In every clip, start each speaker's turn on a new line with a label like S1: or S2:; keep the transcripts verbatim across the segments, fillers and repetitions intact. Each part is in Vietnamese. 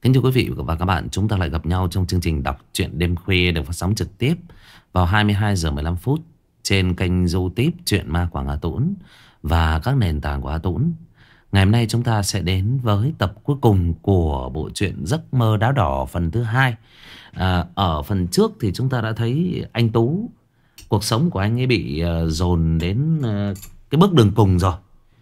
S1: Kính thưa quý vị và các bạn, chúng ta lại gặp nhau trong chương trình đọc truyện đêm khuya được phát sóng trực tiếp vào hai mươi hai giờ mười lăm phút trên kênh YouTube Truyện Ma Quảng Hà Tũng và các nền tảng của Hà Tũng. Ngày hôm nay chúng ta sẽ đến với tập cuối cùng của bộ truyện Giấc Mơ Đá Đỏ phần thứ hai. À, ở phần trước thì chúng ta đã thấy anh Tú, cuộc sống của anh ấy bị uh, dồn đến uh, cái bước đường cùng rồi,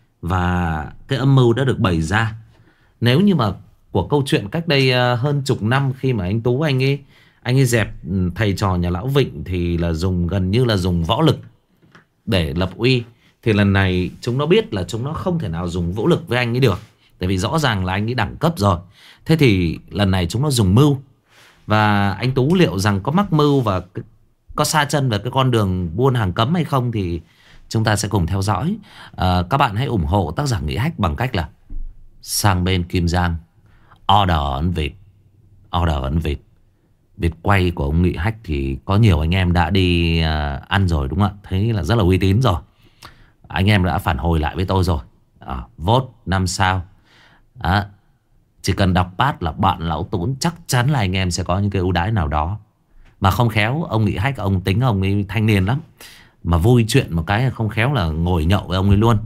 S1: và cái âm mưu đã được bày ra. Nếu như mà của câu chuyện cách đây uh, hơn chục năm, khi mà anh Tú anh ấy anh ấy dẹp thầy trò nhà lão Vịnh thì là dùng gần như là dùng võ lực để lập uy, thì lần này chúng nó biết là chúng nó không thể nào dùng vũ lực với anh ấy được, tại vì rõ ràng là anh ấy đẳng cấp rồi. Thế thì lần này chúng nó dùng mưu. Và anh Tú liệu rằng có mắc mưu và có sa chân vào cái con đường buôn hàng cấm hay không thì chúng ta sẽ cùng theo dõi. à, Các bạn hãy ủng hộ tác giả Nghị Hách bằng cách là sang bên Kim Giang, order ấn vịt, order ấn vịt. Việc quay của ông Nghị Hách thì có nhiều anh em đã đi uh, ăn rồi, đúng không ạ? Thế là rất là uy tín rồi. Anh em đã phản hồi lại với tôi rồi. à, Vote năm sao. à, Chỉ cần đọc pad là bạn Lão Tún, chắc chắn là anh em sẽ có những cái ưu đãi nào đó. Mà không khéo ông Nghị Hách, ông tính ông ấy thanh niên lắm, mà vui chuyện một cái không khéo là ngồi nhậu với ông ấy luôn.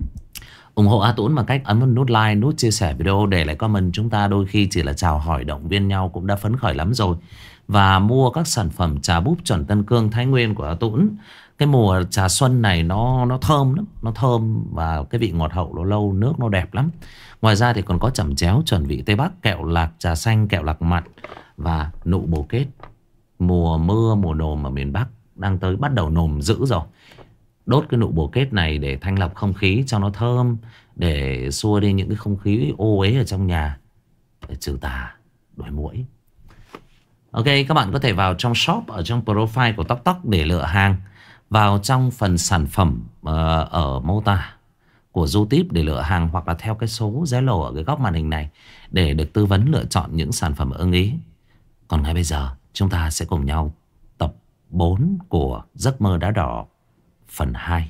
S1: Ủng hộ A Tũng bằng cách ấn vào nút like, nút chia sẻ video, để lại comment. Chúng ta đôi khi chỉ là chào hỏi động viên nhau cũng đã phấn khởi lắm rồi. Và mua các sản phẩm trà búp chuẩn Tân Cương Thái Nguyên của A Tũng. Cái mùa trà xuân này nó nó thơm lắm, nó thơm và cái vị ngọt hậu nó lâu, nước nó đẹp lắm. Ngoài ra thì còn có chẩm chéo chuẩn vị Tây Bắc, kẹo lạc trà xanh, kẹo lạc mặn và nụ bồ kết. Mùa mưa, mùa nồm ở miền Bắc đang tới, bắt đầu nồm dữ rồi. Đốt cái nụ bồ kết này để thanh lọc không khí cho nó thơm, để xua đi những cái không khí ô uế ở trong nhà, để trừ tà, đuổi muỗi. Ok, các bạn có thể vào trong shop, ở trong profile của Tóc Tóc để lựa hàng. Vào trong phần sản phẩm uh, ở mô tả của YouTube để lựa hàng, hoặc là theo cái số Zalo ở cái góc màn hình này để được tư vấn lựa chọn những sản phẩm ưng ý. Còn ngay bây giờ chúng ta sẽ cùng nhau tập bốn của Giấc Mơ Đá Đỏ phần hai.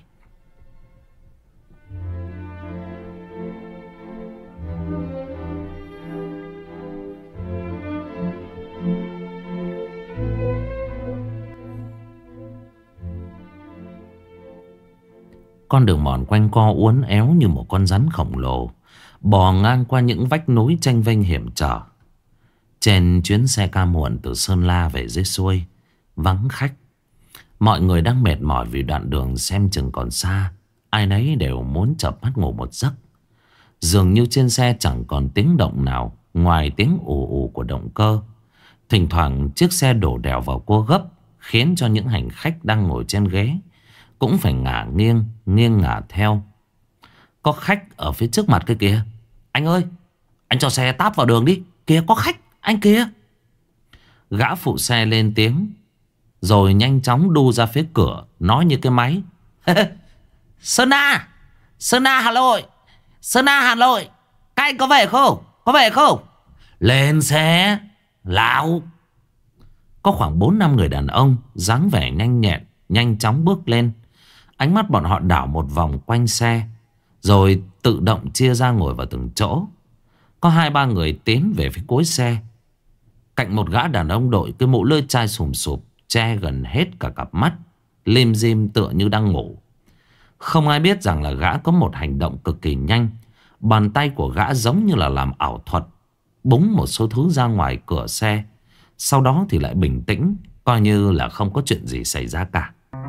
S1: Con đường mòn quanh co uốn éo như một con rắn khổng lồ, bò ngang qua những vách núi chênh vênh hiểm trở. Trên chuyến xe ca muộn từ Sơn La về dưới xuôi, vắng khách. Mọi người đang mệt mỏi vì đoạn đường xem chừng còn xa. Ai nấy đều muốn chợp mắt ngủ một giấc. Dường như trên xe chẳng còn tiếng động nào ngoài tiếng ù ù của động cơ. Thỉnh thoảng chiếc xe đổ đèo vào cua gấp, khiến cho những hành khách đang ngồi trên ghế cũng phải ngả nghiêng, nghiêng ngả theo. Có khách ở phía trước mặt kia kìa. Anh ơi, anh cho xe táp vào đường đi. Kìa, có khách, anh kia. Gã phụ xe lên tiếng, rồi nhanh chóng đu ra phía cửa, nói như cái máy. Sơn A, Sơn A Hà Nội, Sơn A Hà Nội, các anh có về không? Có về không? Lên xe, lão. Có khoảng bốn năm người đàn ông dáng vẻ nhanh nhẹn, nhanh chóng bước lên. Ánh mắt bọn họ đảo một vòng quanh xe, rồi tự động chia ra ngồi vào từng chỗ. Có hai ba người tiến về phía cuối xe. Cạnh một gã đàn ông đội cái mũ lưỡi chai sùm sụp, che gần hết cả cặp mắt, lim dim tựa như đang ngủ. Không ai biết rằng là gã có một hành động cực kỳ nhanh. Bàn tay của gã giống như là làm ảo thuật, búng một số thứ ra ngoài cửa xe, sau đó thì lại bình tĩnh, coi như là không có chuyện gì xảy ra cả.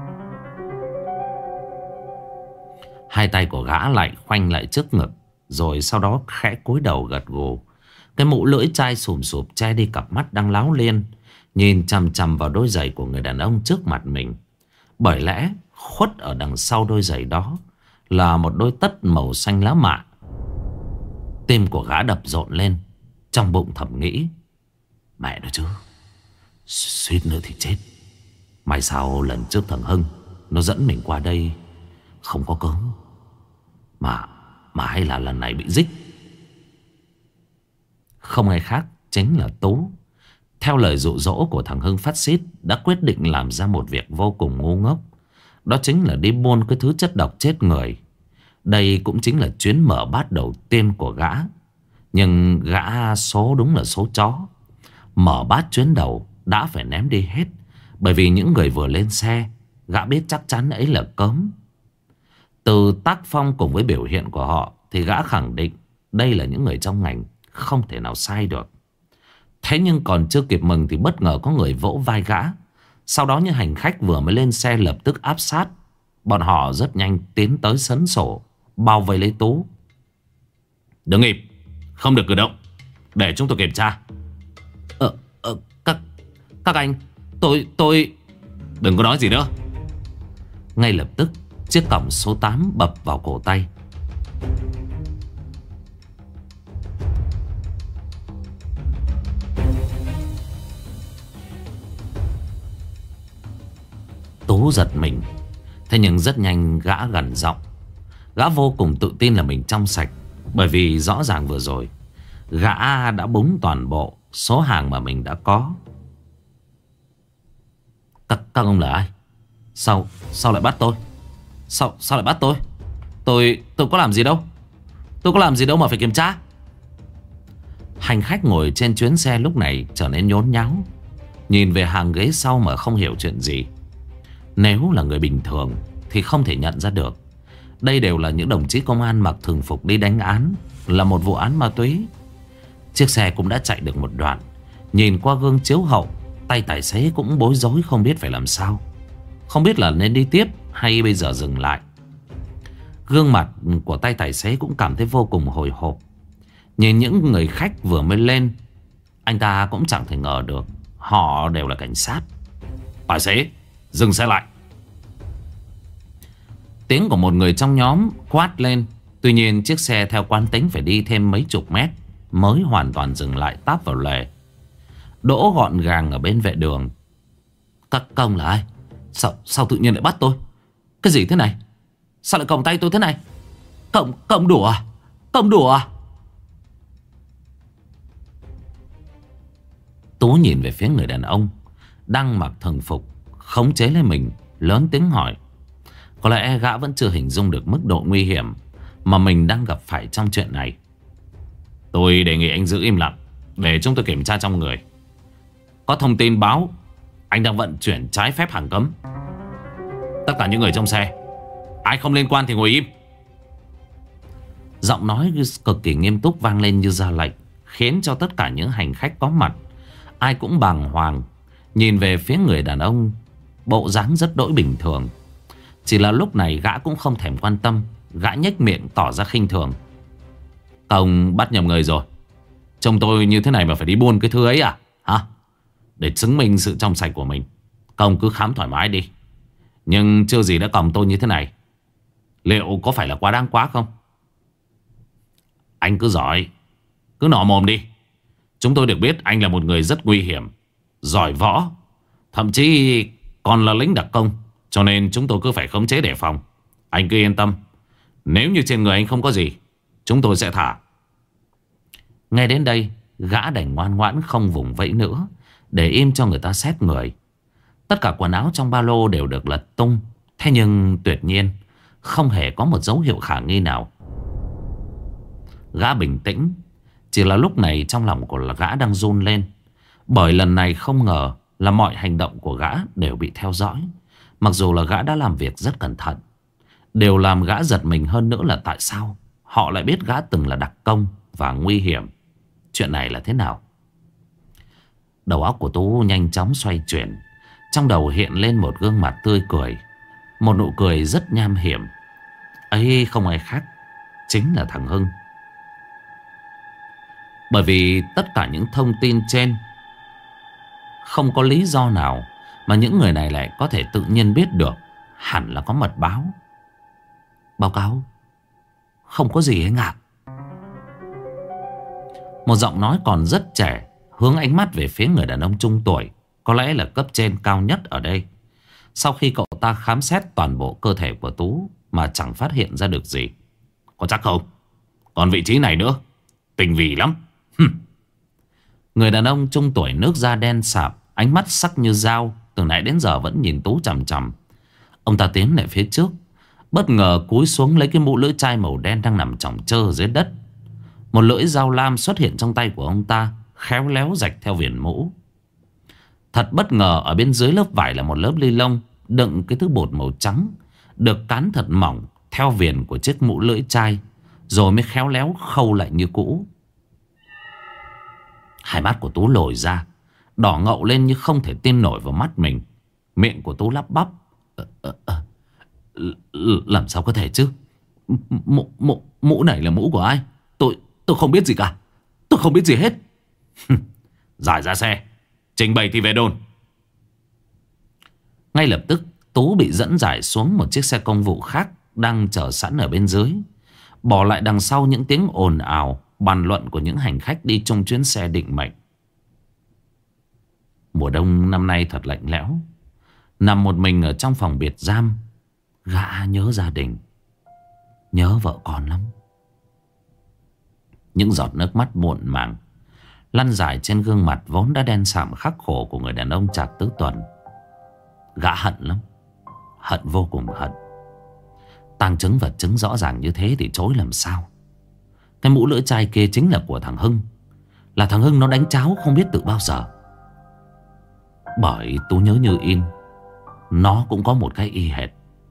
S1: Hai tay của gã lại khoanh lại trước ngực, rồi sau đó khẽ cúi đầu gật gù. Cái mũ lưỡi chai sùm sụp che đi cặp mắt đang láo liên, nhìn chằm chằm vào đôi giày của người đàn ông trước mặt mình. Bởi lẽ khuất ở đằng sau đôi giày đó là một đôi tất màu xanh lá mạ. Tim của gã đập rộn lên, trong bụng thầm nghĩ: mẹ nó chứ, suýt nữa thì chết. May sao lần trước thằng Hưng nó dẫn mình qua đây không có cớm, Mà Mà hay là lần này bị dích. Không ai khác chính là Tú. Theo lời dụ dỗ của thằng Hưng phát xít, đã quyết định làm ra một việc vô cùng ngu ngốc. Đó chính là đi buôn cái thứ chất độc chết người. Đây cũng chính là chuyến mở bát đầu tiên của gã. Nhưng gã số đúng là số chó. Mở bát chuyến đầu đã phải ném đi hết. Bởi vì những người vừa lên xe, gã biết chắc chắn ấy là cớm. Từ tác phong cùng với biểu hiện của họ thì gã khẳng định đây là những người trong ngành, không thể nào sai được. Thế nhưng còn chưa kịp mừng thì bất ngờ có người vỗ vai gã. Sau đó những hành khách vừa mới lên xe lập tức áp sát. Bọn họ rất nhanh tiến tới sấn sổ, bao vây lấy Tú. Đứng im, không được cử động, để chúng tôi kiểm tra. Ờ, ờ, các, các anh, tôi, tôi... Đừng có nói gì nữa. Ngay lập tức chiếc còng số tám bập vào cổ tay. Tú giật mình. Thế nhưng rất nhanh gã gằn giọng. Gã vô cùng tự tin là mình trong sạch. Bởi vì rõ ràng vừa rồi gã đã búng toàn bộ số hàng mà mình đã có. Các, các ông là ai? Sao, sao lại bắt tôi? Sao, sao lại bắt tôi? Tôi, tôi có làm gì đâu. Tôi có làm gì đâu mà phải kiểm tra. Hành khách ngồi trên chuyến xe lúc này trở nên nhốn nháo, nhìn về hàng ghế sau mà không hiểu chuyện gì. Nếu là người bình thường thì không thể nhận ra được. Đây đều là những đồng chí công an mặc thường phục đi đánh án, là một vụ án ma túy. Chiếc xe cũng đã chạy được một đoạn. Nhìn qua gương chiếu hậu, tay tài xế cũng bối rối không biết phải làm sao. Không biết là nên đi tiếp hay bây giờ dừng lại. Gương mặt của tay tài xế cũng cảm thấy vô cùng hồi hộp. Nhìn những người khách vừa mới lên, anh ta cũng chẳng thể ngờ được họ đều là cảnh sát. Tài xế, dừng xe lại. Tiếng của một người trong nhóm quát lên. Tuy nhiên chiếc xe theo quán tính phải đi thêm mấy chục mét mới hoàn toàn dừng lại, táp vào lề. Đỗ gọn gàng ở bên vệ đường. Các công là ai? Sao, sao tự nhiên lại bắt tôi? Cái gì thế này? Sao lại còng tay tôi thế này? Cộng, cộng đùa à? Cộng đùa à? Tú nhìn về phía người đàn ông đang mặc thường phục khống chế lên mình, lớn tiếng hỏi. Có lẽ gã vẫn chưa hình dung được mức độ nguy hiểm mà mình đang gặp phải trong chuyện này. Tôi đề nghị anh giữ im lặng để chúng tôi kiểm tra trong người. Có thông tin báo anh đang vận chuyển trái phép hàng cấm. Tất cả những người trong xe, ai không liên quan thì ngồi im. Giọng nói cực kỳ nghiêm túc vang lên như ra lệnh, khiến cho tất cả những hành khách có mặt ai cũng bàng hoàng, nhìn về phía người đàn ông bộ dáng rất đỗi bình thường. Chỉ là lúc này gã cũng không thèm quan tâm. Gã nhếch miệng tỏ ra khinh thường. Ông bắt nhầm người rồi. Trông tôi như thế này mà phải đi buôn cái thứ ấy à? Hả? Để chứng minh sự trong sạch của mình, ông cứ khám thoải mái đi. Nhưng chưa gì đã còng tôi như thế này. Liệu có phải là quá đáng quá không? Anh cứ giỏi, cứ nọ mồm đi. Chúng tôi được biết anh là một người rất nguy hiểm, giỏi võ, thậm chí còn là lính đặc công. Cho nên chúng tôi cứ phải khống chế đề phòng. Anh cứ yên tâm, nếu như trên người anh không có gì, chúng tôi sẽ thả. Nghe đến đây, gã đành ngoan ngoãn không vùng vẫy nữa, để im cho người ta xét người. Tất cả quần áo trong ba lô đều được lật tung. Thế nhưng tuyệt nhiên không hề có một dấu hiệu khả nghi nào. Gã bình tĩnh. Chỉ là lúc này trong lòng của gã đang run lên. Bởi lần này không ngờ là mọi hành động của gã đều bị theo dõi. Mặc dù là gã đã làm việc rất cẩn thận. Điều làm gã giật mình hơn nữa là tại sao họ lại biết gã từng là đặc công và nguy hiểm. Chuyện này là thế nào? Đầu óc của Tú nhanh chóng xoay chuyển. Trong đầu hiện lên một gương mặt tươi cười, một nụ cười rất nham hiểm. Ấy không ai khác, chính là thằng Hưng. Bởi vì tất cả những thông tin trên, không có lý do nào mà những người này lại có thể tự nhiên biết được. Hẳn là có mật báo. Báo cáo, không có gì anh ạ. Một giọng nói còn rất trẻ hướng ánh mắt về phía người đàn ông trung tuổi, có lẽ là cấp trên cao nhất ở đây. Sau khi cậu ta khám xét toàn bộ cơ thể của Tú mà chẳng phát hiện ra được gì. Có chắc không? Còn vị trí này nữa, tinh vi lắm. Người đàn ông trung tuổi nước da đen sạm, ánh mắt sắc như dao, từ nãy đến giờ vẫn nhìn Tú chằm chằm. Ông ta tiến lại phía trước, bất ngờ cúi xuống lấy cái mũ lưỡi chai màu đen đang nằm chỏng chơ dưới đất. Một lưỡi dao lam xuất hiện trong tay của ông ta, khéo léo rạch theo viền mũ. Thật bất ngờ, ở bên dưới lớp vải là một lớp ni lông đựng cái thứ bột màu trắng, được cán thật mỏng theo viền của chiếc mũ lưỡi chai, rồi mới khéo léo khâu lại như cũ. Hai mắt của Tú lồi ra, đỏ ngậu lên như không thể tin nổi vào mắt mình. Miệng của Tú lắp bắp: ờ, ờ, ờ, làm sao có thể chứ? Mũ, mũ, mũ này là mũ của ai? Tôi tôi không biết gì cả. Tôi không biết gì hết. Giải ra xe, trình bày thì về đồn. Ngay lập tức Tú bị dẫn giải xuống một chiếc xe công vụ khác đang chờ sẵn ở bên dưới, bỏ lại đằng sau những tiếng ồn ào bàn luận của những hành khách đi trong chuyến xe định mệnh. Mùa đông năm nay thật lạnh lẽo. Nằm một mình ở trong phòng biệt giam, gã nhớ gia đình, nhớ vợ con lắm. Những giọt nước mắt muộn màng lăn dài trên gương mặt vốn đã đen sạm khắc khổ của người đàn ông Trạc Tứ Tuần. Gã hận lắm, hận vô cùng hận. Tàng chứng vật chứng rõ ràng như thế thì chối làm sao. Cái mũ lưỡi chai kia chính là của thằng Hưng, là thằng Hưng nó đánh cháo không biết từ bao giờ. Bởi Tú nhớ như in, nó cũng có một cái y hệt.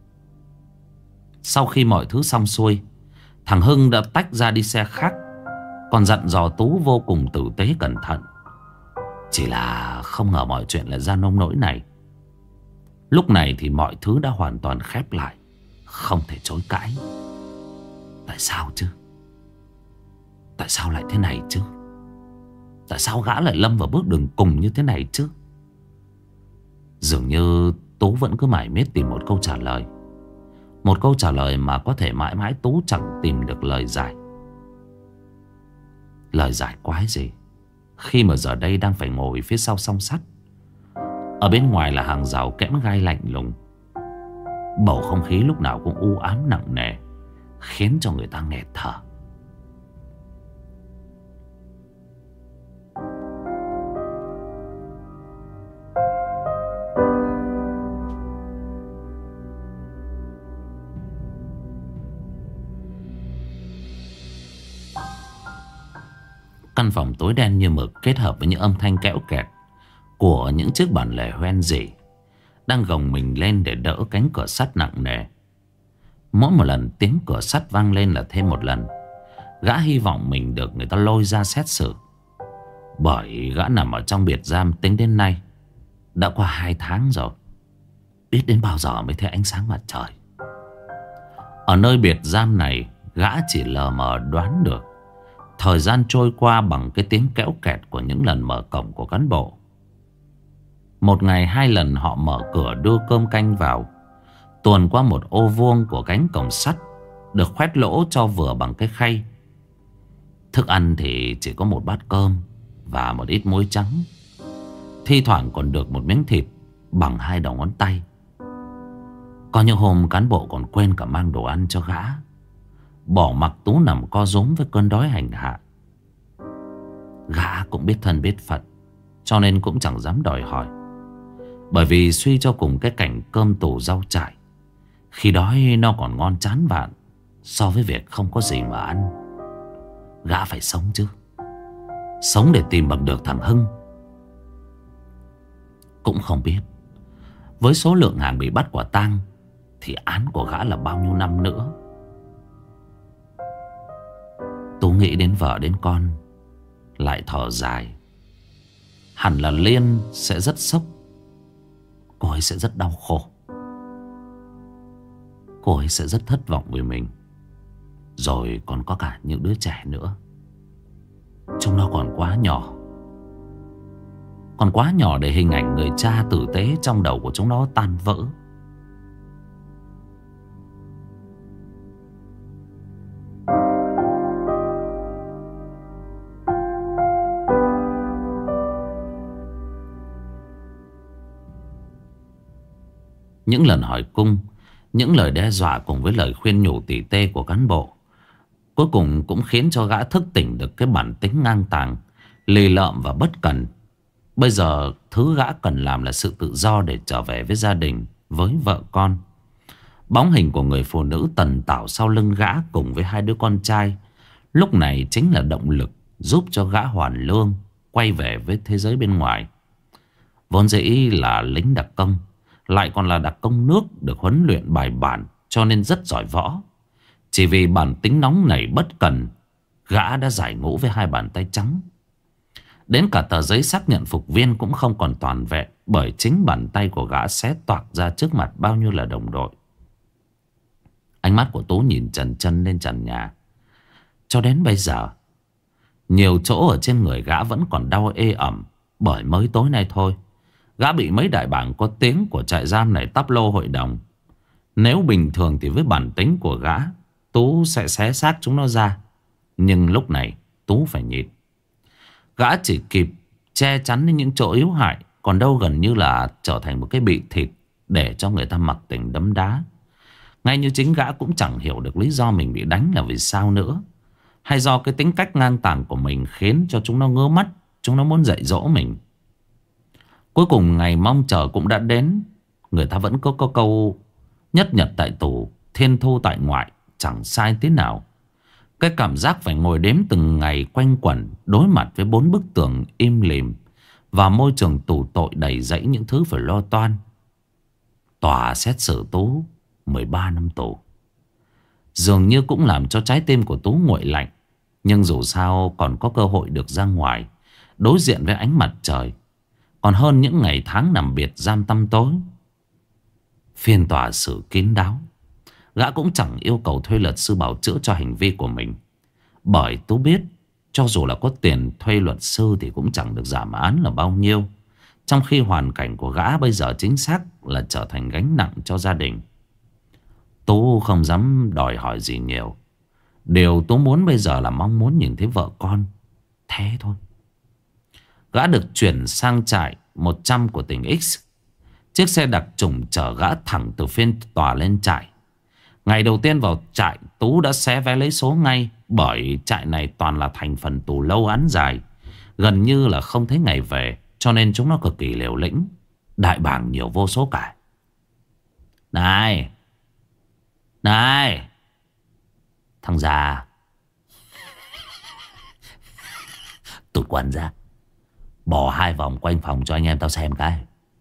S1: Sau khi mọi thứ xong xuôi, thằng Hưng đã tách ra đi xe khác, còn dặn dò Tú vô cùng tử tế cẩn thận. Chỉ là không ngờ mọi chuyện lại ra nông nỗi này. Lúc này thì mọi thứ đã hoàn toàn khép lại, không thể chối cãi. Tại sao chứ? Tại sao lại thế này chứ? Tại sao gã lại lâm vào bước đường cùng như thế này chứ? Dường như Tú vẫn cứ mải miết tìm một câu trả lời. Một câu trả lời mà có thể mãi mãi Tú chẳng tìm được lời giải. Lời giải quái gì khi mà giờ đây đang phải ngồi phía sau song sắt. Ở bên ngoài là hàng rào kẽm gai lạnh lùng. Bầu không khí lúc nào cũng u ám nặng nề, khiến cho người ta nghẹt thở. Căn phòng tối đen như mực kết hợp với những âm thanh kéo kẹt của những chiếc bản lề hoen rỉ đang gồng mình lên để đỡ cánh cửa sắt nặng nề. Mỗi một lần tiếng cửa sắt vang lên là thêm một lần gã hy vọng mình được người ta lôi ra xét xử. Bởi gã nằm ở trong biệt giam tính đến nay đã qua hai tháng rồi. Biết đến bao giờ mới thấy ánh sáng mặt trời. Ở nơi biệt giam này, gã chỉ lờ mờ đoán được thời gian trôi qua bằng cái tiếng kéo kẹt của những lần mở cổng của cán bộ. Một ngày hai lần họ mở cửa đưa cơm canh vào, tuồn qua một ô vuông của cánh cổng sắt được khoét lỗ cho vừa bằng cái khay. Thức ăn thì chỉ có một bát cơm và một ít muối trắng. Thi thoảng còn được một miếng thịt bằng hai đầu ngón tay. Có những hôm cán bộ còn quên cả mang đồ ăn cho gã, bỏ mặc Tú nằm co rúm với cơn đói hành hạ. Gã cũng biết thân biết phận, cho nên cũng chẳng dám đòi hỏi. Bởi vì suy cho cùng cái cảnh cơm tủ rau trải khi đói nó còn ngon chán vạn so với việc không có gì mà ăn. Gã phải sống chứ, sống để tìm bằng được thằng Hưng. Cũng không biết với số lượng hàng bị bắt quả tang thì án của gã là bao nhiêu năm nữa. Tú nghĩ đến vợ đến con, lại thở dài. Hẳn là Liên sẽ rất sốc. Cô ấy sẽ rất đau khổ. Cô ấy sẽ rất thất vọng về mình. Rồi còn có cả những đứa trẻ nữa. Chúng nó còn quá nhỏ, còn quá nhỏ để hình ảnh người cha tử tế trong đầu của chúng nó tan vỡ. Những lần hỏi cung, những lời đe dọa cùng với lời khuyên nhủ tỉ tê của cán bộ cuối cùng cũng khiến cho gã thức tỉnh được cái bản tính ngang tàng, lì lợm và bất cần. Bây giờ thứ gã cần làm là sự tự do để trở về với gia đình, với vợ con. Bóng hình của người phụ nữ tần tảo sau lưng gã cùng với hai đứa con trai lúc này chính là động lực giúp cho gã hoàn lương quay về với thế giới bên ngoài. Vốn dĩ là lính đặc công, lại còn là đặc công nước được huấn luyện bài bản, cho nên rất giỏi võ. Chỉ vì bản tính nóng nảy bất cần, gã đã giải ngũ với hai bàn tay trắng. Đến cả tờ giấy xác nhận phục viên cũng không còn toàn vẹn, bởi chính bàn tay của gã xé toạc ra trước mặt bao nhiêu là đồng đội. Ánh mắt của Tú nhìn trần chân lên trần nhà. Cho đến bây giờ, nhiều chỗ ở trên người gã vẫn còn đau ê ẩm. Bởi mới tối nay thôi, gã bị mấy đại bàng có tiếng của trại giam này tắp lô hội đồng. Nếu bình thường thì với bản tính của gã, Tú sẽ xé xác chúng nó ra. Nhưng lúc này Tú phải nhịn. Gã chỉ kịp che chắn đến những chỗ yếu hại, còn đâu gần như là trở thành một cái bị thịt để cho người ta mặc tình đấm đá. Ngay như chính gã cũng chẳng hiểu được lý do mình bị đánh là vì sao nữa. Hay do cái tính cách ngang tàng của mình khiến cho chúng nó ngứa mắt, chúng nó muốn dạy dỗ mình. Cuối cùng ngày mong chờ cũng đã đến. Người ta vẫn có, có câu nhất nhật tại tù, thiên thu tại ngoại, chẳng sai tí nào. Cái cảm giác phải ngồi đếm từng ngày quanh quẩn, đối mặt với bốn bức tường im lìm và môi trường tù tội đầy dẫy những thứ phải lo toan. Tòa xét xử Tú mười ba năm tù dường như cũng làm cho trái tim của Tú nguội lạnh. Nhưng dù sao còn có cơ hội được ra ngoài, đối diện với ánh mặt trời, còn hơn những ngày tháng nằm biệt giam tăm tối. Phiên tòa xử kín đáo. Gã cũng chẳng yêu cầu thuê luật sư bào chữa cho hành vi của mình, bởi Tú biết cho dù là có tiền thuê luật sư thì cũng chẳng được giảm án là bao nhiêu. Trong khi hoàn cảnh của gã bây giờ chính xác là trở thành gánh nặng cho gia đình. Tú không dám đòi hỏi gì nhiều. Điều Tú muốn bây giờ là mong muốn nhìn thấy vợ con. Thế thôi. Gã được chuyển sang trại một trăm của tỉnh X. Chiếc xe đặc trùng chở gã thẳng từ phiên tòa lên trại. Ngày đầu tiên vào trại, Tú đã xé vé lấy số ngay. Bởi trại này toàn là thành phần tù lâu án dài, gần như là không thấy ngày về, cho nên chúng nó cực kỳ liều lĩnh. Đại bàng nhiều vô số cả. Này Này thằng già, tụt quần ra, bỏ hai vòng quanh phòng cho anh em tao xem cái.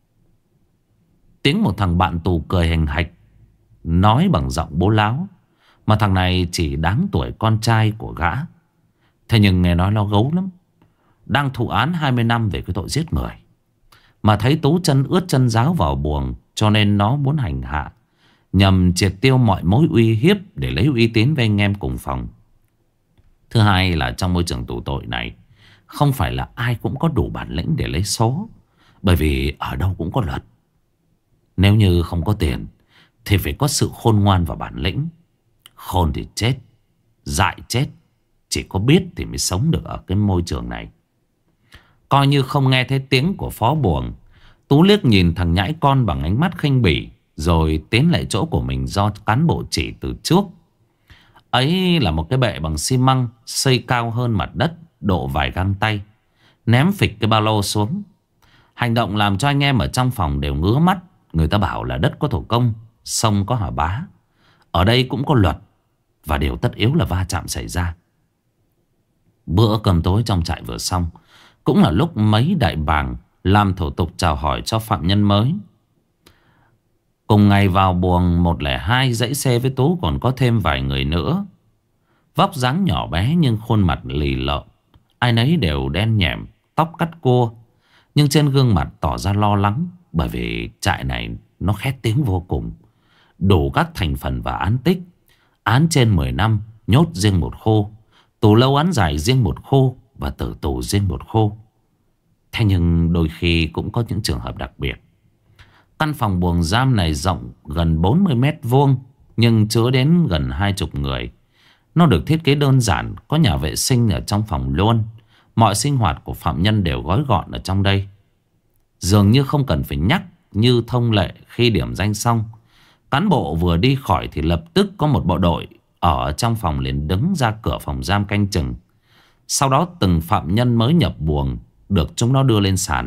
S1: Tiếng một thằng bạn tù cười hình hạch, nói bằng giọng bố láo. Mà thằng này chỉ đáng tuổi con trai của gã. Thế nhưng nghe nói nó gấu lắm, đang thụ án hai mươi năm về cái tội giết người. Mà thấy Tú chân ướt chân ráo vào buồng, cho nên nó muốn hành hạ, nhằm triệt tiêu mọi mối uy hiếp để lấy uy tín với anh em cùng phòng. Thứ hai là trong môi trường tù tội này, không phải là ai cũng có đủ bản lĩnh để lấy số. Bởi vì ở đâu cũng có luật. Nếu như không có tiền thì phải có sự khôn ngoan và bản lĩnh. Khôn thì chết, dại chết. Chỉ có biết thì mới sống được ở cái môi trường này. Coi như không nghe thấy tiếng của phó buồng, Tú liếc nhìn thằng nhãi con bằng ánh mắt khinh bỉ, rồi tiến lại chỗ của mình do cán bộ chỉ từ trước. Ấy là một cái bệ bằng xi măng, xây cao hơn mặt đất độ vài găng tay. Ném phịch cái ba lô xuống. Hành động làm cho anh em ở trong phòng đều ngứa mắt. Người ta bảo là đất có thổ công, sông có hỏa bá. Ở đây cũng có luật, và điều tất yếu là va chạm xảy ra. Bữa cơm tối trong trại vừa xong, cũng là lúc mấy đại bàng làm thủ tục chào hỏi cho phạm nhân mới. Cùng ngày vào buồng một không hai dãy xe với Tú còn có thêm vài người nữa. Vóc dáng nhỏ bé nhưng khuôn mặt lì lợm. Ai nấy đều đen nhẻm, tóc cắt cua, nhưng trên gương mặt tỏ ra lo lắng. Bởi vì trại này nó khét tiếng vô cùng, đủ các thành phần và án tích. Án trên mười năm nhốt riêng một khu, tù lâu án dài riêng một khu, và tử tù riêng một khu. Thế nhưng đôi khi cũng có những trường hợp đặc biệt. Căn phòng buồng giam này rộng gần bốn mươi mét vuông, nhưng chứa đến gần hai chục người. Nó được thiết kế đơn giản, có nhà vệ sinh ở trong phòng luôn. Mọi sinh hoạt của phạm nhân đều gói gọn ở trong đây. Dường như không cần phải nhắc, như thông lệ khi điểm danh xong, cán bộ vừa đi khỏi thì lập tức có một bộ đội ở trong phòng liền đứng ra cửa phòng giam canh chừng. Sau đó từng phạm nhân mới nhập buồng được chúng nó đưa lên sàn.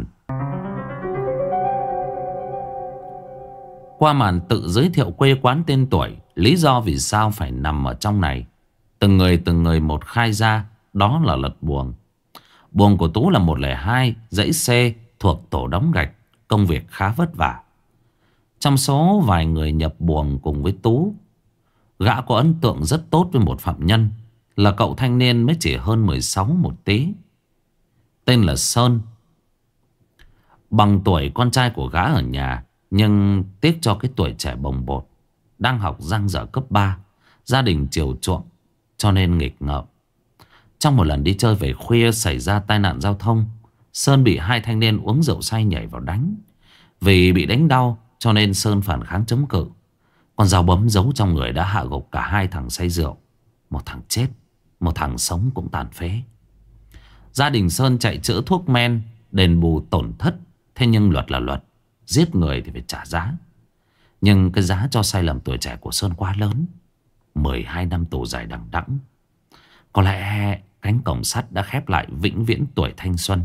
S1: Qua màn tự giới thiệu quê quán tên tuổi, lý do vì sao phải nằm ở trong này, Từng người từng người một khai ra. Đó là lật buồng. Buồng của Tú là một không hai dãy C thuộc tổ đóng gạch. Công việc khá vất vả. Trong số vài người nhập buồng cùng với Tú, gã có ấn tượng rất tốt với một phạm nhân, là cậu thanh niên mới chỉ hơn mười sáu một tí, tên là Sơn. Bằng tuổi con trai của gã ở nhà, nhưng tiếc cho cái tuổi trẻ bồng bột, đang học dang dở cấp ba, gia đình chiều chuộng cho nên nghịch ngợm. Trong một lần đi chơi về khuya xảy ra tai nạn giao thông. Sơn bị hai thanh niên uống rượu say nhảy vào đánh. Vì bị đánh đau cho nên Sơn phản kháng chống cự. Con dao bấm giấu trong người đã hạ gục cả hai thằng say rượu. Một thằng chết, một thằng sống cũng tàn phế. Gia đình Sơn chạy chữa thuốc men, đền bù tổn thất. Thế nhưng luật là luật, giết người thì phải trả giá. Nhưng cái giá cho sai lầm tuổi trẻ của Sơn quá lớn. Mười hai năm tù dài đằng đẵng. Có lẽ cánh cổng sắt đã khép lại vĩnh viễn tuổi thanh xuân.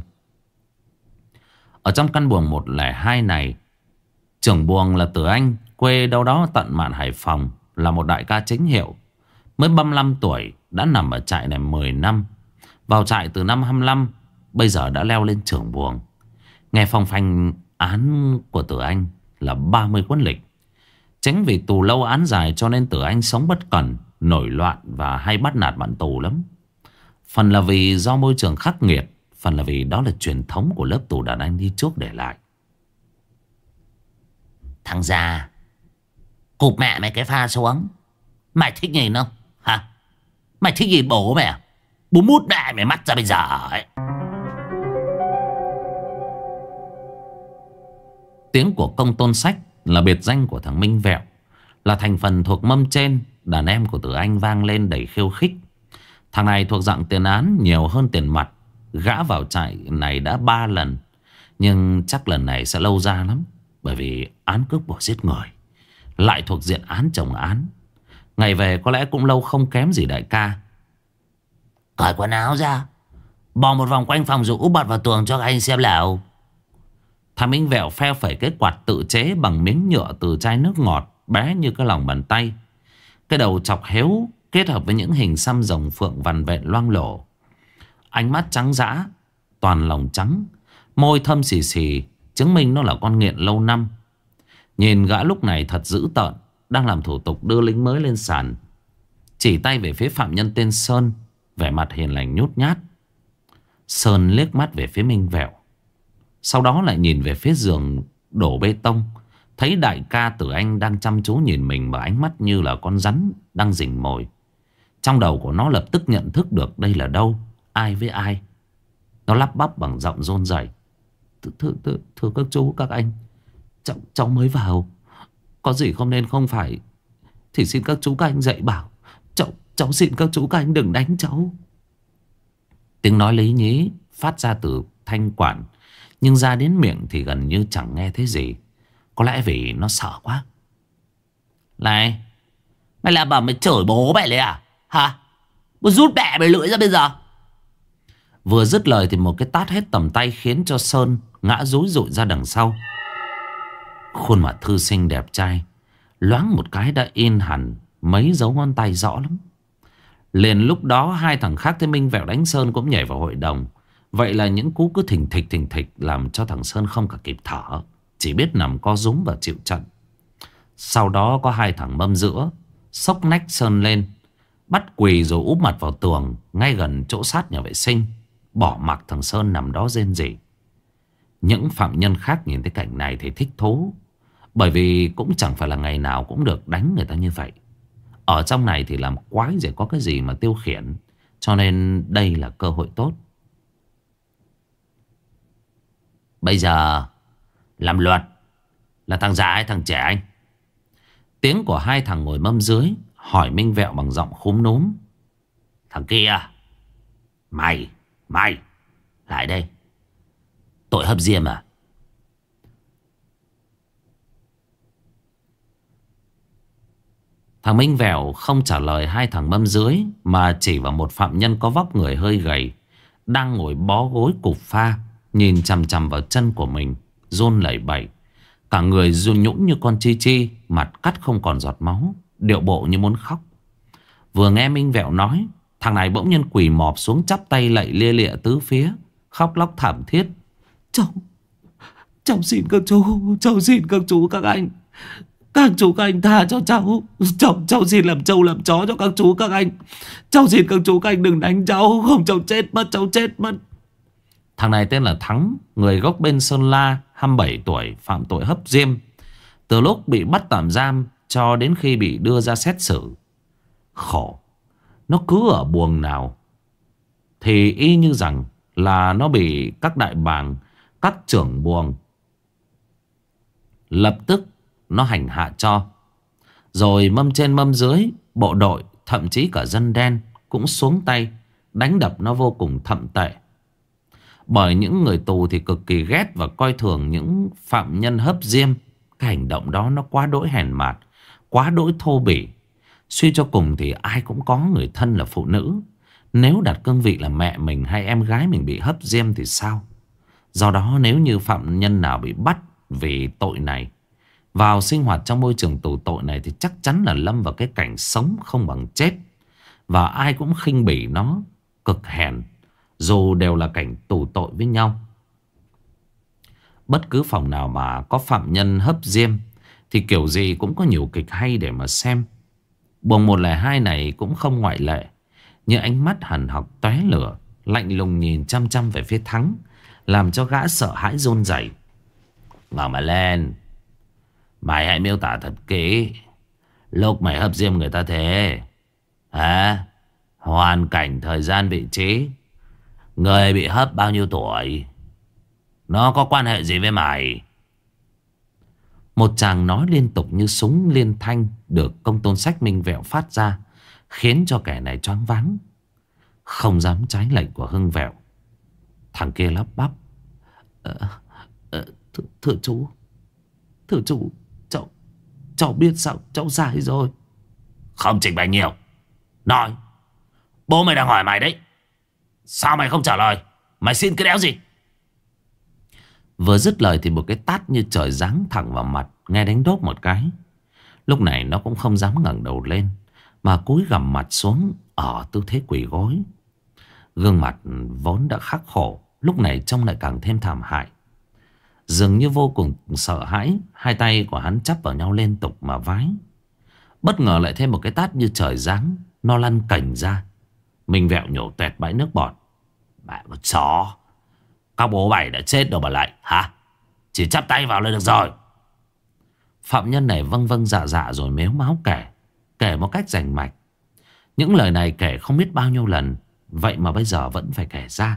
S1: Ở trong căn buồng một không hai này, trưởng buồng là Tử Anh, quê đâu đó tận mạn Hải Phòng, là một đại ca chính hiệu. Mới ba mươi lăm tuổi, đã nằm ở trại này mười năm. Vào trại từ năm hai mươi lăm, bây giờ đã leo lên trưởng buồng. Nghe phong phanh án của Tử Anh là ba mươi quân lịch. Chính vì tù lâu án dài cho nên Tử Anh sống bất cẩn, nổi loạn và hay bắt nạt bạn tù lắm. Phần là vì do môi trường khắc nghiệt, phần là vì đó là truyền thống của lớp tù đàn anh đi trước để lại.
S2: Thằng già, cụp mẹ mày cái pha xuống. Mày thích nhìn không? Hả? Mày thích nhìn bố mày à? Bố mút mẹ mày mắt ra bây giờ ấy.
S1: Tiếng của Công Tôn Sách là biệt danh của thằng Minh Vẹo, là thành phần thuộc mâm trên. Đàn em của Tử Anh vang lên đầy khiêu khích. Thằng này thuộc dạng tiền án nhiều hơn tiền mặt. Gã vào trại này đã ba lần, nhưng chắc lần này sẽ lâu ra lắm. Bởi vì án cướp của giết người lại thuộc diện án chồng án. Ngày về có lẽ cũng lâu không kém gì đại ca.
S2: Cởi quần áo ra, bò một vòng quanh phòng rồi úp bật vào tường cho các anh xem nào.
S1: Thằng Minh Vẹo phe phẩy cái quạt tự chế bằng miếng nhựa từ chai nước ngọt bé như cái lòng bàn tay. Cái đầu chọc héo kết hợp với những hình xăm rồng phượng vằn vẹn loang lổ. Ánh mắt trắng dã, toàn lòng trắng, môi thâm xì xì, chứng minh nó là con nghiện lâu năm. Nhìn gã lúc này thật dữ tợn, đang làm thủ tục đưa lính mới lên sàn. Chỉ tay về phía phạm nhân tên Sơn, vẻ mặt hiền lành nhút nhát. Sơn liếc mắt về phía Minh Vẹo, sau đó lại nhìn về phía giường đổ bê tông. Thấy đại ca Tử Anh đang chăm chú nhìn mình bằng ánh mắt như là con rắn đang rình mồi. Trong đầu của nó lập tức nhận thức được đây là đâu, ai với ai. Nó lắp bắp bằng giọng run rẩy. Thưa, thưa, thưa các chú các anh, cháu, cháu mới vào, có gì không nên không phải thì xin các chú các anh dạy bảo. Cháu, cháu xin các chú các anh đừng đánh cháu. Tiếng nói lý nhí phát ra từ thanh quản, nhưng ra đến miệng thì gần như chẳng nghe thấy gì. Có lẽ vì nó sợ quá.
S2: Này, mày làm bảo mày chửi bố mày đấy à? Hả? Bố rút mẹ mày lưỡi ra bây giờ.
S1: Vừa dứt lời thì một cái tát hết tầm tay khiến cho Sơn ngã rúi rụi ra đằng sau. Khuôn mặt thư sinh đẹp trai loáng một cái đã in hẳn mấy dấu ngón tay rõ lắm. Liền lúc đó hai thằng khác thấy Minh Vẹo đánh Sơn cũng nhảy vào hội đồng. Vậy là những cú cứ thình thịch thình thịch làm cho thằng Sơn không cả kịp thở, chỉ biết nằm co rúm và chịu trận. Sau đó có hai thằng mâm giữa xốc nách Sơn lên, bắt quỳ rồi úp mặt vào tường ngay gần chỗ sát nhà vệ sinh, bỏ mặc thằng Sơn nằm đó rên rỉ. Những phạm nhân khác nhìn thấy cảnh này thì thích thú, bởi vì cũng chẳng phải là ngày nào cũng được đánh người ta như vậy. Ở trong này thì làm quái gì có cái gì mà tiêu khiển, cho nên đây là cơ hội tốt.
S2: Bây giờ làm luật là thằng già hay thằng trẻ anh?
S1: Tiếng của hai thằng ngồi mâm dưới hỏi Minh Vẹo bằng giọng khúm núm.
S2: Thằng kia, Mày Mày lại đây. Tội hấp diêm à?
S1: Thằng Minh Vẹo không trả lời hai thằng mâm dưới, mà chỉ vào một phạm nhân có vóc người hơi gầy, đang ngồi bó gối cục pha, nhìn chằm chằm vào chân của mình, run lẩy bẩy. Cả người run nhũn như con chi chi, mặt cắt không còn giọt máu, điệu bộ như muốn khóc. Vừa nghe Minh Vẹo nói, thằng này bỗng nhiên quỳ mọp xuống chắp tay lạy lia lịa tứ phía, khóc lóc thảm thiết. Cháu, cháu xin các chú, cháu xin các chú các anh, các chú các anh tha cho cháu. Cháu, cháu xin làm trâu làm chó cho các chú các anh. Cháu xin các chú các anh đừng đánh cháu, không cháu chết mất, cháu chết mất. Thằng này tên là Thắng, người gốc bên Sơn La, hai mươi bảy tuổi, phạm tội hấp diêm. Từ lúc bị bắt tạm giam cho đến khi bị đưa ra xét xử, khổ. Nó cứ ở buồng nào thì y như rằng là nó bị các đại bàng, các trưởng buồng lập tức nó hành hạ cho. Rồi mâm trên mâm dưới, bộ đội, thậm chí cả dân đen cũng xuống tay đánh đập nó vô cùng thậm tệ. Bởi những người tù thì cực kỳ ghét và coi thường những phạm nhân hấp diêm. Cái hành động đó nó quá đỗi hèn mạt, quá đỗi thô bỉ. Suy cho cùng thì ai cũng có người thân là phụ nữ. Nếu đặt cương vị là mẹ mình hay em gái mình bị hấp diêm thì sao? Do đó nếu như phạm nhân nào bị bắt vì tội này, vào sinh hoạt trong môi trường tù tội này, thì chắc chắn là lâm vào cái cảnh sống không bằng chết. Và ai cũng khinh bỉ nó, cực hèn, dù đều là cảnh tù tội với nhau. Bất cứ phòng nào mà có phạm nhân hấp diêm thì kiểu gì cũng có nhiều kịch hay để mà xem. Buồng một lẻ hai này cũng không ngoại lệ. Như ánh mắt hằn học tóe lửa, lạnh lùng nhìn chăm chăm về phía Thắng, làm cho gã sợ hãi run rẩy. Ngẩng mà lên, mày hãy miêu tả thật kỹ lúc mày hấp diêm người ta thế. Hả? Hoàn cảnh, thời gian, vị trí, người bị hấp bao nhiêu tuổi, nó có quan hệ gì với mày? Một chàng nói liên tục như súng liên thanh được công tôn sách Minh Vẹo phát ra, khiến cho kẻ này choáng váng, không dám trái lệnh của Hưng Vẹo. Thằng kia lắp bắp. Ờ, ờ, th Thưa chú, thưa chú, cháu, cháu biết sao cháu sai rồi. Không trình bày nhiều, nói. Bố mày đang hỏi mày đấy, sao mày không trả lời? Mày xin cái đéo gì? Vừa dứt lời thì một cái tát như trời giáng thẳng vào mặt, nghe đánh đốp một cái. Lúc này nó cũng không dám ngẩng đầu lên, mà cúi gằm mặt xuống ở tư thế quỳ gối. Gương mặt vốn đã khắc khổ, lúc này trông lại càng thêm thảm hại. Dường như vô cùng sợ hãi, hai tay của hắn chắp vào nhau liên tục mà vái. Bất ngờ lại thêm một cái tát như trời giáng, nó lăn cành ra. Minh Vẹo nhổ toẹt bãi nước bọt. Mẹ con chó, các bố mày đã chết đâu mà lại hả? Chỉ chắp tay vào là được rồi. Phạm nhân này vâng vâng dạ dạ rồi mếu máo kể, kể một cách rành mạch. Những lời này kể không biết bao nhiêu lần, vậy mà bây giờ vẫn phải kể ra.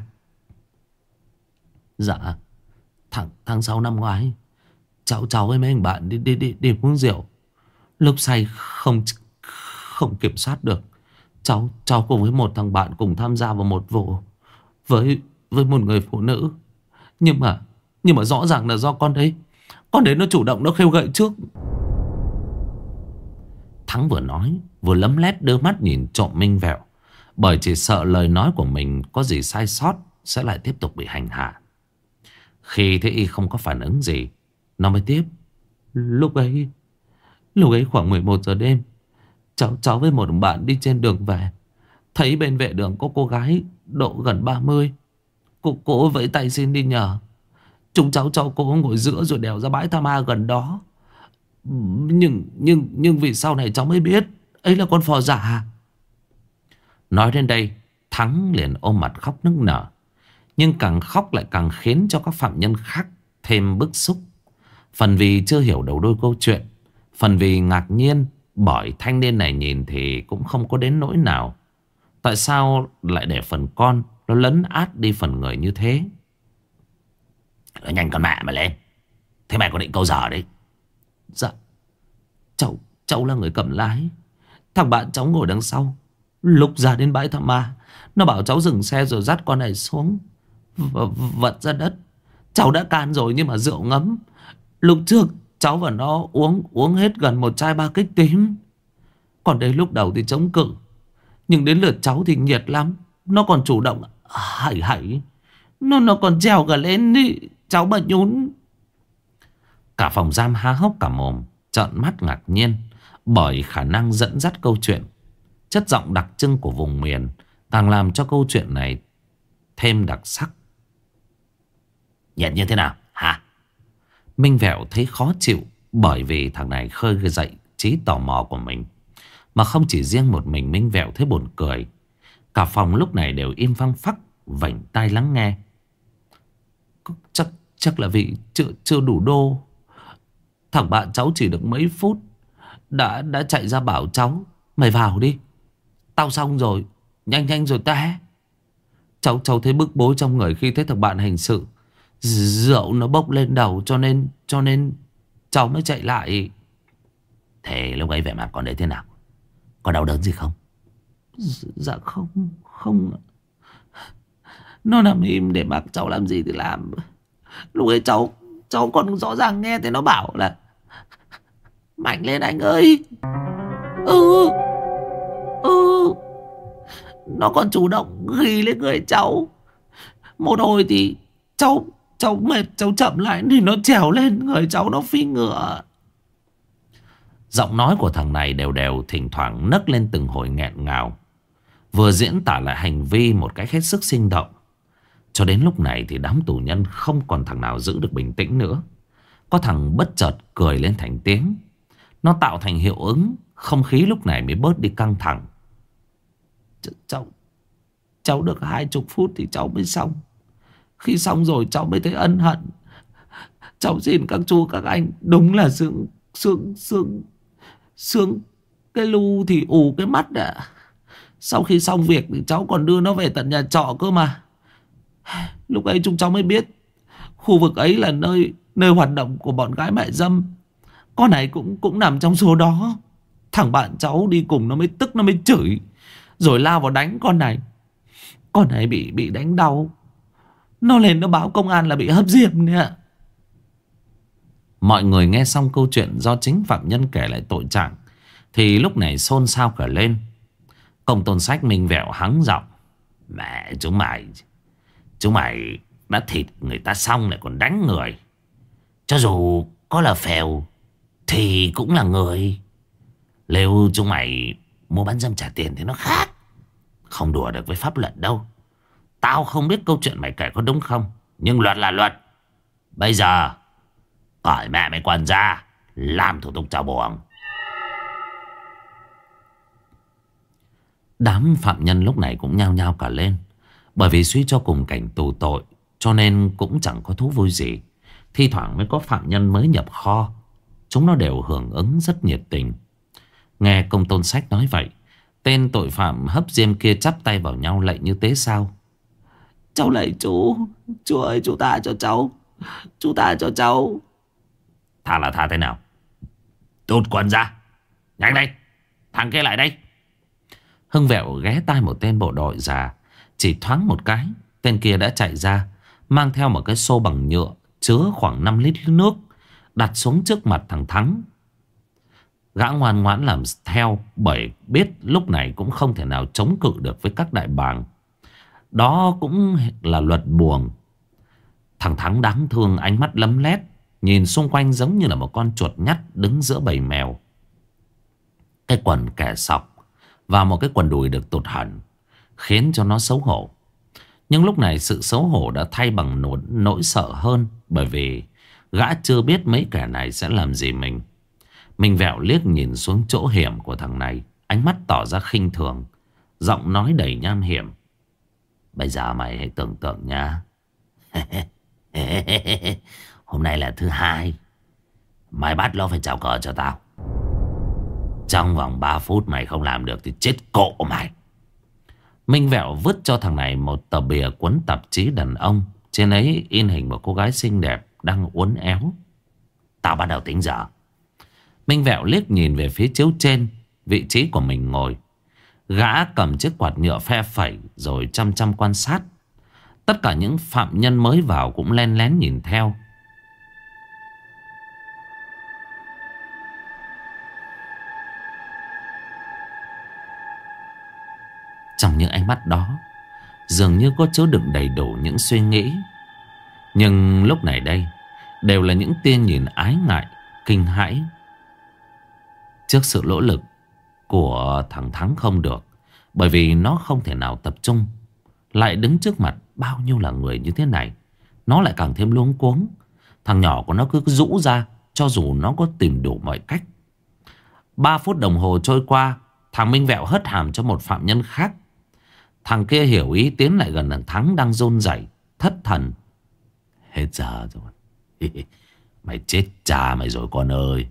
S1: Dạ, tháng, tháng sáu năm ngoái, cháu cháu với mấy anh bạn đi đi đi đi uống rượu. Lúc say không không kiểm soát được, cháu cháu cùng với một thằng bạn cùng tham gia vào một vụ với với một người phụ nữ. Nhưng mà nhưng mà rõ ràng là do con đấy, con đấy nó chủ động, nó khêu gợi trước. Thắng vừa nói vừa lấm lét đưa mắt nhìn trộm Minh Vẹo, bởi chỉ sợ lời nói của mình có gì sai sót sẽ lại tiếp tục bị hành hạ. Khi thấy y không có phản ứng gì, nó mới tiếp. Lúc ấy Lúc ấy khoảng mười một giờ đêm, Cháu cháu với một bạn đi trên đường về, thấy bên vệ đường có cô gái độ gần ba mươi. Cô cô vẫy tay xin đi nhờ. Chúng cháu cho cô ngồi giữa rồi đèo ra bãi tha ma gần đó. Nhưng nhưng nhưng vì sau này cháu mới biết ấy là con phò giả. Nói đến đây, Thắng liền ôm mặt khóc nức nở. Nhưng càng khóc lại càng khiến cho các phạm nhân khác thêm bức xúc. Phần vì chưa hiểu đầu đuôi câu chuyện, phần vì ngạc nhiên bởi thanh niên này nhìn thì cũng không có đến nỗi nào. Tại sao lại để phần con nó lấn át đi phần người như thế? Nói nhanh con mẹ mà lên. Thế mày có định câu giờ đấy? Dạ, Cháu cháu là người cầm lái. Thằng bạn cháu ngồi đằng sau. Lúc ra đến bãi tha ma, nó bảo cháu dừng xe rồi dắt con này xuống v vật ra đất. Cháu đã can rồi nhưng mà rượu ngấm. Lúc trước cháu và nó uống uống hết gần một chai ba kích tím. Còn đấy lúc đầu thì chống cự, nhưng đến lượt cháu thì nhiệt lắm. Nó còn chủ động hảy hảy. Nó nó còn trèo cả lên đi. Cháu mà nhún. Cả phòng giam há hốc cả mồm, trợn mắt ngạc nhiên bởi khả năng dẫn dắt câu chuyện Chất giọng đặc trưng của vùng miền càng làm cho câu chuyện này thêm đặc sắc.
S2: Nhận như thế nào hả?
S1: Minh Vẹo thấy khó chịu, bởi vì thằng này khơi dậy trí tò mò của mình. Mà không chỉ riêng một mình Minh Vẹo thấy buồn cười. Cả phòng lúc này đều im phăng phắc, vảnh tai lắng nghe. Chắc chắc là vì chưa, chưa đủ đô. Thằng bạn cháu chỉ được mấy phút Đã đã chạy ra bảo cháu: mày vào đi, tao xong rồi, nhanh nhanh rồi té. Cháu cháu thấy bức bối trong người khi thấy thằng bạn hành sự. Rượu nó bốc lên đầu, cho nên Cho nên cháu mới chạy lại.
S2: Thế lúc ấy vẻ mặt con đấy thế nào? Có đau đớn gì không?
S1: Dạ không, không. Nó nằm im để mặc cháu làm gì thì làm. Lúc ấy cháu Cháu còn rõ ràng nghe thấy nó bảo là: mạnh lên anh ơi. Ừ Ừ Nó còn chủ động ghi lên người cháu. Một hồi thì cháu Cháu mệt, cháu chậm lại thì nó trèo lên người cháu, nó phi ngựa. Giọng nói của thằng này đều đều, thỉnh thoảng nấc lên từng hồi nghẹn ngào, vừa diễn tả lại hành vi một cách hết sức sinh động. Cho đến lúc này thì đám tù nhân không còn thằng nào giữ được bình tĩnh nữa. Có thằng bất chợt cười lên thành tiếng. Nó tạo thành hiệu ứng, không khí lúc này mới bớt đi căng thẳng. Ch Cháu Cháu được hai chục phút thì cháu mới xong. Khi xong rồi cháu mới thấy ân hận. Cháu xin các chú các anh, đúng là sướng Sướng Sướng Sướng cái lu thì ù cái mắt ạ. Sau khi xong việc thì cháu còn đưa nó về tận nhà trọ cơ mà. Lúc ấy chúng cháu mới biết khu vực ấy là nơi Nơi hoạt động của bọn gái mại dâm. Con này cũng cũng nằm trong số đó. Thằng bạn cháu đi cùng nó mới tức, nó mới chửi, rồi lao vào đánh con này. Con này bị bị đánh đau, nó lên nó báo công an là bị hấp diệp nè. Mọi người nghe xong câu chuyện do chính phạm nhân kể lại tội trạng thì lúc này xôn xao cả lên. Công tôn sách Minh Vẹo hắng giọng: mẹ chúng mày Chúng mày đã thịt người ta xong lại còn đánh người. Cho dù có là phèo thì cũng là người. Nếu chúng mày mua bán dâm trả tiền thì nó khác, không đùa được với pháp luật đâu. Tao không biết câu chuyện mày kể có đúng không, nhưng luật là luật. Bây giờ cởi mẹ mày quần ra, làm thủ tục chào buồng. Đám phạm nhân lúc này cũng nhao nhao cả lên. Bởi vì suy cho cùng cảnh tù tội, cho nên cũng chẳng có thú vui gì. Thi thoảng mới có phạm nhân mới nhập kho, chúng nó đều hưởng ứng rất nhiệt tình. Nghe công tôn sách nói vậy, tên tội phạm hấp diêm kia chắp tay vào nhau lạy như tế sao: cháu lạy chú, chú ơi chú tha cho cháu, chú tha cho cháu. Tha là tha thế nào? Tụt quần ra, nhanh đây, thằng kia lại đây. Hưng Vẹo ghé tai một tên bộ đội già. Chỉ thoáng một cái, tên kia đã chạy ra, mang theo một cái xô bằng nhựa chứa khoảng năm lít nước, đặt xuống trước mặt thằng Thắng. Gã ngoan ngoãn làm theo, bởi biết lúc này cũng không thể nào chống cự được với các đại bàng. Đó cũng là luật buồng. Thằng Thắng đáng thương, ánh mắt lấm lét, nhìn xung quanh giống như là một con chuột nhắt đứng giữa bầy mèo. Cái quần kẻ sọc và một cái quần đùi được tụt hẳn khiến cho nó xấu hổ. Nhưng lúc này sự xấu hổ đã thay bằng nỗi, nỗi sợ hơn, bởi vì gã chưa biết mấy kẻ này sẽ làm gì mình. Mình Vẹo liếc nhìn xuống chỗ hiểm của thằng này, ánh mắt tỏ ra khinh thường, giọng nói đầy nham hiểm: bây giờ mày hãy tưởng tượng nha. Hôm nay là thứ hai, mày bắt nó phải chào cờ cho tao. Trong vòng ba phút mày không làm được thì chết cộ mày. Minh Vẹo vứt cho thằng này một tờ bìa cuốn tạp chí đàn ông. Trên ấy in hình một cô gái xinh đẹp đang uốn éo. Tao bắt đầu tính giờ. Minh Vẹo liếc nhìn về phía chiếu trên, vị trí của mình ngồi. Gã cầm chiếc quạt nhựa phe phẩy rồi chăm chăm quan sát. Tất cả những phạm nhân mới vào cũng len lén nhìn theo. Trong những ánh mắt đó dường như có chứa đựng đầy đủ những suy nghĩ. Nhưng lúc này đây đều là những tia nhìn ái ngại, kinh hãi trước sự nỗ lực của thằng Thắng không được. Bởi vì nó không thể nào tập trung. Lại đứng trước mặt bao nhiêu là người như thế này, nó lại càng thêm luống cuống. Thằng nhỏ của nó cứ rũ ra, cho dù nó có tìm đủ mọi cách. Ba phút đồng hồ trôi qua, thằng Minh Vẹo hất hàm cho một phạm nhân khác. Thằng kia hiểu ý tiến lại gần thằng Thắng đang run rẩy, thất thần. Hết giờ rồi. Mày chết cha mày rồi con ơi.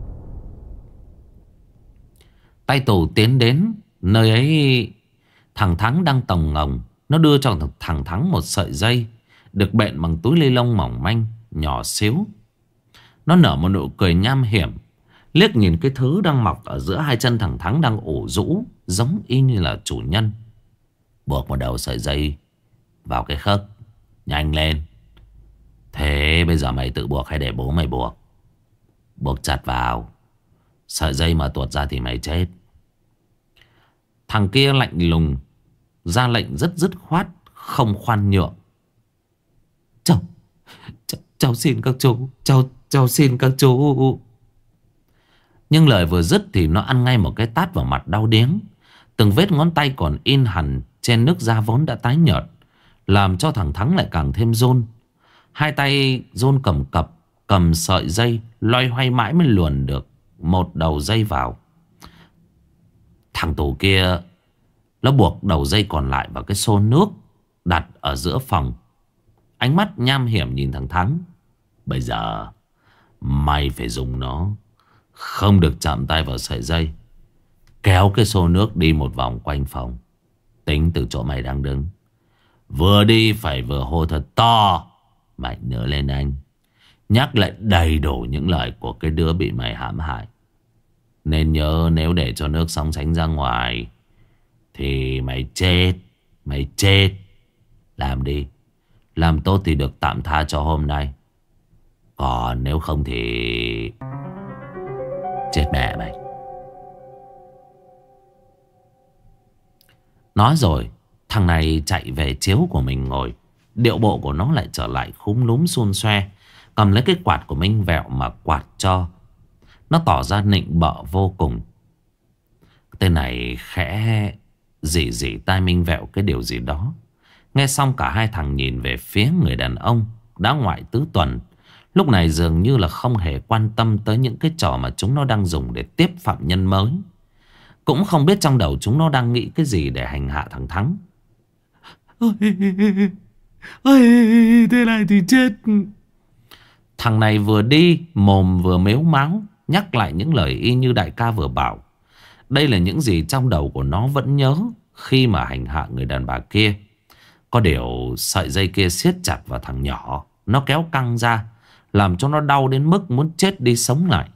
S1: Tay tù tiến đến nơi ấy. Thằng Thắng đang tòng ngồng. Nó đưa cho thằng Thắng một sợi dây được bện bằng túi ni lông mỏng manh, nhỏ xíu. Nó nở một nụ cười nham hiểm, liếc nhìn cái thứ đang mọc ở giữa hai chân thằng Thắng đang ủ rũ, giống y như là chủ nhân. Buộc một đầu sợi dây vào cái khớp. Nhanh lên. Thế bây giờ mày tự buộc hay để bố mày buộc? Buộc chặt vào. Sợi dây mà tuột ra thì mày chết. Thằng kia lạnh lùng ra lệnh rất dứt khoát, không khoan nhượng. Cháu, cháu, cháu xin các chú. Cháu, cháu xin các chú. Nhưng lời vừa dứt thì nó ăn ngay một cái tát vào mặt đau điếng. Từng vết ngón tay còn in hằn trên nước da vốn đã tái nhợt, làm cho thằng Thắng lại càng thêm run. Hai tay run cầm cập, cầm sợi dây, loay hoay mãi mới luồn được một đầu dây vào. Thằng tù kia nó buộc đầu dây còn lại vào cái xô nước đặt ở giữa phòng. Ánh mắt nham hiểm nhìn thằng Thắng. Bây giờ mày phải dùng nó, không được chạm tay vào sợi dây. Kéo cái xô nước đi một vòng quanh phòng, tính từ chỗ mày đang đứng. Vừa đi phải vừa hô thật to. Mày nhớ lên anh, nhắc lại đầy đủ những lời của cái đứa bị mày hãm hại. Nên nhớ, nếu để cho nước sóng sánh ra ngoài thì mày chết. Mày chết. Làm đi. Làm tốt thì được tạm tha cho hôm nay. Còn nếu không thì chết mẹ mày. Nói rồi, thằng này chạy về chiếu của mình ngồi. Điệu bộ của nó lại trở lại khúm núm xun xoe, cầm lấy cái quạt của Minh Vẹo mà quạt cho. Nó tỏ ra nịnh bợ vô cùng. Tên này khẽ rỉ rỉ tai Minh Vẹo cái điều gì đó. Nghe xong cả hai thằng nhìn về phía người đàn ông đã ngoại tứ tuần. Lúc này dường như là không hề quan tâm tới những cái trò mà chúng nó đang dùng để tiếp phạm nhân mới. Cũng không biết trong đầu chúng nó đang nghĩ cái gì để hành hạ thằng Thắng. Ôi, ôi, thế này thì chết. Thằng này vừa đi mồm vừa mếu máo, nhắc lại những lời y như đại ca vừa bảo. Đây là những gì trong đầu của nó vẫn nhớ khi mà hành hạ người đàn bà kia. Có điều sợi dây kia siết chặt vào thằng nhỏ, nó kéo căng ra, làm cho nó đau đến mức muốn chết đi sống lại.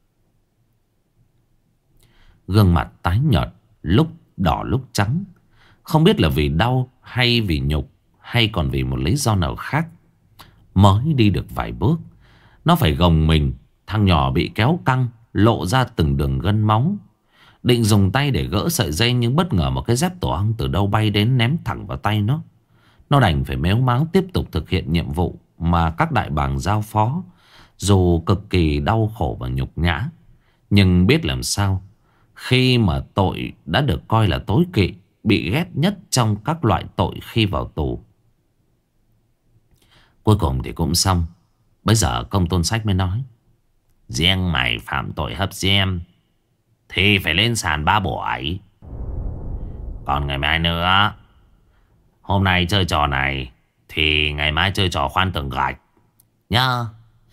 S1: Gương mặt tái nhợt, lúc đỏ lúc trắng. Không biết là vì đau hay vì nhục, hay còn vì một lý do nào khác. Mới đi được vài bước, nó phải gồng mình. Thằng nhỏ bị kéo căng, lộ ra từng đường gân máu. Định dùng tay để gỡ sợi dây, nhưng bất ngờ một cái dép tổ ong từ đâu bay đến ném thẳng vào tay nó. Nó đành phải mếu máo tiếp tục thực hiện nhiệm vụ mà các đại bàng giao phó. Dù cực kỳ đau khổ và nhục nhã, nhưng biết làm sao khi mà tội đã được coi là tối kỵ, bị ghét nhất trong các loại tội khi vào tù. Cuối cùng thì cũng xong. Bây giờ Công Tôn Sách mới nói: riêng mày phạm tội hấp diêm thì phải lên sàn ba buổi. Còn ngày mai nữa, hôm nay chơi trò này thì ngày mai chơi trò khoan tường gạch nhá.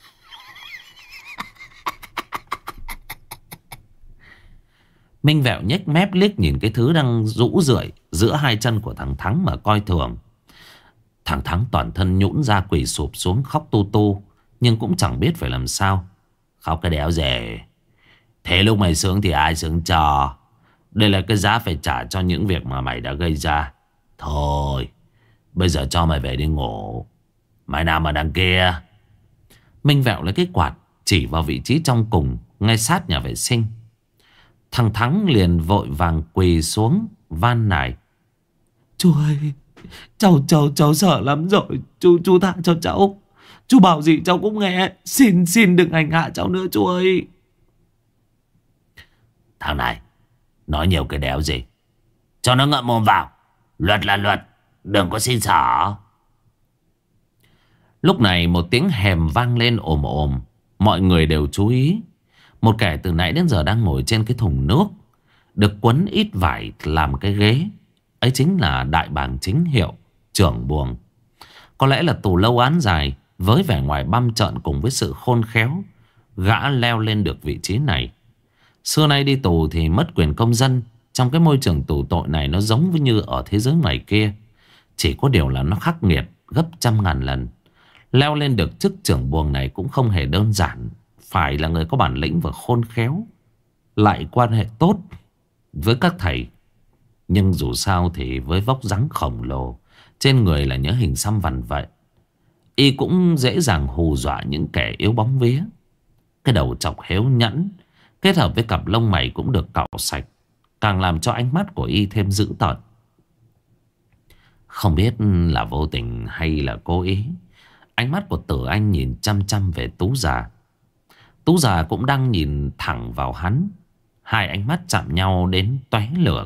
S1: Minh Vẹo nhếch mép liếc nhìn cái thứ đang rũ rượi giữa hai chân của thằng Thắng mà coi thường. Thằng Thắng toàn thân nhũn ra quỳ sụp xuống khóc tu tu, nhưng cũng chẳng biết phải làm sao. Khóc cái đéo rể. Thế lúc mày sướng thì ai sướng cho. Đây là cái giá phải trả cho những việc mà mày đã gây ra. Thôi, bây giờ cho mày về đi ngủ. Mày nào mà đằng kia. Minh Vẹo lấy cái quạt chỉ vào vị trí trong cùng, ngay sát nhà vệ sinh. Thằng Thắng liền vội vàng quỳ xuống van nài: chú ơi, cháu cháu cháu sợ lắm rồi, chú chú tha cho cháu. Chú bảo gì cháu cũng nghe. Xin xin đừng hành hạ cháu nữa chú ơi. Thằng này,
S2: Nói nhiều cái đéo gì. Cho nó ngậm mồm vào. Luật là luật. Đừng có xin xỏ.
S1: Lúc này một tiếng hèm vang lên ồm ồm. Mọi người đều chú ý. Một kẻ từ nãy đến giờ đang ngồi trên cái thùng nước, được quấn ít vải làm cái ghế. Ấy chính là đại bàng chính hiệu, trưởng buồng. Có lẽ là tù lâu án dài, với vẻ ngoài băm trợn cùng với sự khôn khéo, gã leo lên được vị trí này. Xưa nay đi tù thì mất quyền công dân. Trong cái môi trường tù tội này nó giống với như ở thế giới ngoài kia. Chỉ có điều là nó khắc nghiệt gấp trăm ngàn lần. Leo lên được chức trưởng buồng này cũng không hề đơn giản. Phải là người có bản lĩnh và khôn khéo, lại quan hệ tốt với các thầy. Nhưng dù sao thì với vóc dáng khổng lồ, trên người là nhớ hình xăm vằn vậy, y cũng dễ dàng hù dọa những kẻ yếu bóng vía. Cái đầu chọc héo nhẵn kết hợp với cặp lông mày cũng được cạo sạch, càng làm cho ánh mắt của y thêm dữ tợn. Không biết là vô tình hay là cố ý, ánh mắt của Tử Anh nhìn chăm chăm về Tú già. Tú già cũng đang nhìn thẳng vào hắn. Hai ánh mắt chạm nhau đến tóe lửa.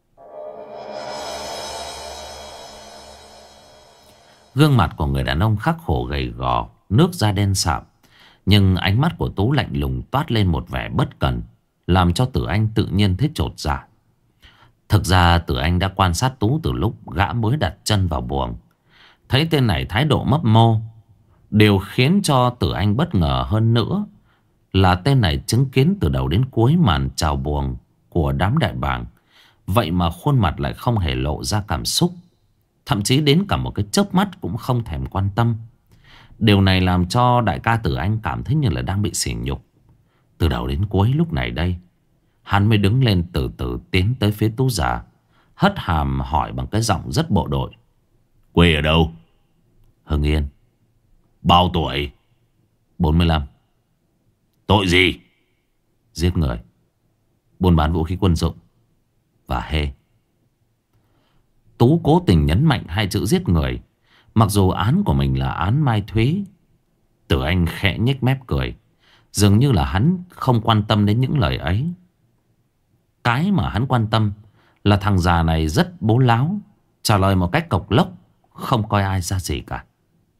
S1: Gương mặt của người đàn ông khắc khổ gầy gò, nước da đen sạm. Nhưng ánh mắt của Tú lạnh lùng toát lên một vẻ bất cần, làm cho Tử Anh tự nhiên thấy chột dạ. Thực ra Tử Anh đã quan sát Tú từ lúc gã mới đặt chân vào buồng. Thấy tên này thái độ mấp mô. Điều khiến cho Tử Anh bất ngờ hơn nữa là tên này chứng kiến từ đầu đến cuối màn chào buồng của đám đại bàng. Vậy mà khuôn mặt lại không hề lộ ra cảm xúc. Thậm chí đến cả một cái chớp mắt cũng không thèm quan tâm. Điều này làm cho đại ca Tử Anh cảm thấy như là đang bị sỉ nhục. Từ đầu đến cuối lúc này đây, hắn mới đứng lên từ từ tiến tới phía Tú già, hất hàm hỏi bằng cái giọng rất bộ đội.
S2: Quê ở đâu?
S1: Hưng Yên.
S2: Bao tuổi?
S1: bốn mươi lăm.
S2: Tội gì?
S1: Giết người, buôn bán vũ khí quân dụng và hê. Tú cố tình nhấn mạnh hai chữ giết người, mặc dù án của mình là án Mai Thúy. Tử Anh khẽ nhếch mép cười, dường như là hắn không quan tâm đến những lời ấy. Cái mà hắn quan tâm là thằng già này rất bố láo, trả lời một cách cộc lốc, không coi ai ra gì cả.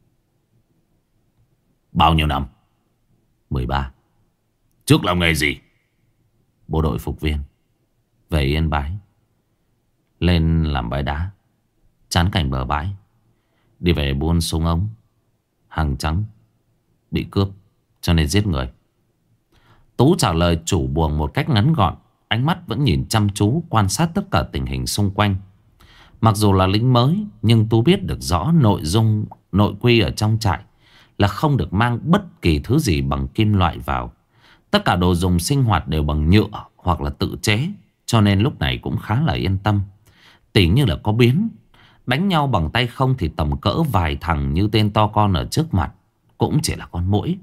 S2: Bao nhiêu năm?
S1: mười ba.
S2: Trước làm nghề gì?
S1: Bộ đội phục viên. Về Yên Bái, lên làm bãi đá, chán cảnh bờ bãi, đi về buôn súng ống, hàng trắng, bị cướp cho nên giết người. Tú trả lời chủ buồng một cách ngắn gọn, ánh mắt vẫn nhìn chăm chú quan sát tất cả tình hình xung quanh. Mặc dù là lính mới, nhưng Tú biết được rõ nội dung nội quy ở trong trại là không được mang bất kỳ thứ gì bằng kim loại vào. Tất cả đồ dùng sinh hoạt đều bằng nhựa hoặc là tự chế, cho nên lúc này cũng khá là yên tâm. Tỉ như là có biến, đánh nhau bằng tay không thì tầm cỡ vài thằng như tên to con ở trước mặt cũng chỉ là con muỗi.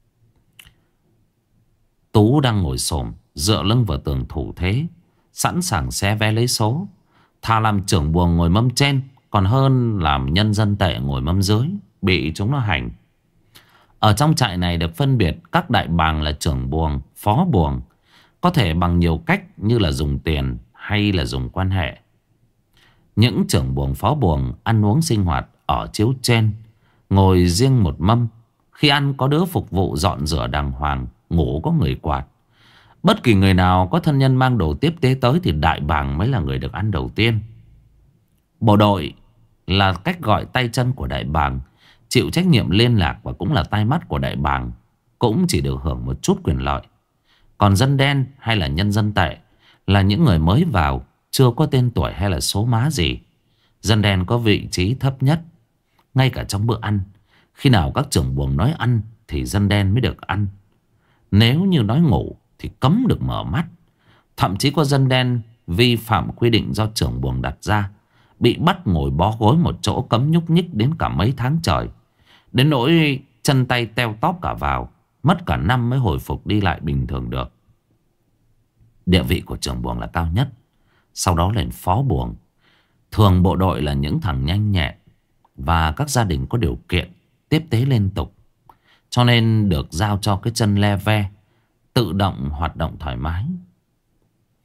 S1: Tú đang ngồi xổm dựa lưng vào tường thủ thế, sẵn sàng xé vé lấy số. Thà làm trưởng buồng ngồi mâm trên còn hơn làm nhân dân tệ ngồi mâm dưới, bị chúng nó hành. Ở trong trại này được phân biệt các đại bàng là trưởng buồng, phó buồng, có thể bằng nhiều cách như là dùng tiền hay là dùng quan hệ. Những trưởng buồng, phó buồng ăn uống sinh hoạt ở chiếu trên, ngồi riêng một mâm. Khi ăn có đứa phục vụ dọn rửa đàng hoàng, ngủ có người quạt. Bất kỳ người nào có thân nhân mang đồ tiếp tế tới thì đại bàng mới là người được ăn đầu tiên. Bộ đội là cách gọi tay chân của đại bàng, chịu trách nhiệm liên lạc và cũng là tai mắt của đại bàng, cũng chỉ được hưởng một chút quyền lợi. Còn dân đen hay là nhân dân tệ là những người mới vào, chưa có tên tuổi hay là số má gì. Dân đen có vị trí thấp nhất. Ngay cả trong bữa ăn, khi nào các trưởng buồng nói ăn thì dân đen mới được ăn. Nếu như nói ngủ thì cấm được mở mắt. Thậm chí có dân đen vi phạm quy định do trưởng buồng đặt ra, bị bắt ngồi bó gối một chỗ, cấm nhúc nhích đến cả mấy tháng trời. Đến nỗi chân tay teo tóp cả vào, mất cả năm mới hồi phục đi lại bình thường được. Địa vị của trưởng buồng là cao nhất, sau đó lên phó buồng. Thường bộ đội là những thằng nhanh nhẹn và các gia đình có điều kiện tiếp tế liên tục, cho nên được giao cho cái chân le ve, tự động hoạt động thoải mái.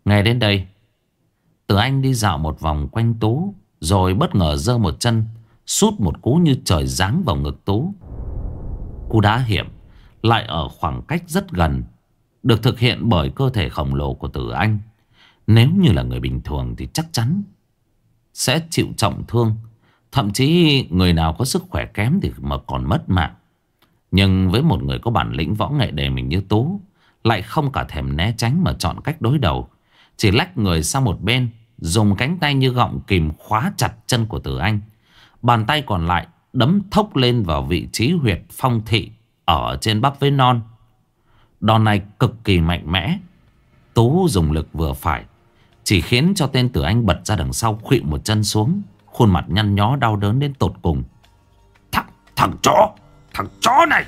S1: Nghe đến đây, Từ Anh đi dạo một vòng quanh Tú, rồi bất ngờ giơ một chân sút một cú như trời giáng vào ngực Tú. Cú đá hiểm lại ở khoảng cách rất gần, được thực hiện bởi cơ thể khổng lồ của Từ Anh. Nếu như là người bình thường thì chắc chắn sẽ chịu trọng thương. Thậm chí người nào có sức khỏe kém thì mà còn mất mạng. Nhưng với một người có bản lĩnh võ nghệ đề mình như Tú, lại không cả thèm né tránh mà chọn cách đối đầu. Chỉ lách người sang một bên, dùng cánh tay như gọng kìm khóa chặt chân của Từ Anh. Bàn tay còn lại đấm thốc lên vào vị trí huyệt phong thị ở trên bắp vế non. Đòn này cực kỳ mạnh mẽ. Tú dùng lực vừa phải, chỉ khiến cho tên Từ Anh bật ra đằng sau, khuỵu một chân xuống, khuôn mặt nhăn nhó đau đớn đến tột cùng.
S2: Thằng, thằng chó, thằng chó này.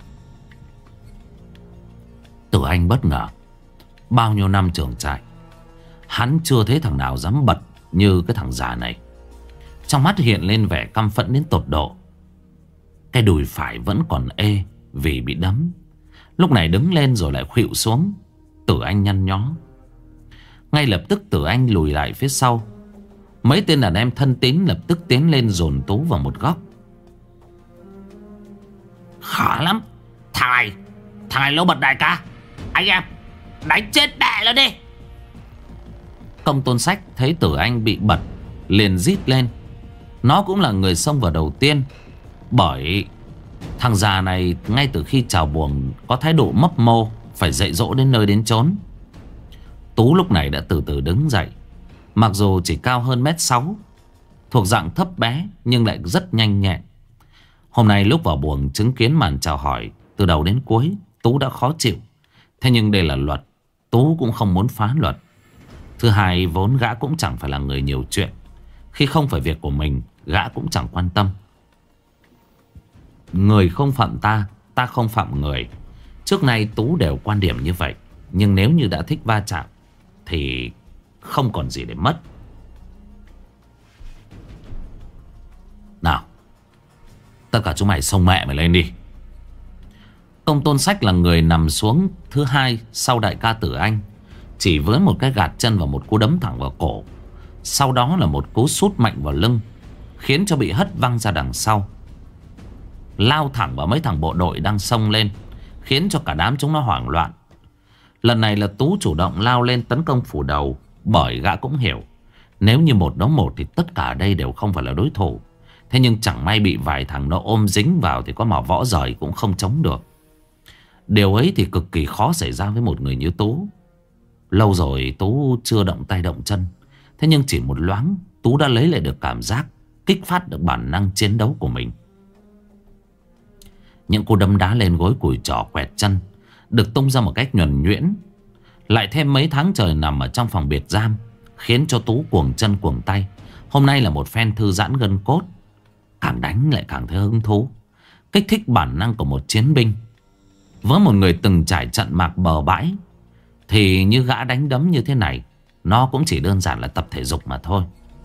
S1: Từ Anh bất ngờ. Bao nhiêu năm trưởng trại, hắn chưa thấy thằng nào dám bật như cái thằng già này. Trong mắt hiện lên vẻ căm phẫn đến tột độ. Cái đùi phải vẫn còn ê vì bị đấm, lúc này đứng lên rồi lại khuỵu xuống. Từ Anh nhăn nhó. Ngay lập tức Từ Anh lùi lại phía sau. Mấy tên đàn em thân tín lập tức tiến lên dồn Tú vào một góc.
S2: Khá lắm. Thằng này, thằng này lỗ bật đại ca. Anh em đánh chết mẹ nó đi.
S1: Công Tôn Sách thấy Từ Anh bị bật liền rít lên. Nó cũng là người xông vào đầu tiên, bởi thằng già này ngay từ khi chào buồng có thái độ mấp mô, phải dạy dỗ đến nơi đến chốn. Tú lúc này đã từ từ đứng dậy. Mặc dù chỉ cao hơn mét sáu, thuộc dạng thấp bé nhưng lại rất nhanh nhẹn. Hôm nay lúc vào buồng chứng kiến màn chào hỏi từ đầu đến cuối, Tú đã khó chịu. Thế nhưng đây là luật, Tú cũng không muốn phá luật. Thứ hai, vốn gã cũng chẳng phải là người nhiều chuyện. Khi không phải việc của mình, gã cũng chẳng quan tâm. Người không phạm ta, ta không phạm người. Trước nay Tú đều quan điểm như vậy. Nhưng nếu như đã thích va chạm thì không còn gì để mất. Nào, tất cả chúng mày xông mẹ mày lên đi. Công Tôn Sách là người nằm xuống thứ hai sau đại ca Tử Anh, chỉ với một cái gạt chân và một cú đấm thẳng vào cổ. Sau đó là một cú sút mạnh vào lưng, khiến cho bị hất văng ra đằng sau, lao thẳng vào mấy thằng bộ đội đang xông lên, khiến cho cả đám chúng nó hoảng loạn. Lần này là Tú chủ động lao lên tấn công phủ đầu, bởi gã cũng hiểu nếu như một đấu một thì tất cả đây đều không phải là đối thủ. Thế nhưng chẳng may bị vài thằng nó ôm dính vào thì có mà võ giỏi cũng không chống được. Điều ấy thì cực kỳ khó xảy ra với một người như Tú. Lâu rồi Tú chưa động tay động chân, thế nhưng chỉ một loáng Tú đã lấy lại được cảm giác, kích phát được bản năng chiến đấu của mình. Những cú đấm đá lên gối cùi chỏ quẹt chân được tung ra một cách nhuần nhuyễn. Lại thêm mấy tháng trời nằm ở trong phòng biệt giam, khiến cho Tú cuồng chân cuồng tay. Hôm nay là một phen thư giãn gân cốt, càng đánh lại càng thấy hứng thú, kích thích bản năng của một chiến binh. Với một người từng trải trận mạc bờ bãi thì như gã đánh đấm như thế này, nó cũng chỉ đơn giản là tập thể dục mà thôi.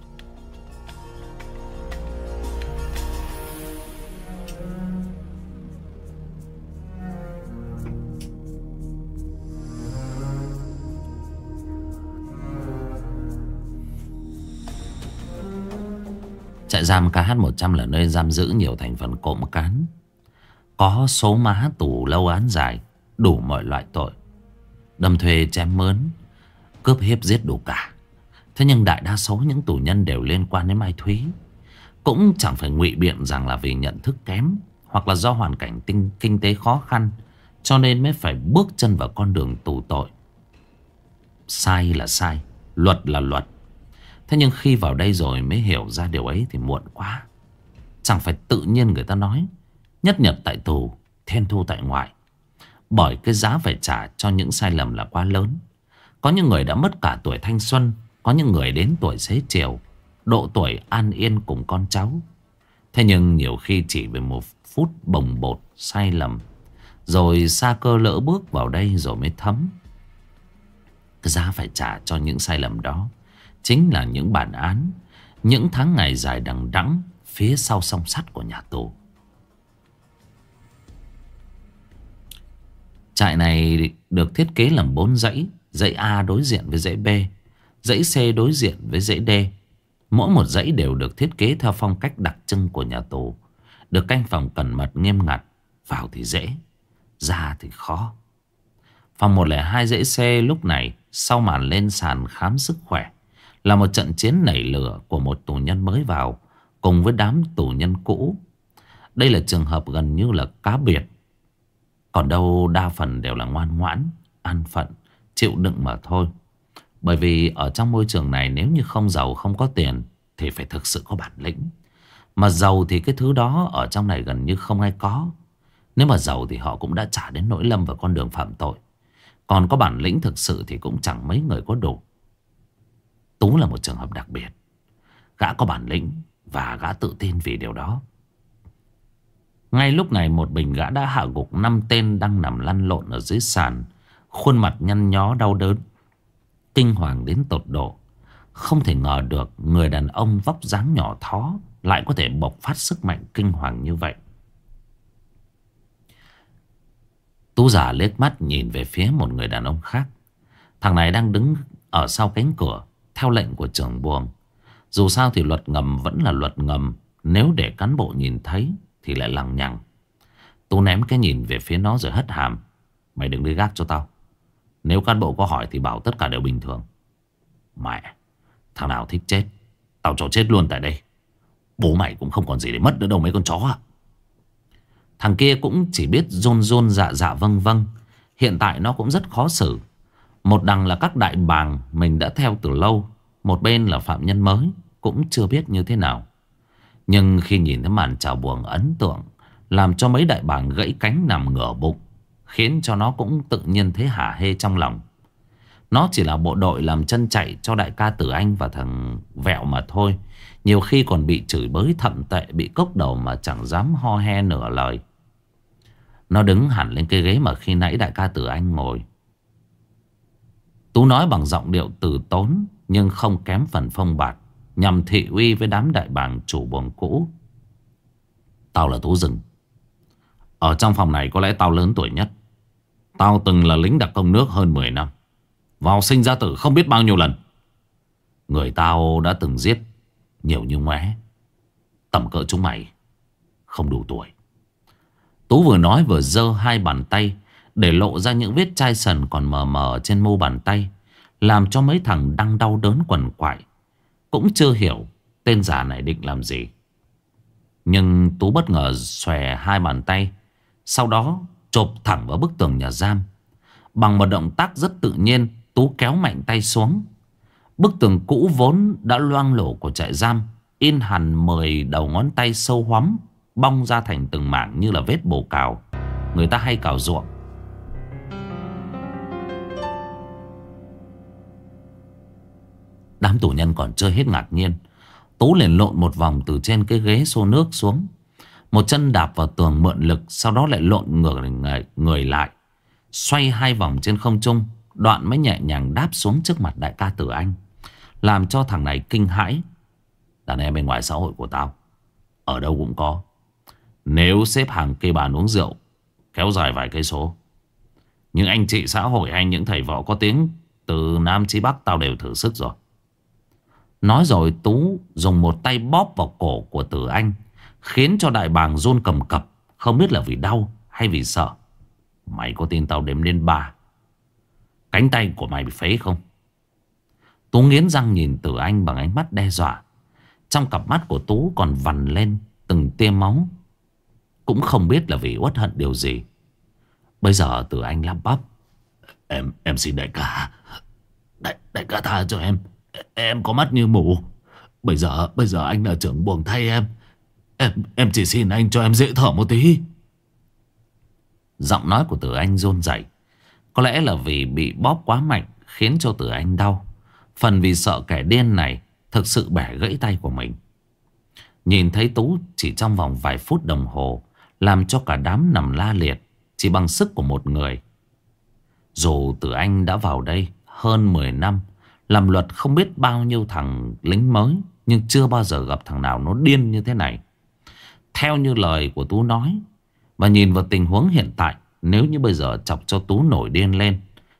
S1: Trại giam K H một trăm là nơi giam giữ nhiều thành phần cộng cán, có số má tù lâu án dài, đủ mọi loại tội, đâm thuê chém mướn, cướp hiếp giết đủ cả. Thế nhưng đại đa số những tù nhân đều liên quan đến Mai Thúy. Cũng chẳng phải ngụy biện rằng là vì nhận thức kém, hoặc là do hoàn cảnh tinh, kinh tế khó khăn, cho nên mới phải bước chân vào con đường tù tội. Sai là sai, luật là luật. Thế nhưng khi vào đây rồi mới hiểu ra điều ấy thì muộn quá. Chẳng phải tự nhiên người ta nói nhất nhật tại tù, thiên thu tại ngoại. Bởi cái giá phải trả cho những sai lầm là quá lớn. Có những người đã mất cả tuổi thanh xuân, có những người đến tuổi xế chiều, độ tuổi an yên cùng con cháu. Thế nhưng nhiều khi chỉ vì một phút bồng bột sai lầm, rồi sa cơ lỡ bước vào đây rồi mới thấm. Cái giá phải trả cho những sai lầm đó chính là những bản án, những tháng ngày dài đằng đẵng phía sau song sắt của nhà tù. Trại này được thiết kế làm bốn dãy, Dãy A đối diện với dãy B, dãy C đối diện với dãy D. Mỗi một dãy đều được thiết kế theo phong cách đặc trưng của nhà tù, được canh phòng cẩn mật nghiêm ngặt. Vào thì dễ, ra thì khó. Phòng một không hai dãy C lúc này sau màn lên sàn khám sức khỏe là một trận chiến nảy lửa của một tù nhân mới vào cùng với đám tù nhân cũ. Đây là trường hợp gần như là cá biệt, còn đâu đa phần đều là ngoan ngoãn, an phận, chịu đựng mà thôi. Bởi vì ở trong môi trường này, nếu như không giàu không có tiền thì phải thực sự có bản lĩnh. Mà giàu thì cái thứ đó ở trong này gần như không ai có. Nếu mà giàu thì họ cũng đã trả đến nỗi lâm vào con đường phạm tội. Còn có bản lĩnh thực sự thì cũng chẳng mấy người có đủ. Tú là một trường hợp đặc biệt. Gã có bản lĩnh và gã tự tin vì điều đó. Ngay lúc này một mình gã đã hạ gục năm tên đang nằm lăn lộn ở dưới sàn, khuôn mặt nhăn nhó đau đớn, kinh hoàng đến tột độ. Không thể ngờ được người đàn ông vóc dáng nhỏ thó lại có thể bộc phát sức mạnh kinh hoàng như vậy. Tú giả liếc mắt nhìn về phía một người đàn ông khác. Thằng này đang đứng ở sau cánh cửa theo lệnh của trưởng buồng. Dù sao thì luật ngầm vẫn là luật ngầm, nếu để cán bộ nhìn thấy thì lại lằng nhằng. Tú ném cái nhìn về phía nó rồi hất hàm: mày đừng đi gác cho tao. Nếu cán bộ có hỏi thì bảo tất cả đều bình thường. Mẹ, thằng nào thích chết tao cho chết luôn tại đây. Bố mày cũng không còn gì để mất nữa đâu mấy con chó à. Thằng kia cũng chỉ biết rôn rôn dạ dạ vâng vâng. Hiện tại nó cũng rất khó xử. Một đằng là các đại bàng mình đã theo từ lâu, một bên là phạm nhân mới cũng chưa biết như thế nào. Nhưng khi nhìn thấy màn chào buồng ấn tượng làm cho mấy đại bàng gãy cánh nằm ngửa bụng, khiến cho nó cũng tự nhiên thấy hả hê trong lòng. Nó chỉ là bộ đội làm chân chạy cho đại ca Tử Anh và thằng Vẹo mà thôi. Nhiều khi còn bị chửi bới thậm tệ, bị cốc đầu mà chẳng dám ho he nửa lời. Nó đứng hẳn lên cái ghế mà khi nãy đại ca Tử Anh ngồi. Tú nói bằng giọng điệu từ tốn nhưng không kém phần phông bạt, nhằm thị uy với đám đại bàng chủ buồng cũ. Tao là Tú Rừng. Ở trong phòng này có lẽ tao lớn tuổi nhất. Tao từng là lính đặc công nước hơn mười năm, vào sinh ra tử không biết bao nhiêu lần. Người tao đã từng giết nhiều như ngoé. Tầm cỡ chúng mày không đủ tuổi. Tú vừa nói vừa giơ hai bàn tay để lộ ra những vết chai sần còn mờ mờ trên mu bàn tay, làm cho mấy thằng đang đau đớn quằn quại cũng chưa hiểu tên già này định làm gì. Nhưng Tú bất ngờ xòe hai bàn tay, sau đó chộp thẳng vào bức tường nhà giam. Bằng một động tác rất tự nhiên, Tú kéo mạnh tay xuống. Bức tường cũ vốn đã loang lổ của trại giam in hẳn mười đầu ngón tay sâu hoắm, bong ra thành từng mảng như là vết bổ cào. Người ta hay cào ruộng. Đám tù nhân còn chưa hết ngạc nhiên, Tú liền lộn một vòng từ trên cái ghế xô nước xuống, một chân đạp vào tường mượn lực, sau đó lại lộn ngược người, người lại, xoay hai vòng trên không trung, đoạn mới nhẹ nhàng đáp xuống trước mặt đại ca Tử Anh, làm cho thằng này kinh hãi. Đàn em bên ngoài xã hội của tao ở đâu cũng có. Nếu xếp hàng kê bàn uống rượu kéo dài vài cây số, những anh chị xã hội hay những thầy võ có tiếng từ Nam chí Bắc tao đều thử sức rồi. Nói rồi Tú dùng một tay bóp vào cổ của Tử Anh, khiến cho đại bàng run cầm cập, không biết là vì đau hay vì sợ. Mày có tin tao đếm đến ba, cánh tay của mày bị phế không? Tú nghiến răng nhìn Tử Anh bằng ánh mắt đe dọa. Trong cặp mắt của Tú còn vằn lên từng tia máu, cũng không biết là vì uất hận điều gì. Bây giờ Tử Anh lắp bắp: Em em xin đại ca, Đại, đại ca tha cho em. Em có mắt như mù. Bây giờ bây giờ anh là trưởng buồng thay em. Em em chỉ xin anh cho em dễ thở một tí. Giọng nói của Tử Anh run rẩy. Có lẽ là vì bị bóp quá mạnh khiến cho Tử Anh đau, phần vì sợ kẻ điên này thực sự bẻ gãy tay của mình. Nhìn thấy Tú chỉ trong vòng vài phút đồng hồ làm cho cả đám nằm la liệt chỉ bằng sức của một người. Dù Tử Anh đã vào đây hơn mười năm, làm luật không biết bao nhiêu thằng lính mới, nhưng chưa bao giờ gặp thằng nào nó điên như thế này. Theo như lời của Tú nói, và nhìn vào tình huống hiện tại, nếu như bây giờ chọc cho Tú nổi điên lên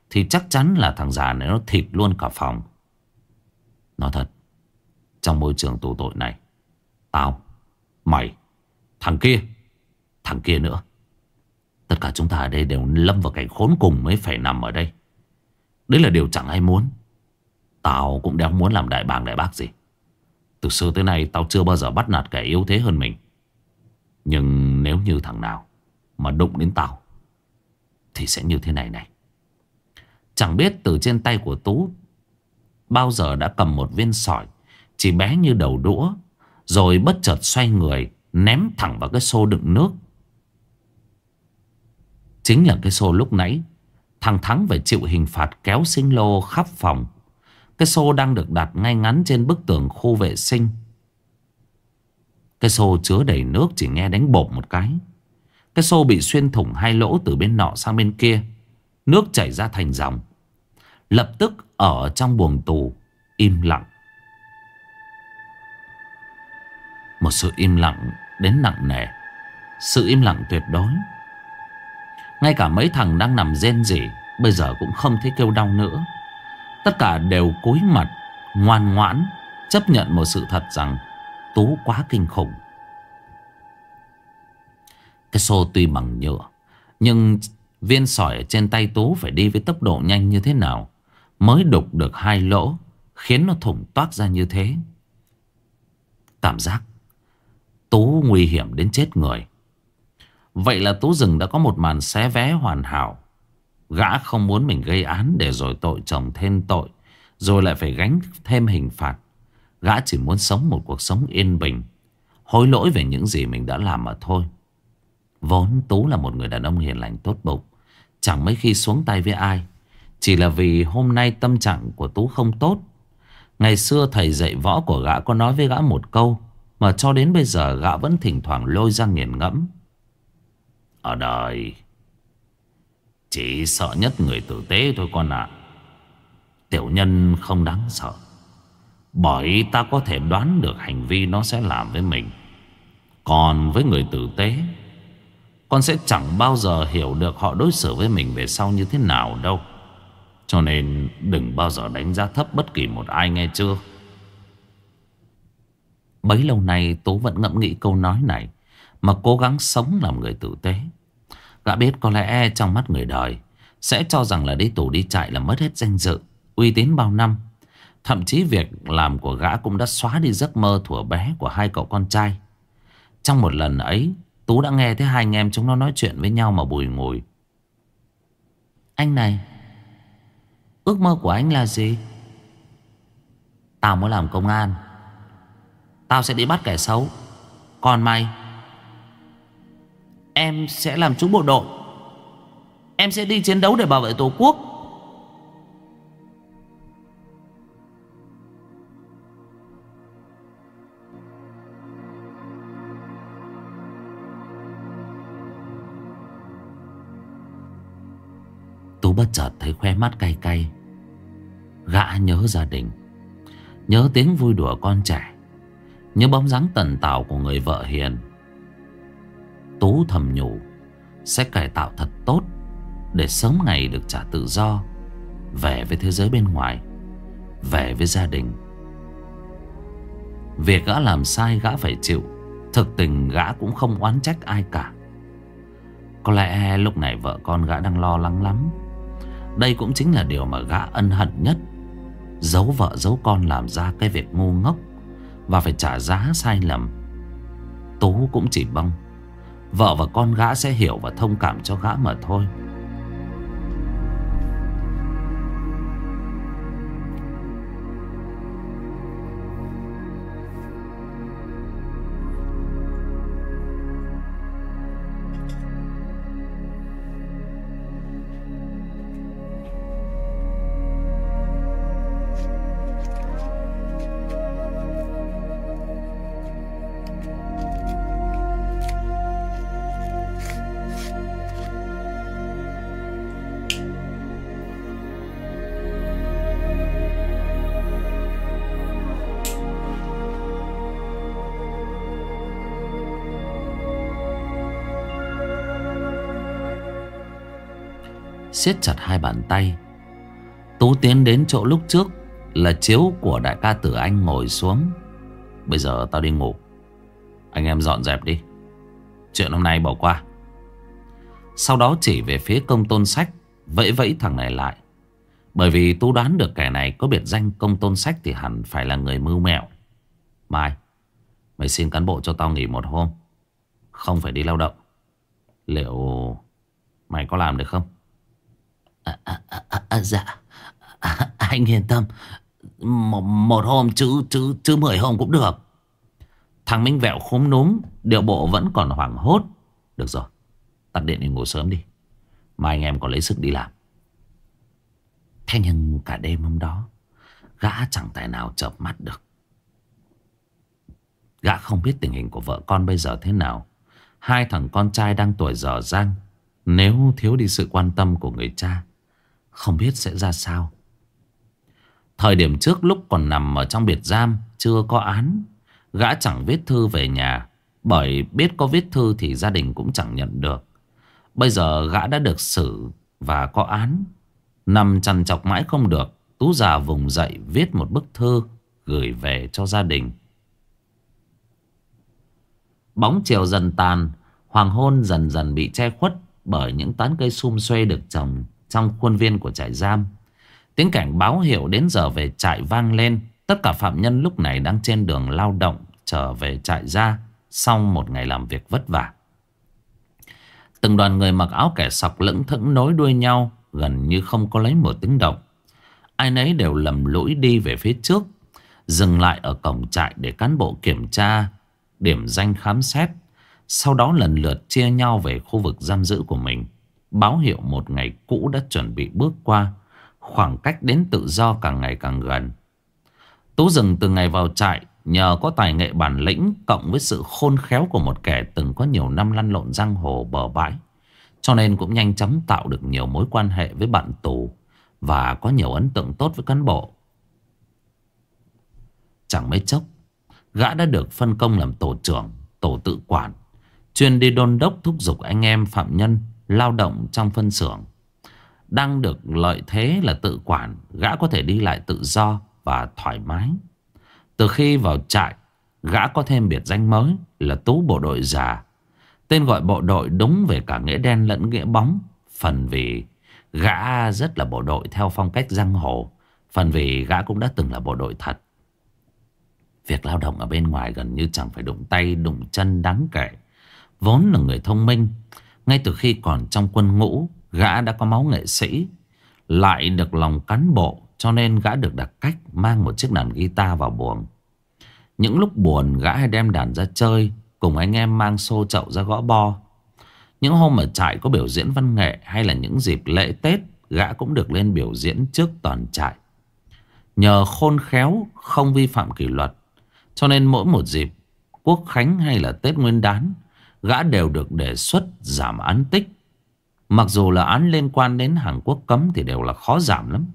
S1: thì chắc chắn là thằng già này nó thịt luôn cả phòng. Nói thật, trong môi trường tù tội này, tao, mày, thằng kia, thằng kia nữa, tất cả chúng ta ở đây đều lâm vào cảnh khốn cùng mới phải nằm ở đây. Đấy là điều chẳng ai muốn. Tao cũng đéo muốn làm đại bàng đại bác gì. Từ xưa tới nay tao chưa bao giờ bắt nạt kẻ yếu thế hơn mình. Nhưng nếu như thằng nào mà đụng đến tao thì sẽ như thế này này. Chẳng biết từ trên tay của Tú bao giờ đã cầm một viên sỏi chỉ bé như đầu đũa, rồi bất chợt xoay người ném thẳng vào cái xô đựng nước. Chính là cái xô lúc nãy thằng Thắng phải chịu hình phạt kéo sinh lô khắp phòng. Cái xô đang được đặt ngay ngắn trên bức tường khu vệ sinh. Cái xô chứa đầy nước, chỉ nghe đánh bộp một cái, cái xô bị xuyên thủng hai lỗ từ bên nọ sang bên kia. Nước chảy ra thành dòng. Lập tức ở trong buồng tù im lặng. Một sự im lặng đến nặng nề. Sự im lặng tuyệt đối. Ngay cả mấy thằng đang nằm rên rỉ bây giờ cũng không thấy kêu đau nữa. Tất cả đều cúi mặt ngoan ngoãn chấp nhận một sự thật rằng Tú quá kinh khủng. Cái xô tuy bằng nhựa, nhưng viên sỏi ở trên tay Tú phải đi với tốc độ nhanh như thế nào mới đục được hai lỗ, khiến nó thủng toác ra như thế. Cảm giác Tú nguy hiểm đến chết người. Vậy là Tú Rừng đã có một màn xé vé hoàn hảo. Gã không muốn mình gây án để rồi tội chồng thêm tội, rồi lại phải gánh thêm hình phạt. Gã chỉ muốn sống một cuộc sống yên bình, hối lỗi về những gì mình đã làm mà thôi. Vốn Tú là một người đàn ông hiền lành tốt bụng, chẳng mấy khi xuống tay với ai. Chỉ là vì hôm nay tâm trạng của Tú không tốt. Ngày xưa thầy dạy võ của gã có nói với gã một câu mà cho đến bây giờ gã vẫn thỉnh thoảng lôi ra nghiền ngẫm. Ở đời chỉ sợ nhất người tử tế thôi con ạ. Tiểu nhân không đáng sợ, bởi ta có thể đoán được hành vi nó sẽ làm với mình. Còn với người tử tế, con sẽ chẳng bao giờ hiểu được họ đối xử với mình về sau như thế nào đâu. Cho nên đừng bao giờ đánh giá thấp bất kỳ một ai, nghe chưa? Bấy lâu nay Tú vẫn ngẫm nghĩ câu nói này mà cố gắng sống làm người tử tế. Gã biết có lẽ trong mắt người đời sẽ cho rằng là đi tù đi trại là mất hết danh dự, uy tín bao năm. Thậm chí việc làm của gã cũng đã xóa đi giấc mơ thuở bé của hai cậu con trai. Trong một lần ấy, Tú đã nghe thấy hai anh em chúng nó nói chuyện với nhau mà bùi ngùi. Anh này, ước mơ của anh là gì? Tao muốn làm công an. Tao sẽ đi bắt kẻ xấu. Còn mày? Em sẽ làm chú bộ đội. Em sẽ đi chiến đấu để bảo vệ Tổ quốc. Tú bất chợt thấy khoe mắt cay cay. Gã nhớ gia đình, nhớ tiếng vui đùa con trẻ, nhớ bóng dáng tần tảo của người vợ hiền. Tú thầm nhủ sẽ cải tạo thật tốt để sớm ngày được trả tự do, về với thế giới bên ngoài, về với gia đình. Việc gã làm sai gã phải chịu. Thực tình gã cũng không oán trách ai cả. Có lẽ lúc này vợ con gã đang lo lắng lắm. Đây cũng chính là điều mà gã ân hận nhất. Giấu vợ giấu con làm ra cái việc ngu ngốc và phải trả giá sai lầm. Tú cũng chỉ mong vợ và con gã sẽ hiểu và thông cảm cho gã mà thôi. Siết chặt hai bàn tay, Tú tiến đến chỗ lúc trước là chiếu của đại ca Tử Anh ngồi xuống. Bây giờ tao đi ngủ, anh em dọn dẹp đi, chuyện hôm nay bỏ qua. Sau đó chỉ về phía Công Tôn Sách, vẫy vẫy thằng này lại. Bởi vì Tú đoán được kẻ này có biệt danh Công Tôn Sách thì hẳn phải là người mưu mẹo. Mai, mày xin cán bộ cho tao nghỉ một hôm, không phải đi lao động. Liệu mày có làm được không?
S2: À, à, à, à, dạ à, anh yên tâm, một, một hôm chứ chứ chứ mười hôm cũng được.
S1: Thằng Minh Vẹo khúm núm, điệu bộ vẫn còn hoảng hốt. Được rồi, tắt điện đi ngủ sớm đi, mai anh em còn lấy sức đi làm.
S2: Thế nhưng cả đêm hôm đó gã chẳng tài nào chợp mắt được.
S1: Gã không biết tình hình của vợ con bây giờ thế nào. Hai thằng con trai đang tuổi dở dang, nếu thiếu đi sự quan tâm của người cha, không biết sẽ ra sao. Thời điểm trước lúc còn nằm ở trong biệt giam, chưa có án, gã chẳng viết thư về nhà, bởi biết có viết thư thì gia đình cũng chẳng nhận được. Bây giờ gã đã được xử và có án, nằm trằn trọc mãi không được. Tú già vùng dậy viết một bức thư gửi về cho gia đình. Bóng chiều dần tàn, hoàng hôn dần dần bị che khuất bởi những tán cây sum xuê được trồng trong khuôn viên của trại giam. Tiếng cảnh báo hiệu đến giờ về trại vang lên. Tất cả phạm nhân lúc này đang trên đường lao động trở về trại ra sau một ngày làm việc vất vả. Từng đoàn người mặc áo kẻ sọc lững thững nối đuôi nhau, gần như không có lấy một tiếng động. Ai nấy đều lầm lũi đi về phía trước, dừng lại ở cổng trại để cán bộ kiểm tra, điểm danh khám xét. Sau đó lần lượt chia nhau về khu vực giam giữ của mình, báo hiệu một ngày cũ đã chuẩn bị bước qua. Khoảng cách đến tự do càng ngày càng gần. Tú Dừng từ ngày vào trại, nhờ có tài nghệ bản lĩnh cộng với sự khôn khéo của một kẻ từng có nhiều năm lăn lộn giang hồ bờ bãi, cho nên cũng nhanh chóng tạo được nhiều mối quan hệ với bạn tù và có nhiều ấn tượng tốt với cán bộ. Chẳng mấy chốc, gã đã được phân công làm tổ trưởng, tổ tự quản, chuyên đi đôn đốc thúc giục anh em phạm nhân lao động trong phân xưởng. Đang được lợi thế là tự quản, gã có thể đi lại tự do và thoải mái. Từ khi vào trại, gã có thêm biệt danh mới là Tú Bộ Đội Già. Tên gọi bộ đội đúng về cả nghĩa đen lẫn nghĩa bóng. Phần vì gã rất là bộ đội theo phong cách giang hồ, phần vì gã cũng đã từng là bộ đội thật. Việc lao động ở bên ngoài gần như chẳng phải đụng tay đụng chân đáng kể. Vốn là người thông minh, ngay từ khi còn trong quân ngũ, gã đã có máu nghệ sĩ, lại được lòng cán bộ, cho nên gã được đặt cách mang một chiếc đàn guitar vào buồng. Những lúc buồn, gã hay đem đàn ra chơi, cùng anh em mang xô chậu ra gõ bo. Những hôm ở trại có biểu diễn văn nghệ hay là những dịp lễ Tết, gã cũng được lên biểu diễn trước toàn trại. Nhờ khôn khéo, không vi phạm kỷ luật, cho nên mỗi một dịp Quốc khánh hay là Tết Nguyên đán, gã đều được đề xuất giảm án tích. Mặc dù là án liên quan đến hàng quốc cấm thì đều là khó giảm lắm.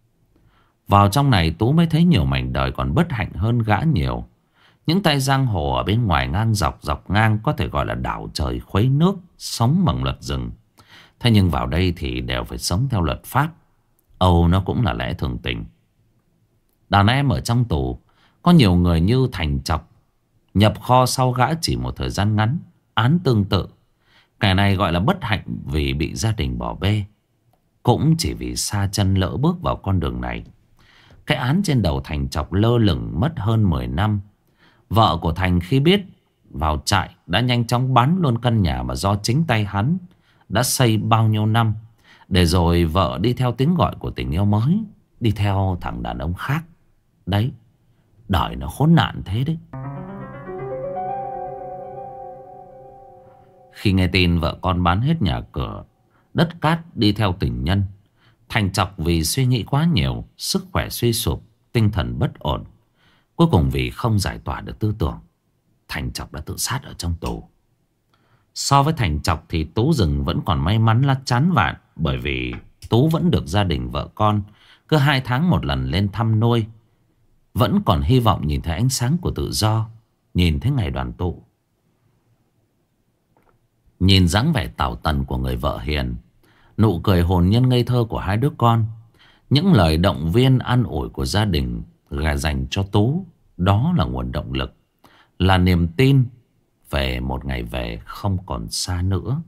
S1: Vào trong này Tú mới thấy nhiều mảnh đời còn bất hạnh hơn gã nhiều. Những tay giang hồ ở bên ngoài ngang dọc dọc ngang có thể gọi là đảo trời khuấy nước, sống bằng luật rừng. Thế nhưng vào đây thì đều phải sống theo luật pháp. Âu nó cũng là lẽ thường tình. Đàn em ở trong tù có nhiều người như Thành Chọc, nhập kho sau gã chỉ một thời gian ngắn, án tương tự. Kẻ này gọi là bất hạnh vì bị gia đình bỏ bê, cũng chỉ vì sa chân lỡ bước vào con đường này. Cái án trên đầu Thành Chọc lơ lửng mất hơn mười năm. Vợ của Thành khi biết vào trại đã nhanh chóng bán luôn căn nhà mà do chính tay hắn đã xây bao nhiêu năm, để rồi vợ đi theo tiếng gọi của tình yêu mới, đi theo thằng đàn ông khác. Đấy, đời nó khốn nạn thế đấy. Khi nghe tin vợ con bán hết nhà cửa, đất cát đi theo tình nhân, Thành Chọc vì suy nghĩ quá nhiều, sức khỏe suy sụp, tinh thần bất ổn. Cuối cùng vì không giải tỏa được tư tưởng, Thành Chọc đã tự sát ở trong tù. So với Thành Chọc thì Tú Dừng vẫn còn may mắn là chán vạn, bởi vì Tú vẫn được gia đình vợ con cứ hai tháng một lần lên thăm nuôi, vẫn còn hy vọng nhìn thấy ánh sáng của tự do, nhìn thấy ngày đoàn tụ. Nhìn dáng vẻ tảo tần của người vợ hiền, nụ cười hồn nhiên ngây thơ của hai đứa con, Những lời động viên an ủi của gia đình gà dành cho Tú, đó là nguồn động lực, là niềm tin về một ngày về không còn xa nữa.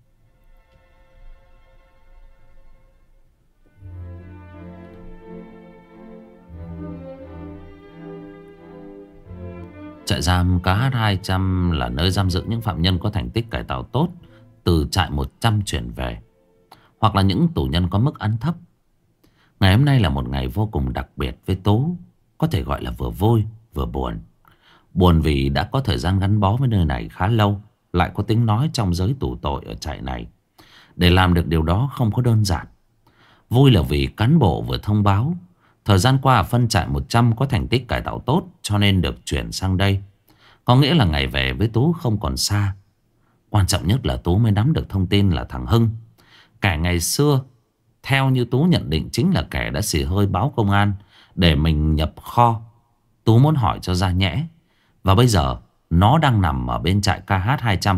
S1: Trại giam K H hai trăm là nơi giam giữ những phạm nhân có thành tích cải tạo tốt từ trại một trăm chuyển về, hoặc là những tù nhân có mức án thấp. Ngày hôm nay là một ngày vô cùng đặc biệt với Tú, có thể gọi là vừa vui vừa buồn. Buồn vì đã có thời gian gắn bó với nơi này khá lâu, lại có tiếng nói trong giới tù tội ở trại này. Để làm được điều đó không có đơn giản. Vui là vì cán bộ vừa thông báo thời gian qua ở phân trại một trăm có thành tích cải tạo tốt, cho nên được chuyển sang đây. Có nghĩa là ngày về với Tú không còn xa. Quan trọng nhất là Tú mới nắm được thông tin là thằng Hưng, kẻ ngày xưa theo như Tú nhận định chính là kẻ đã xì hơi báo công an để mình nhập kho. Tú muốn hỏi cho ra nhẽ. Và bây giờ nó đang nằm ở bên trại K H hai trăm.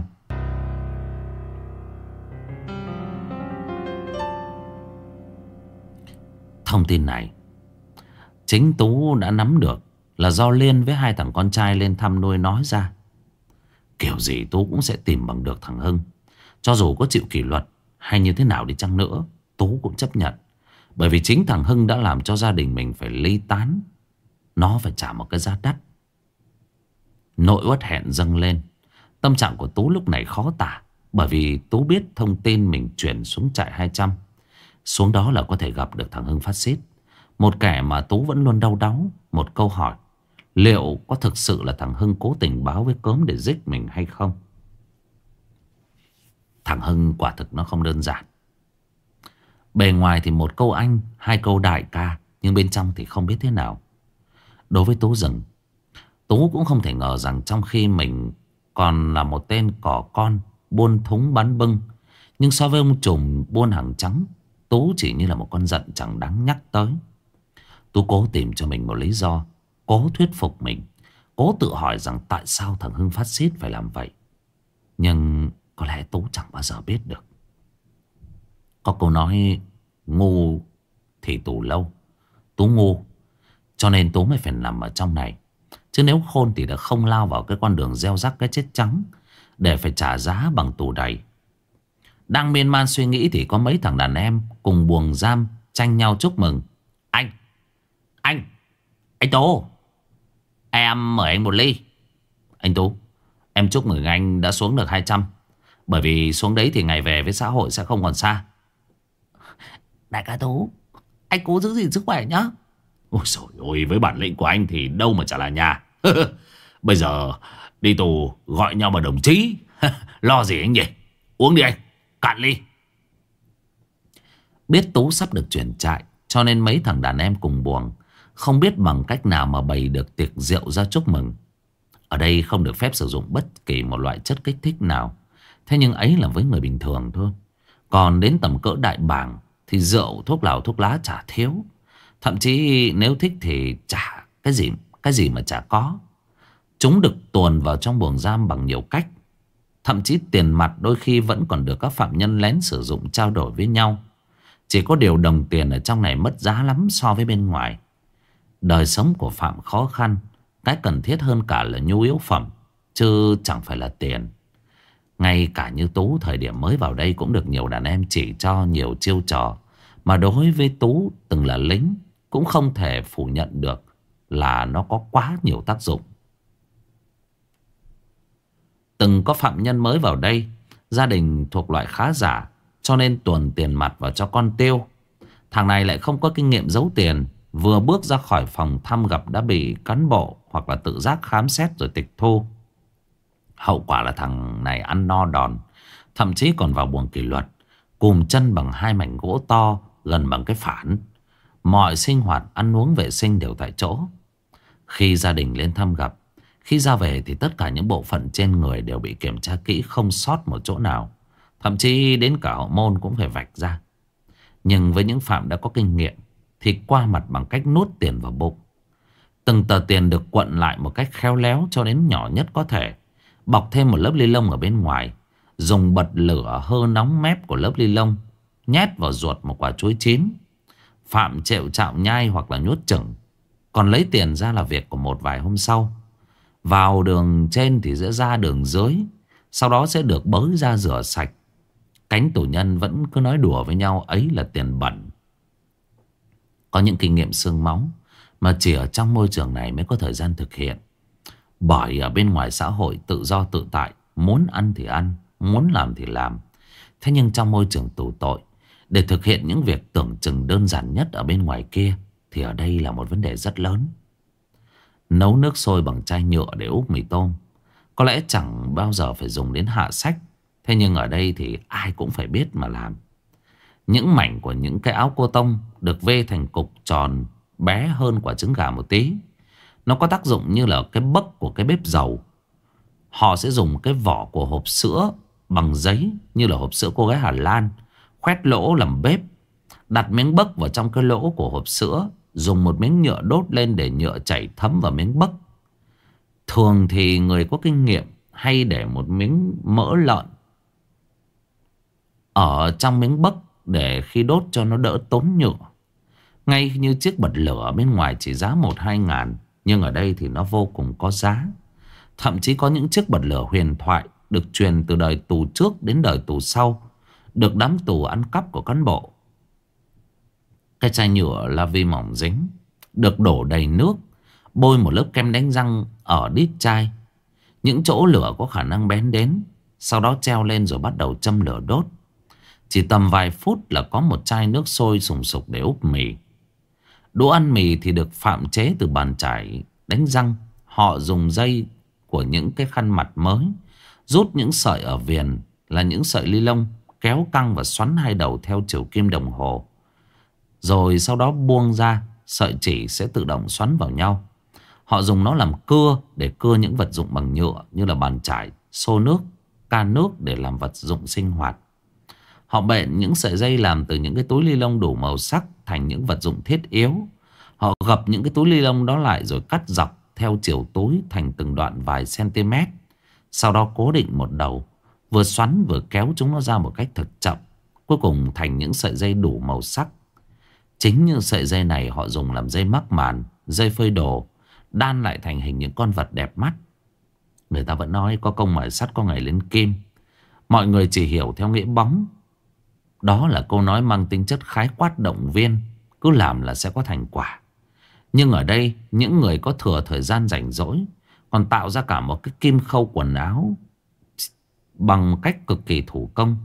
S1: Thông tin này chính Tú đã nắm được là do Liên với hai thằng con trai lên thăm nuôi nói ra. Kiểu gì Tú cũng sẽ tìm bằng được thằng Hưng. Cho dù có chịu kỷ luật hay như thế nào đi chăng nữa, Tú cũng chấp nhận. Bởi vì chính thằng Hưng đã làm cho gia đình mình phải ly tán. Nó phải trả một cái giá đắt. Nỗi uất hẹn dâng lên. Tâm trạng của Tú lúc này khó tả. Bởi vì Tú biết thông tin mình chuyển xuống trại hai trăm, xuống đó là có thể gặp được thằng Hưng phát xít. Một kẻ mà Tú vẫn luôn đau đáu một câu hỏi: liệu có thực sự là thằng Hưng cố tình báo với cớm để giết mình hay không? Thằng Hưng quả thực nó không đơn giản. Bề ngoài thì một câu anh, hai câu đại ca, nhưng bên trong thì không biết thế nào. Đối với Tú Rừng, Tú cũng không thể ngờ rằng trong khi mình còn là một tên cỏ con buôn thúng bán bưng, nhưng so với ông trùm buôn hàng trắng, Tú chỉ như là một con giận chẳng đáng nhắc tới. Tú cố tìm cho mình một lý do, cố thuyết phục mình, cố tự hỏi rằng tại sao thằng Hưng phát xít phải làm vậy. Nhưng có lẽ Tú chẳng bao giờ biết được. Có câu nói ngu thì tù lâu. Tú ngu cho nên Tú mới phải nằm ở trong này. Chứ nếu khôn thì đã không lao vào cái con đường gieo rắc cái chết trắng để phải trả giá bằng tù đầy. Đang miên man suy nghĩ thì có mấy thằng đàn em cùng buồng giam tranh nhau chúc mừng. Anh Anh Anh Tú, em mời anh một ly. Anh Tú, em chúc mừng anh đã xuống được hai trăm. Bởi vì xuống đấy thì ngày về với xã hội sẽ không còn xa.
S2: Đại ca Tú, anh cố giữ gìn sức khỏe nhá.
S3: Ôi trời ơi, với bản lĩnh của anh thì đâu mà chả là nhà. Bây giờ đi tù gọi nhau mà đồng chí. Lo gì anh nhỉ? Uống đi anh, cạn ly.
S1: Biết Tú sắp được chuyển trại, cho nên mấy thằng đàn em cùng buồng không biết bằng cách nào mà bày được tiệc rượu ra chúc mừng. Ở đây không được phép sử dụng bất kỳ một loại chất kích thích nào. Thế nhưng ấy là với người bình thường thôi. Còn đến tầm cỡ đại bàng thì rượu, thuốc lào, thuốc lá chả thiếu. Thậm chí nếu thích thì chả cái gì cái gì mà chả có. Chúng được tuồn vào trong buồng giam bằng nhiều cách. Thậm chí tiền mặt đôi khi vẫn còn được các phạm nhân lén sử dụng trao đổi với nhau. Chỉ có điều đồng tiền ở trong này mất giá lắm so với bên ngoài. Đời sống của Phạm khó khăn, cái cần thiết hơn cả là nhu yếu phẩm, chứ chẳng phải là tiền. Ngay cả như Tú thời điểm mới vào đây cũng được nhiều đàn em chỉ cho nhiều chiêu trò mà đối với Tú từng là lính cũng không thể phủ nhận được là nó có quá nhiều tác dụng. Từng có phạm nhân mới vào đây, gia đình thuộc loại khá giả, cho nên tuồn tiền mặt vào cho con tiêu. Thằng này lại không có kinh nghiệm giấu tiền, vừa bước ra khỏi phòng thăm gặp đã bị cán bộ hoặc là tự giác khám xét rồi tịch thu. Hậu quả là thằng này ăn no đòn, thậm chí còn vào buồng kỷ luật, cùm chân bằng hai mảnh gỗ to gần bằng cái phản. Mọi sinh hoạt ăn uống vệ sinh đều tại chỗ. Khi gia đình lên thăm gặp, khi ra về thì tất cả những bộ phận trên người đều bị kiểm tra kỹ, không sót một chỗ nào. Thậm chí đến cả hậu môn cũng phải vạch ra. Nhưng với những phạm đã có kinh nghiệm thì qua mặt bằng cách nuốt tiền vào bụng. Từng tờ tiền được quận lại một cách khéo léo cho đến nhỏ nhất có thể, bọc thêm một lớp ni lông ở bên ngoài, dùng bật lửa hơ nóng mép của lớp ni lông nhét vào ruột một quả chuối chín. phạm trệu chạo nhai hoặc là nhốt chừng. Còn lấy tiền ra là việc của một vài hôm sau. Vào đường trên thì sẽ ra đường dưới, sau đó sẽ được bới ra rửa sạch. Cánh tù nhân vẫn cứ nói đùa với nhau ấy là tiền bẩn. Có những kinh nghiệm xương máu mà chỉ ở trong môi trường này mới có thời gian thực hiện. Bởi ở bên ngoài xã hội tự do tự tại, muốn ăn thì ăn, muốn làm thì làm. Thế nhưng trong môi trường tù tội, để thực hiện những việc tưởng chừng đơn giản nhất ở bên ngoài kia, thì ở đây là một vấn đề rất lớn. Nấu nước sôi bằng chai nhựa để úp mì tôm có lẽ chẳng bao giờ phải dùng đến hạ sách. Thế nhưng ở đây thì ai cũng phải biết mà làm. Những mảnh của những cái áo cô tông được vê thành cục tròn bé hơn quả trứng gà một tí. Nó có tác dụng như là cái bấc của cái bếp dầu. Họ sẽ dùng cái vỏ của hộp sữa bằng giấy, như là hộp sữa cô gái Hà Lan, khoét lỗ làm bếp, đặt miếng bấc vào trong cái lỗ của hộp sữa, dùng một miếng nhựa đốt lên để nhựa chảy thấm vào miếng bấc. Thường thì người có kinh nghiệm hay để một miếng mỡ lợn ở trong miếng bấc để khi đốt cho nó đỡ tốn nhựa. Ngay như chiếc bật lửa bên ngoài chỉ giá một hai ngàn, nhưng ở đây thì nó vô cùng có giá. Thậm chí có những chiếc bật lửa huyền thoại được truyền từ đời tù trước đến đời tù sau, được đám tù ăn cắp của cán bộ. Cái chai nhựa là vi mỏng dính, được đổ đầy nước, bôi một lớp kem đánh răng ở đít chai. Những chỗ lửa có khả năng bén đến, sau đó treo lên rồi bắt đầu châm lửa đốt. Chỉ tầm vài phút là có một chai nước sôi sùng sục để úp mì. Đũa ăn mì thì được phạm chế từ bàn chải đánh răng. Họ dùng dây của những cái khăn mặt mới, rút những sợi ở viền là những sợi ly lông, kéo căng và xoắn hai đầu theo chiều kim đồng hồ. Rồi sau đó buông ra, sợi chỉ sẽ tự động xoắn vào nhau. Họ dùng nó làm cưa để cưa những vật dụng bằng nhựa như là bàn chải, xô nước, can nước để làm vật dụng sinh hoạt. Họ bện những sợi dây làm từ những cái túi ni lông đủ màu sắc thành những vật dụng thiết yếu. Họ gập những cái túi ni lông đó lại rồi cắt dọc theo chiều túi thành từng đoạn vài cm. Sau đó cố định một đầu, vừa xoắn vừa kéo chúng nó ra một cách thật chậm, cuối cùng thành những sợi dây đủ màu sắc. Chính những sợi dây này họ dùng làm dây mắc màn, dây phơi đồ, đan lại thành hình những con vật đẹp mắt. Người ta vẫn nói có công mài sắt có ngày lên kim. Mọi người chỉ hiểu theo nghĩa bóng. Đó là câu nói mang tính chất khái quát động viên, cứ làm là sẽ có thành quả. Nhưng ở đây những người có thừa thời gian rảnh rỗi còn tạo ra cả một cái kim khâu quần áo bằng cách cực kỳ thủ công.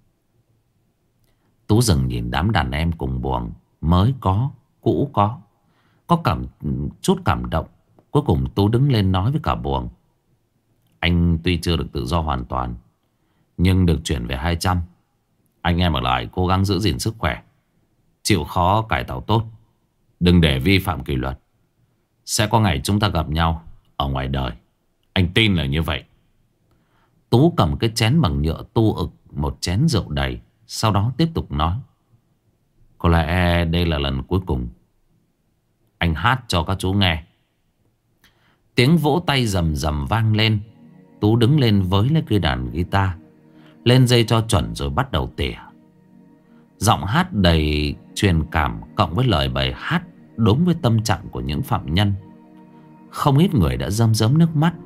S1: Tú dừng nhìn đám đàn em cùng buồng, mới có, cũ có, có cảm chút cảm động. Cuối cùng Tú đứng lên nói với cả buồng: anh tuy chưa được tự do hoàn toàn, nhưng được chuyển về hai trăm. Anh em ở lại cố gắng giữ gìn sức khỏe, chịu khó cải tạo tốt, đừng để vi phạm kỷ luật. Sẽ có ngày chúng ta gặp nhau ở ngoài đời, anh tin là như vậy. Tú cầm cái chén bằng nhựa tu ực một chén rượu đầy, sau đó tiếp tục nói: có lẽ đây là lần cuối cùng anh hát cho các chú nghe. Tiếng vỗ tay rầm rầm vang lên. Tú đứng lên với lấy cây đàn guitar, lên dây cho chuẩn rồi bắt đầu tỉa. Giọng hát đầy truyền cảm cộng với lời bài hát đúng với tâm trạng của những phạm nhân. Không ít người đã rơm rớm nước mắt.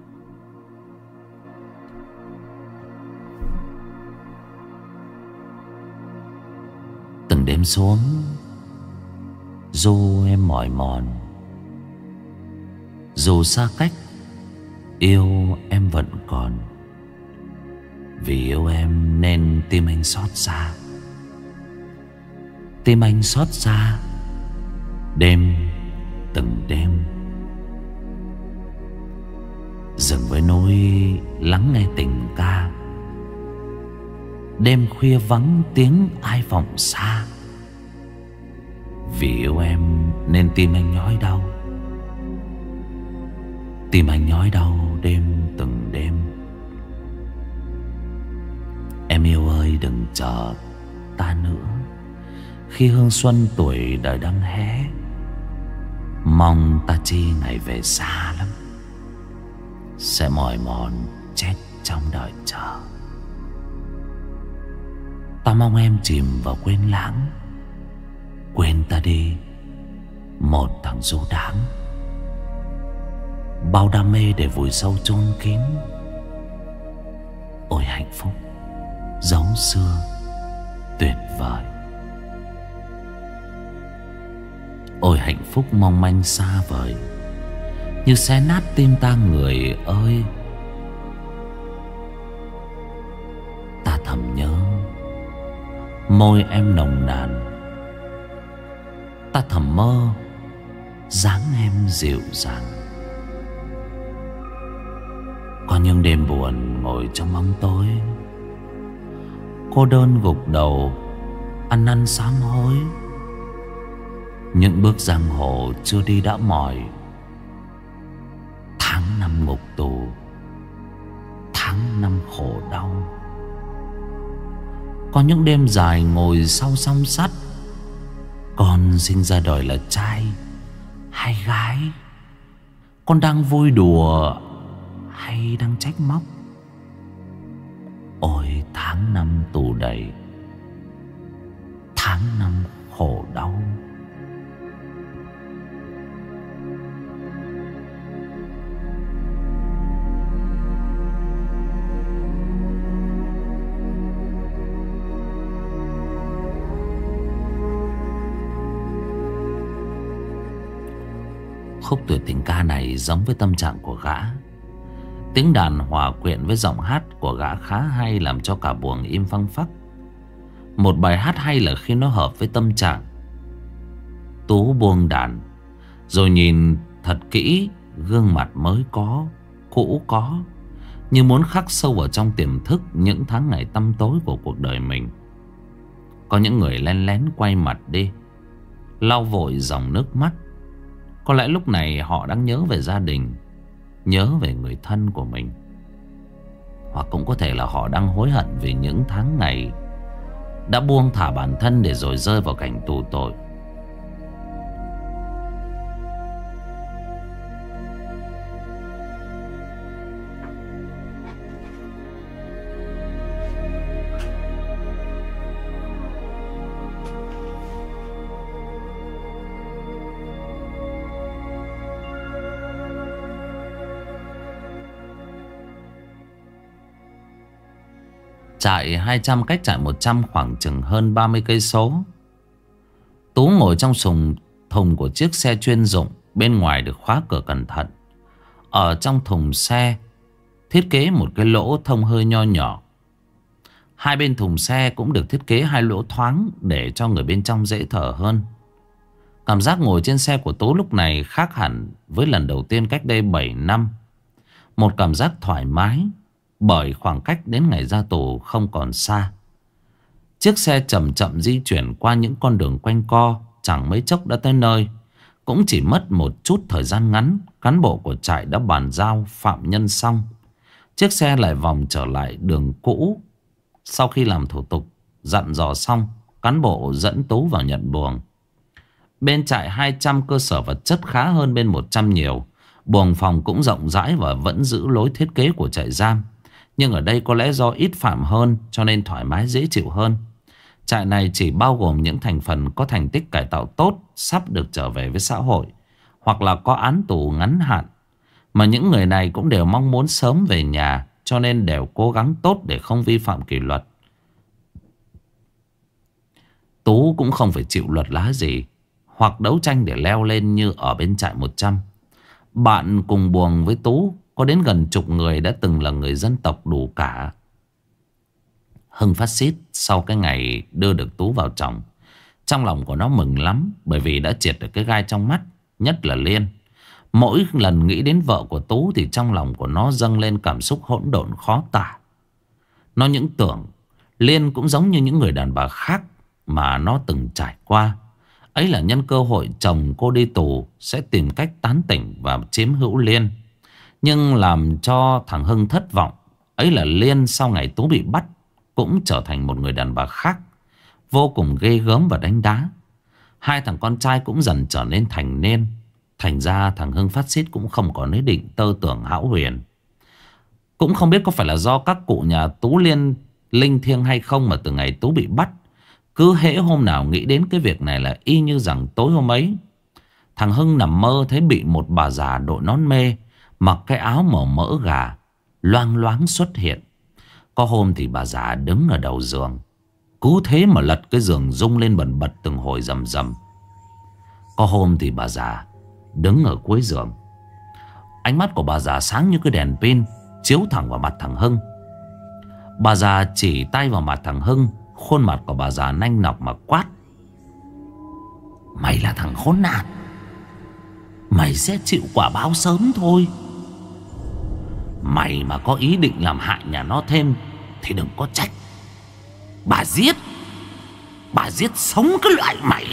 S1: Từng đêm xuống dù em mỏi mòn, dù xa cách, yêu em vẫn còn. Vì yêu em nên tim anh xót xa, tim anh xót xa đêm từng đêm. Dừng với nỗi lắng nghe tình ca, đêm khuya vắng tiếng ai vọng xa. Vì yêu em nên tim anh nhói đau, tim anh nhói đau đêm từng đêm. Em yêu ơi đừng chờ ta nữa, khi hương xuân tuổi đời đang hé. Mong ta chi ngày về xa lắm, sẽ mỏi mòn chết trong đời chờ. Ta mong em chìm vào quên lãng, Quên ta đi, một thằng du đãng, bao đam mê để vùi sâu chôn kín. Ôi hạnh phúc dấu xưa tuyệt vời. Ôi hạnh phúc mong manh xa vời, như xé nát tim ta người ơi. Ta thầm nhớ môi em nồng nàn, ta thầm mơ dáng em dịu dàng. Có những đêm buồn ngồi trong bóng tối, cô đơn gục đầu ăn năn sám hối. Những bước giang hồ chưa đi đã mỏi, tháng năm ngục tù, tháng năm khổ đau. Có những đêm dài ngồi sau song sắt, con sinh ra đời là trai hay gái, con đang vui đùa hay đang trách móc. Ôi tháng năm tù đầy, tháng năm khổ đau. Khúc tuyệt tình ca này giống với tâm trạng của gã. Tiếng đàn hòa quyện với giọng hát của gã khá hay, làm cho cả buồng im phăng phắc. Một bài hát hay là khi nó hợp với tâm trạng. Tú buông đàn rồi nhìn thật kỹ gương mặt mới có, cũ có, như muốn khắc sâu vào trong tiềm thức những tháng ngày tăm tối của cuộc đời mình. Có những người len lén quay mặt đi, lau vội dòng nước mắt. Có lẽ lúc này họ đang nhớ về gia đình, nhớ về người thân của mình. Hoặc cũng có thể là họ đang hối hận vì những tháng ngày đã buông thả bản thân để rồi rơi vào cảnh tù tội. Trại hai trăm cách trại một trăm khoảng chừng hơn ba mươi cây số. Tú ngồi trong sùng thùng của chiếc xe chuyên dụng, bên ngoài được khóa cửa cẩn thận. Ở trong thùng xe thiết kế một cái lỗ thông hơi nho nhỏ. Hai bên thùng xe cũng được thiết kế hai lỗ thoáng để cho người bên trong dễ thở hơn. Cảm giác ngồi trên xe của Tú lúc này khác hẳn với lần đầu tiên cách đây bảy năm. Một cảm giác thoải mái, bởi khoảng cách đến ngày ra tù không còn xa. Chiếc xe chậm chậm di chuyển qua những con đường quanh co, chẳng mấy chốc đã tới nơi. Cũng chỉ mất một chút thời gian ngắn, cán bộ của trại đã bàn giao phạm nhân xong. Chiếc xe lại vòng trở lại đường cũ. Sau khi làm thủ tục dặn dò xong, cán bộ dẫn Tú vào nhận buồng. Bên trại hai trăm cơ sở vật chất khá hơn bên một trăm nhiều. Buồng phòng cũng rộng rãi và vẫn giữ lối thiết kế của trại giam. Nhưng ở đây có lẽ do ít phạm hơn cho nên thoải mái dễ chịu hơn. Trại này chỉ bao gồm những thành phần có thành tích cải tạo tốt, sắp được trở về với xã hội, hoặc là có án tù ngắn hạn. Mà những người này cũng đều mong muốn sớm về nhà, cho nên đều cố gắng tốt để không vi phạm kỷ luật. Tú cũng không phải chịu luật lá gì hoặc đấu tranh để leo lên như ở bên trại một trăm. Bạn cùng buồng với Tú có đến gần chục người đã từng là người dân tộc đủ cả. Hưng phát xít sau cái ngày đưa được Tú vào chồng, trong lòng của nó mừng lắm, bởi vì đã triệt được cái gai trong mắt, nhất là Liên. Mỗi lần nghĩ đến vợ của Tú thì trong lòng của nó dâng lên cảm xúc hỗn độn khó tả. Nó những tưởng Liên cũng giống như những người đàn bà khác mà nó từng trải qua. Ấy là nhân cơ hội chồng cô đi tù sẽ tìm cách tán tỉnh và chiếm hữu Liên. Nhưng làm cho thằng Hưng thất vọng, ấy là Liên sau ngày Tú bị bắt cũng trở thành một người đàn bà khác, vô cùng ghê gớm và đánh đá. Hai thằng con trai cũng dần trở nên thành niên. Thành ra thằng Hưng phát xít cũng không có ý định tơ tưởng hão huyền. Cũng không biết có phải là do các cụ nhà Tú Liên linh thiêng hay không, mà từ ngày Tú bị bắt, Cứ hễ hôm nào nghĩ đến cái việc này là y như rằng tối hôm ấy thằng Hưng nằm mơ thấy bị một bà già đội nón mê, mặc cái áo màu mỡ gà, loang loáng xuất hiện. Có hôm thì bà già đứng ở đầu giường, cứ thế mà lật cái giường rung lên bần bật từng hồi rầm rầm. Có hôm thì bà già đứng ở cuối giường. Ánh mắt của bà già sáng như cái đèn pin, chiếu thẳng vào mặt thằng Hưng. Bà già chỉ tay vào mặt thằng Hưng. Khuôn mặt của bà già nanh nọc mà quát: "Mày là thằng khốn nạn, mày sẽ chịu quả báo sớm thôi. Mày mà có ý định làm hại nhà nó thêm thì đừng có trách. Bà giết, bà giết sống cái loại mày."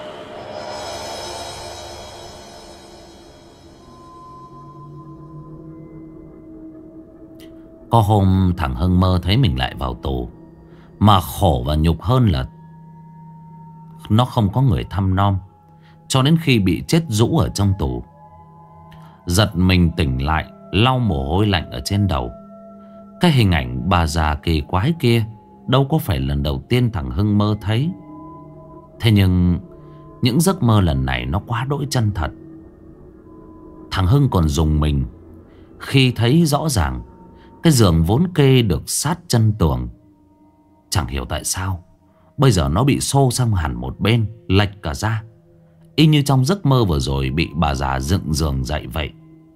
S1: Có hôm thằng Hưng mơ thấy mình lại vào tù. Mà khổ và nhục hơn là nó không có người thăm nom, cho đến khi bị chết rũ ở trong tù. Giật mình tỉnh lại, lau mồ hôi lạnh ở trên đầu. Cái hình ảnh bà già kỳ quái kia đâu có phải lần đầu tiên thằng Hưng mơ thấy. Thế nhưng những giấc mơ lần này nó quá đỗi chân thật. Thằng Hưng còn rùng mình khi thấy rõ ràng cái giường vốn kê được sát chân tường. Chẳng hiểu tại sao bây giờ nó bị xô sang hẳn một bên, lệch cả ra, y như trong giấc mơ vừa rồi bị bà già dựng giường dậy vậy.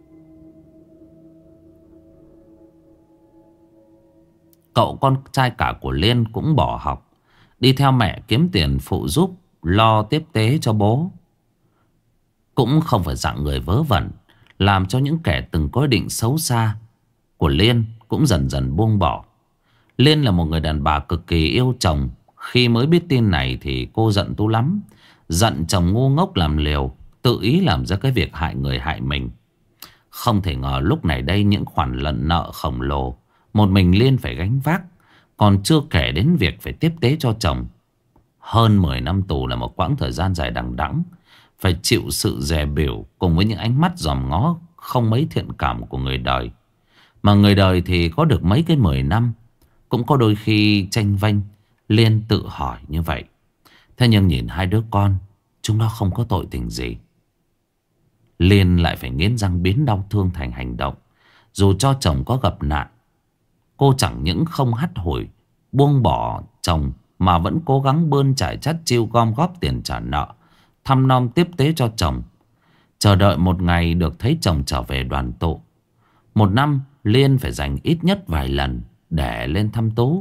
S1: Cậu con trai cả của Liên cũng bỏ học, đi theo mẹ kiếm tiền phụ giúp lo tiếp tế cho bố. Cũng không phải dạng người vớ vẩn, làm cho những kẻ từng có ý định xấu xa của Liên cũng dần dần buông bỏ. Liên là một người đàn bà cực kỳ yêu chồng. Khi mới biết tin này thì cô giận tu lắm. Giận chồng ngu ngốc làm liều, tự ý làm ra cái việc hại người hại mình. Không thể ngờ lúc này đây những khoản lận nợ khổng lồ một mình Liên phải gánh vác, còn chưa kể đến việc phải tiếp tế cho chồng. Hơn mười năm tù là một quãng thời gian dài đằng đẵng, phải chịu sự dè bỉu cùng với những ánh mắt dòm ngó không mấy thiện cảm của người đời. Mà người đời thì có được mấy cái mười năm cũng có đôi khi tranh vênh. Liên tự hỏi như vậy. Thế nhưng nhìn hai đứa con, chúng nó không có tội tình gì. Liên lại phải nghiến răng biến đau thương thành hành động. Dù cho chồng có gặp nạn, cô chẳng những không hắt hủi buông bỏ chồng, mà vẫn cố gắng bươn trải chắt chiu gom góp tiền trả nợ, thăm nom tiếp tế cho chồng, chờ đợi một ngày được thấy chồng trở về đoàn tụ. Một năm Liên phải dành ít nhất vài lần để lên thăm Tú.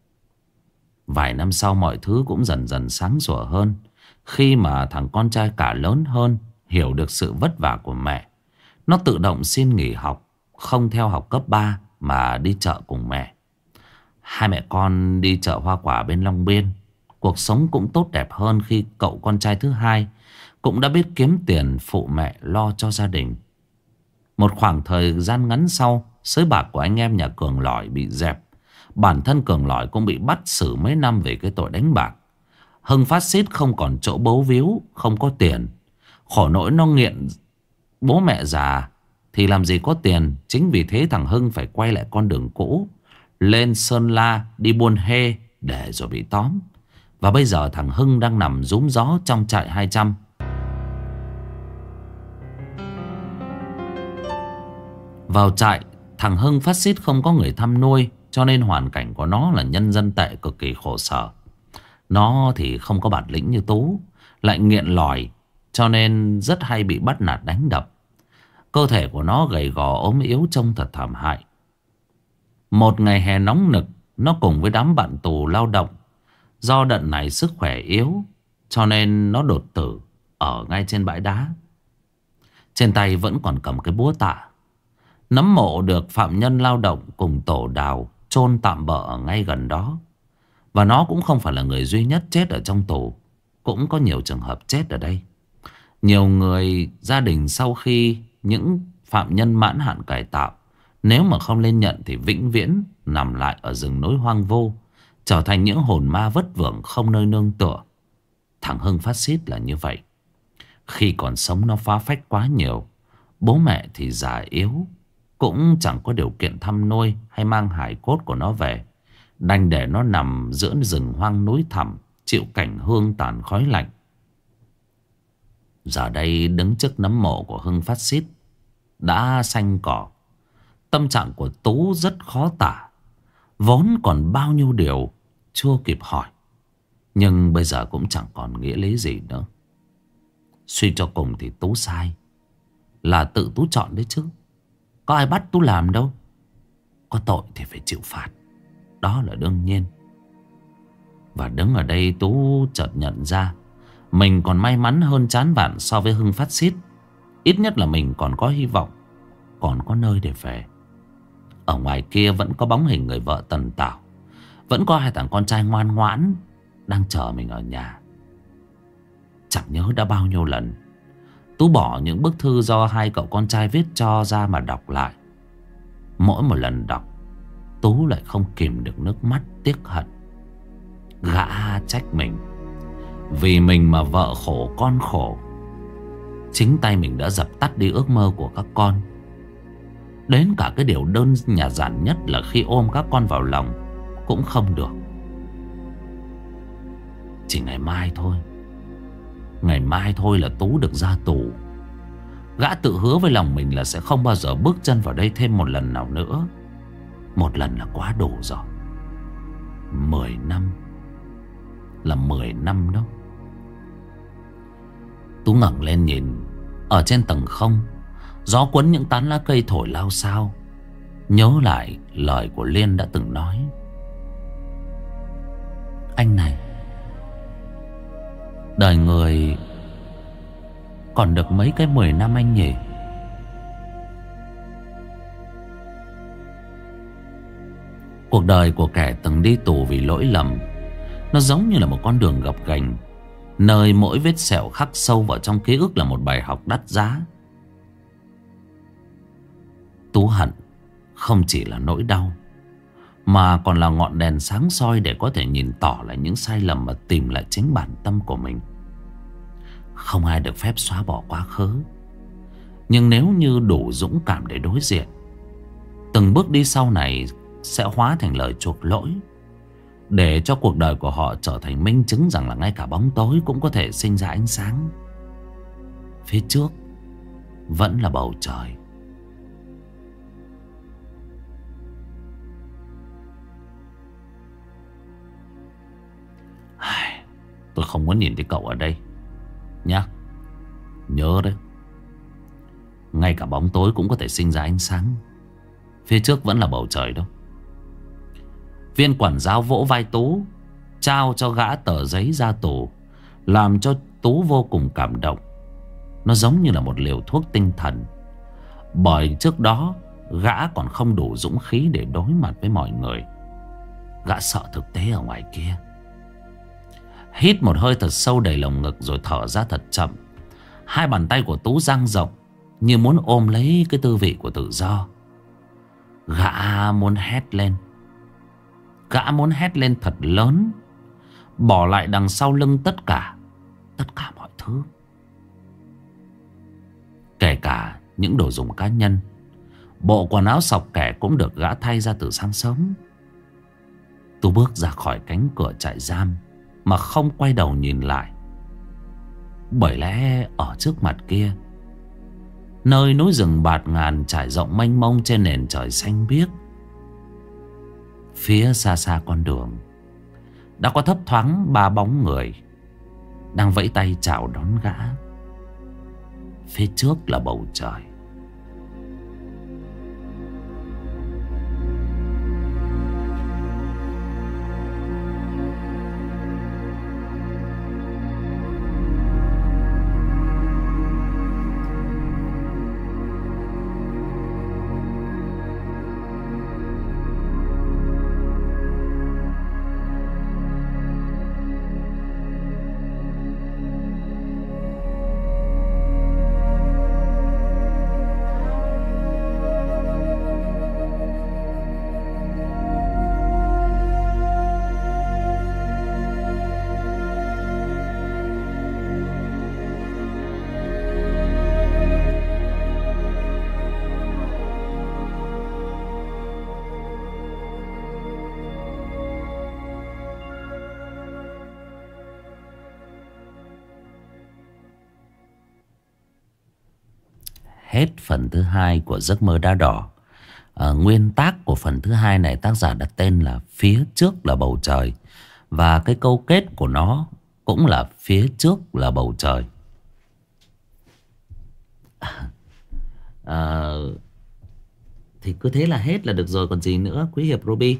S1: Vài năm sau mọi thứ cũng dần dần sáng sủa hơn, khi mà thằng con trai cả lớn hơn, hiểu được sự vất vả của mẹ. Nó tự động xin nghỉ học, không theo học cấp ba mà đi chợ cùng mẹ. Hai mẹ con đi chợ hoa quả bên Long Biên. Cuộc sống cũng tốt đẹp hơn khi cậu con trai thứ hai cũng đã biết kiếm tiền phụ mẹ lo cho gia đình. Một khoảng thời gian ngắn sau, sới bạc của anh em nhà Cường Lỏi bị dẹp. Bản thân Cường Lỏi cũng bị bắt xử mấy năm về cái tội đánh bạc. Hưng phát xít không còn chỗ bấu víu, không có tiền. Khổ nỗi nó nghiện bố mẹ già thì làm gì có tiền. Chính vì thế thằng Hưng phải quay lại con đường cũ, lên Sơn La đi buôn hê để rồi bị tóm. Và bây giờ thằng Hưng đang nằm rúm gió trong trại hai trăm. Vào trại, thằng Hưng phát xít không có người thăm nuôi, cho nên hoàn cảnh của nó là nhân dân tệ cực kỳ khổ sở. Nó thì không có bản lĩnh như Tú, lại nghiện lỏi, cho nên rất hay bị bắt nạt đánh đập. Cơ thể của nó gầy gò ốm yếu trông thật thảm hại. Một ngày hè nóng nực, nó cùng với đám bạn tù lao động. Do đợt này sức khỏe yếu, cho nên nó đột tử ở ngay trên bãi đá. Trên tay vẫn còn cầm cái búa tạ. Nấm mộ được phạm nhân lao động cùng tổ đào chôn tạm bợ ở ngay gần đó. Và nó cũng không phải là người duy nhất chết ở trong tù. Cũng có nhiều trường hợp chết ở đây. Nhiều người gia đình sau khi những phạm nhân mãn hạn cải tạo, nếu mà không lên nhận thì vĩnh viễn nằm lại ở rừng núi hoang vô, trở thành những hồn ma vất vưởng không nơi nương tựa. Thằng Hưng phát xít là như vậy. Khi còn sống nó phá phách quá nhiều. Bố mẹ thì già yếu, cũng chẳng có điều kiện thăm nuôi hay mang hài cốt của nó về. Đành để nó nằm giữa rừng hoang núi thẳm, chịu cảnh hương tàn khói lạnh. Giờ đây đứng trước nấm mộ của Hưng phát xít đã xanh cỏ, tâm trạng của Tú rất khó tả. Vốn còn bao nhiêu điều chưa kịp hỏi, nhưng bây giờ cũng chẳng còn nghĩa lý gì nữa. Suy cho cùng thì Tú sai, là tự Tú chọn đấy chứ, có ai bắt Tú làm đâu. Có tội thì phải chịu phạt, đó là đương nhiên. Và đứng ở đây Tú chợt nhận ra mình còn may mắn hơn chán vạn so với Hưng phát xít. Ít nhất là mình còn có hy vọng, còn có nơi để về. Ở ngoài kia vẫn có bóng hình người vợ tần tảo, vẫn có hai thằng con trai ngoan ngoãn đang chờ mình ở nhà. Chẳng nhớ đã bao nhiêu lần Tú bỏ những bức thư do hai cậu con trai viết cho ra mà đọc lại. Mỗi một lần đọc, Tú lại không kìm được nước mắt tiếc hận. Gã trách mình, vì mình mà vợ khổ con khổ. Chính tay mình đã dập tắt đi ước mơ của các con. Đến cả cái điều đơn nhà giản nhất là khi ôm các con vào lòng cũng không được. Chỉ ngày mai thôi, ngày mai thôi là Tú được ra tù. Gã tự hứa với lòng mình là sẽ không bao giờ bước chân vào đây thêm một lần nào nữa. Một lần là quá đủ rồi. Mười năm là mười năm đó. Tú ngẩng lên nhìn. Ở trên tầng không, gió cuốn những tán lá cây thổi lao xao. Nhớ lại lời của Liên đã từng nói. Anh này, đời người còn được mấy cái mười năm anh nhỉ? Cuộc đời của kẻ từng đi tù vì lỗi lầm, nó giống như là một con đường gập ghềnh, nơi mỗi vết sẹo khắc sâu vào trong ký ức là một bài học đắt giá. Tú hận không chỉ là nỗi đau, mà còn là ngọn đèn sáng soi để có thể nhìn tỏ lại những sai lầm và tìm lại chính bản tâm của mình. Không ai được phép xóa bỏ quá khứ, nhưng nếu như đủ dũng cảm để đối diện, từng bước đi sau này sẽ hóa thành lời chuộc lỗi, để cho cuộc đời của họ trở thành minh chứng rằng là ngay cả bóng tối cũng có thể sinh ra ánh sáng. Phía trước vẫn là bầu trời. Tôi không muốn nhìn thấy cậu ở đây nhá. Nhớ đấy, ngay cả bóng tối cũng có thể sinh ra ánh sáng. Phía trước vẫn là bầu trời đâu. Viên quản giáo vỗ vai Tú, trao cho gã tờ giấy ra tù, làm cho Tú vô cùng cảm động. Nó giống như là một liều thuốc tinh thần. Bởi trước đó gã còn không đủ dũng khí để đối mặt với mọi người. Gã sợ thực tế ở ngoài kia. Hít một hơi thật sâu đầy lồng ngực rồi thở ra thật chậm. Hai bàn tay của Tú dang rộng, như muốn ôm lấy cái tư vị của tự do. Gã muốn hét lên. Gã muốn hét lên thật lớn, bỏ lại đằng sau lưng tất cả, tất cả mọi thứ, kể cả những đồ dùng cá nhân. Bộ quần áo xộc kẻ cũng được gã thay ra từ sáng sớm. Tú bước ra khỏi cánh cửa trại giam mà không quay đầu nhìn lại. Bởi lẽ ở trước mặt kia, nơi núi rừng bạt ngàn trải rộng mênh mông trên nền trời xanh biếc, phía xa xa con đường đã có thấp thoáng ba bóng người đang vẫy tay chào đón gã. Phía trước là bầu trời. hết phần thứ hai của Giấc Mơ Đá Đỏ. à, Nguyên tác của phần thứ hai này tác giả đặt tên là Phía Trước Là Bầu Trời. Và cái câu kết của nó cũng là Phía Trước Là Bầu Trời. à, Thì cứ thế là hết là được rồi còn gì nữa quý hiệp Ruby.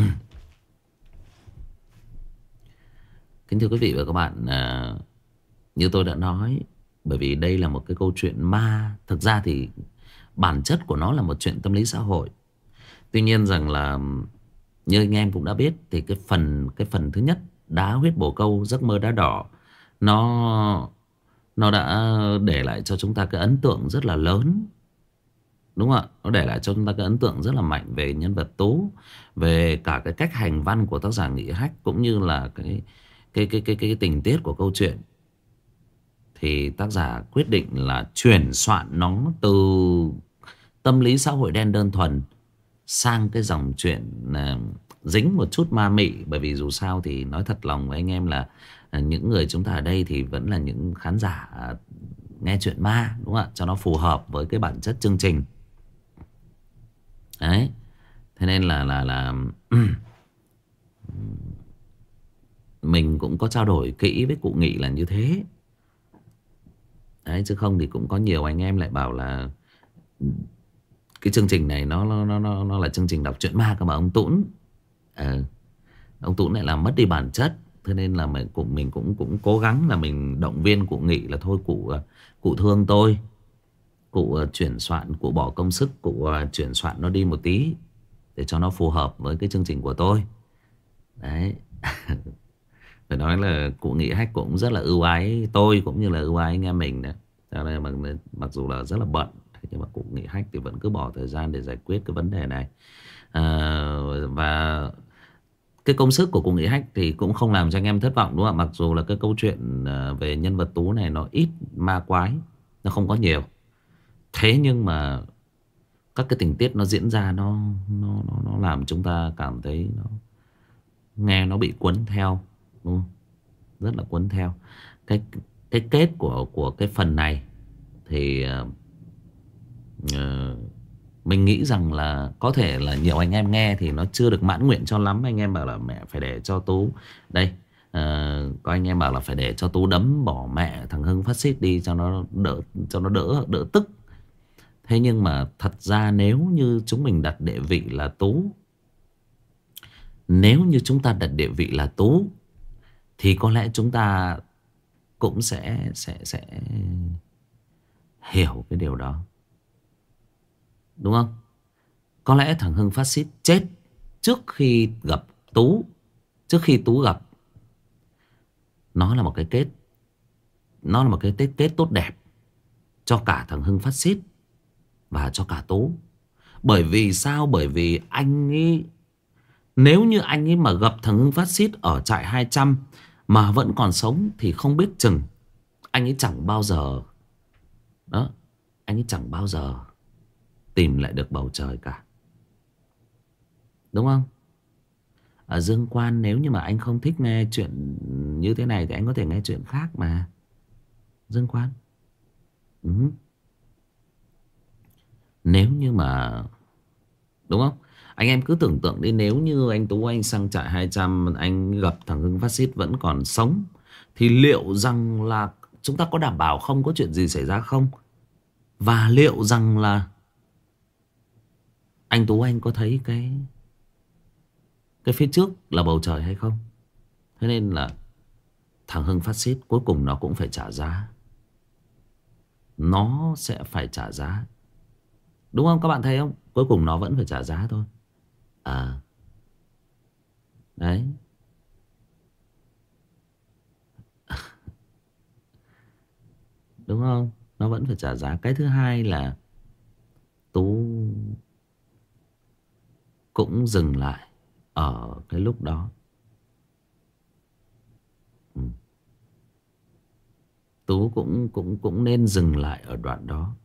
S1: Kính thưa quý vị và các bạn, à, như tôi đã nói, bởi vì đây là một cái câu chuyện ma. Thực ra thì bản chất của nó là một chuyện tâm lý xã hội. Tuy nhiên rằng là như anh em cũng đã biết thì cái phần cái phần thứ nhất, Đá Huyết Bồ Câu Giấc Mơ Đá Đỏ, nó nó đã để lại cho chúng ta cái ấn tượng rất là lớn, đúng không ạ? Nó để lại cho chúng ta cái ấn tượng rất là mạnh về nhân vật Tú, về cả cái cách hành văn của tác giả Nghị Hách, cũng như là cái cái cái cái cái, cái tình tiết của câu chuyện. Thì tác giả quyết định là chuyển soạn nó từ tâm lý xã hội đen đơn thuần sang cái dòng chuyện uh, dính một chút ma mị. Bởi vì dù sao thì nói thật lòng với anh em là uh, những người chúng ta ở đây thì vẫn là những khán giả uh, nghe chuyện ma, đúng không ạ? Cho nó phù hợp với cái bản chất chương trình. Đấy. Thế nên là là là mình cũng có trao đổi kỹ với cụ Nghị là như thế. Đấy, chứ không thì cũng có nhiều anh em lại bảo là cái chương trình này nó nó nó nó là chương trình đọc truyện ma cơ mà ông Tũn. À, ông Tũn lại làm mất đi bản chất. Thế nên là mình cũng mình cũng cũng cố gắng là mình động viên cụ Nghị là thôi cụ cụ thương tôi, cụ chuyển soạn, cụ bỏ công sức, cụ chuyển soạn nó đi một tí để cho nó phù hợp với cái chương trình của tôi. Đấy. Phải nói là cụ Nghị Hách cũng rất là ưu ái tôi, cũng như là ưu ái anh em mình đấy. Cho nên mặc, mặc dù là rất là bận, nhưng mà cụ Nghị Hách thì vẫn cứ bỏ thời gian để giải quyết cái vấn đề này. à, Và cái công sức của cụ Nghị Hách thì cũng không làm cho anh em thất vọng, đúng không ạ? Mặc dù là cái câu chuyện về nhân vật Tú này nó ít ma quái, nó không có nhiều. Thế nhưng mà các cái tình tiết nó diễn ra Nó nó nó, nó làm chúng ta cảm thấy nó nghe nó bị cuốn theo, đúng không? Rất là cuốn theo. Cái cái kết của của cái phần này thì uh, uh, mình nghĩ rằng là có thể là nhiều anh em nghe thì nó chưa được mãn nguyện cho lắm. Anh em bảo là mẹ phải để cho Tú đây, uh, có anh em bảo là phải để cho Tú đấm bỏ mẹ thằng Hưng phát xít đi cho nó đỡ cho nó đỡ đỡ tức. Thế nhưng mà thật ra nếu như chúng mình đặt địa vị là Tú, nếu như chúng ta đặt địa vị là Tú, thì có lẽ chúng ta cũng sẽ sẽ sẽ hiểu cái điều đó, đúng không? Có lẽ thằng Hưng phát xít chết trước khi gặp Tú, trước khi Tú gặp. Nó là một cái kết, nó là một cái kết kết tốt đẹp cho cả thằng Hưng phát xít và cho cả Tú. Bởi vì sao? Bởi vì anh ấy, nếu như anh ấy mà gặp thằng Hưng phát xít ở trại hai trăm mà vẫn còn sống thì không biết chừng anh ấy chẳng bao giờ đó, anh ấy chẳng bao giờ tìm lại được bầu trời cả, đúng không? Ở Dương Quan, nếu như mà anh không thích nghe chuyện như thế này thì anh có thể nghe chuyện khác mà. Dương Quan, ừ. Nếu như mà, đúng không? Anh em cứ tưởng tượng đi, nếu như anh Tú anh sang trại hai trăm, anh gặp thằng Hưng phát xít vẫn còn sống, thì liệu rằng là chúng ta có đảm bảo không có chuyện gì xảy ra không? Và liệu rằng là anh Tú anh có thấy cái Cái phía trước là bầu trời hay không? Thế nên là thằng Hưng phát xít cuối cùng nó cũng phải trả giá. Nó sẽ phải trả giá, đúng không? Các bạn thấy không? Cuối cùng nó vẫn phải trả giá thôi. À, đấy. Đúng không? Nó vẫn phải trả giá. Cái thứ hai là Tú cũng dừng lại ở cái lúc đó. Ừ. Tú cũng cũng cũng nên dừng lại ở đoạn đó.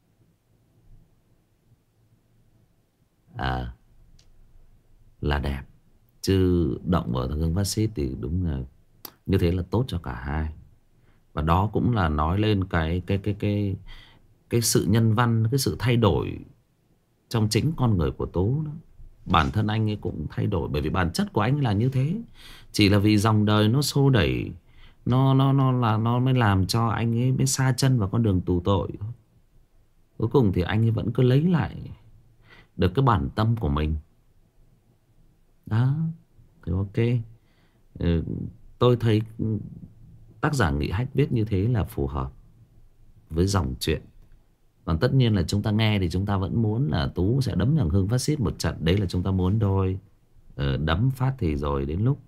S1: À, là đẹp. Chứ động vào thằng Hưng phát xít thì đúng là như thế là tốt cho cả hai. Và đó cũng là nói lên cái cái cái cái cái sự nhân văn, cái sự thay đổi trong chính con người của Tú đó. Bản thân anh ấy cũng thay đổi, bởi vì bản chất của anh là như thế. Chỉ là vì dòng đời nó xô đẩy, nó nó nó là nó mới làm cho anh ấy mới sa chân vào con đường tù tội thôi. Cuối cùng thì anh ấy vẫn cứ lấy lại được cái bản tâm của mình. Đó, thì ok. Ừ, tôi thấy tác giả Nghị Hách viết như thế là phù hợp với dòng chuyện. Còn tất nhiên là chúng ta nghe thì chúng ta vẫn muốn là Tú sẽ đấm thằng Hưng phát xít một trận. Đấy là chúng ta muốn thôi. Ờ, đấm phát thì rồi đến lúc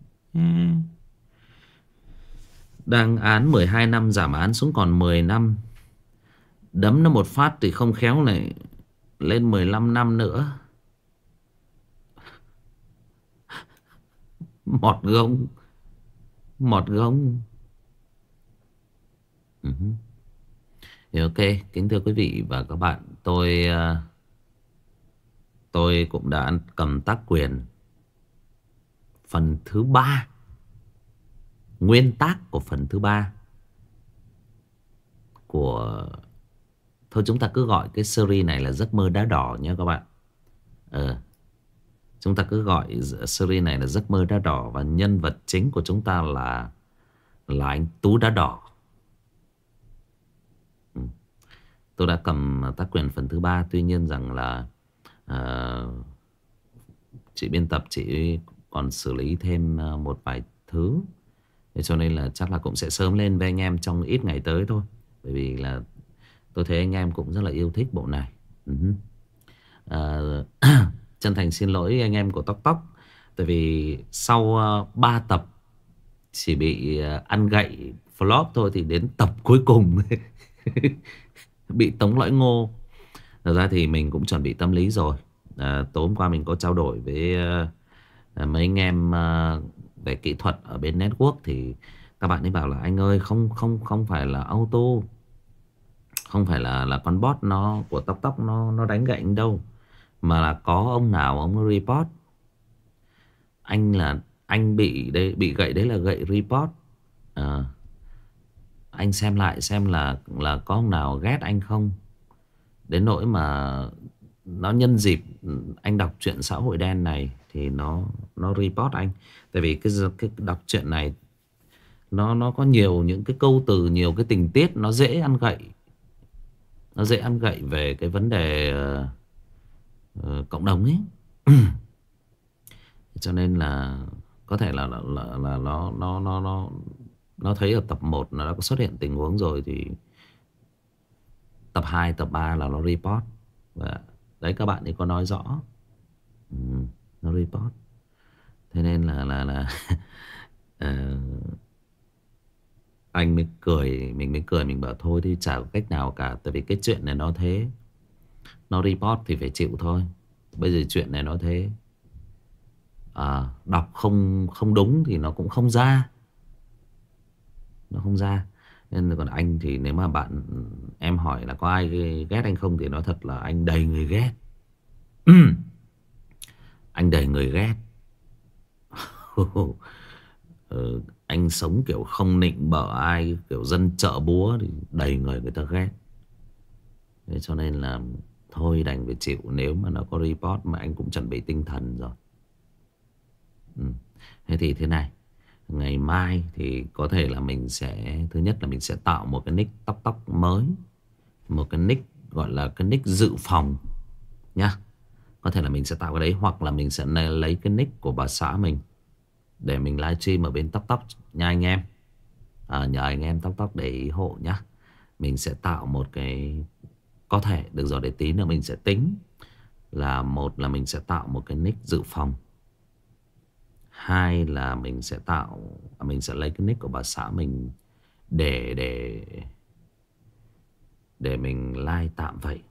S1: đang án mười hai năm giảm án xuống còn mười năm. Đấm nó một phát thì không khéo lại lên mười lăm năm nữa. Mọt gông. Mọt gông. uh-huh. Thì ok, kính thưa quý vị và các bạn, tôi tôi cũng đã cầm tác quyền phần thứ ba, nguyên tác của phần thứ ba của, thôi chúng ta cứ gọi cái series này là Giấc mơ đá đỏ nhé các bạn. Ờ, chúng ta cứ gọi series này là Giấc mơ đá đỏ, và nhân vật chính của chúng ta là là anh Tú đá đỏ. Tôi đã cầm tác quyền phần thứ ba. Tuy nhiên rằng là uh, chị biên tập chị còn xử lý thêm một vài thứ, thế cho nên là chắc là cũng sẽ sớm lên với anh em trong ít ngày tới thôi. Bởi vì là tôi thấy anh em cũng rất là yêu thích bộ này. uh-huh. uh, Chân thành xin lỗi anh em của Tóc Tóc. Tại vì sau uh, ba tập chỉ bị uh, ăn gậy flop thôi, thì đến tập cuối cùng bị tống lõi ngô. Thật ra thì mình cũng chuẩn bị tâm lý rồi. à, Tối hôm qua mình có trao đổi với uh, mấy anh em uh, về kỹ thuật ở bên network. Thì các bạn ấy bảo là anh ơi, không không không phải là auto, không phải là là con bot nó của Tóc Tóc nó nó đánh gậy anh đâu, mà là có ông nào ông report anh, là anh bị đấy, bị gậy đấy là gậy report. à, Anh xem lại xem là là có ông nào ghét anh không, đến nỗi mà nó nhân dịp anh đọc truyện xã hội đen này thì nó nó report anh. Tại vì cái cái đọc truyện này nó nó có nhiều những cái câu từ, nhiều cái tình tiết nó dễ ăn gậy, nó dễ ăn gậy về cái vấn đề uh, uh, cộng đồng ấy. Cho nên là có thể là là, là, là nó nó nó nó nó thấy ở tập một nó đã có xuất hiện tình huống rồi, thì tập hai, tập ba là nó report. Và đấy, các bạn ấy có nói rõ. ừ, Nó report. Thế nên là là là uh, anh mới cười, mình mới cười, mình bảo thôi thì chả có cách nào cả. Tại vì cái chuyện này nó thế, nó report thì phải chịu thôi. Bây giờ chuyện này nó thế, à, đọc không không đúng thì nó cũng không ra, nó không ra. Nên còn anh thì nếu mà bạn em hỏi là có ai ghét anh không, thì nói thật là anh đầy người ghét. Anh đầy người ghét. ừ, Anh sống kiểu không nịnh bợ ai, kiểu dân chợ búa, thì đầy người người ta ghét. Thế cho nên là thôi đành phải chịu. Nếu mà nó có report mà anh cũng chuẩn bị tinh thần rồi. ừ. Thế thì thế này, ngày mai thì có thể là mình sẽ, thứ nhất là mình sẽ tạo một cái nick Tóc Tóc mới, một cái nick gọi là cái nick dự phòng nhá. Có thể là mình sẽ tạo cái đấy, hoặc là mình sẽ lấy cái nick của bà xã mình để mình livestream ở bên Tóc Tóc nha anh em. à, Nhờ anh em Tóc Tóc để ý hộ nhá. Mình sẽ tạo một cái, có thể được rồi, để tí nữa mình sẽ tính. Là một là mình sẽ tạo một cái nick dự phòng, hai là mình sẽ tạo, mình sẽ lấy cái nick của bà xã mình để để để mình like tạm vậy.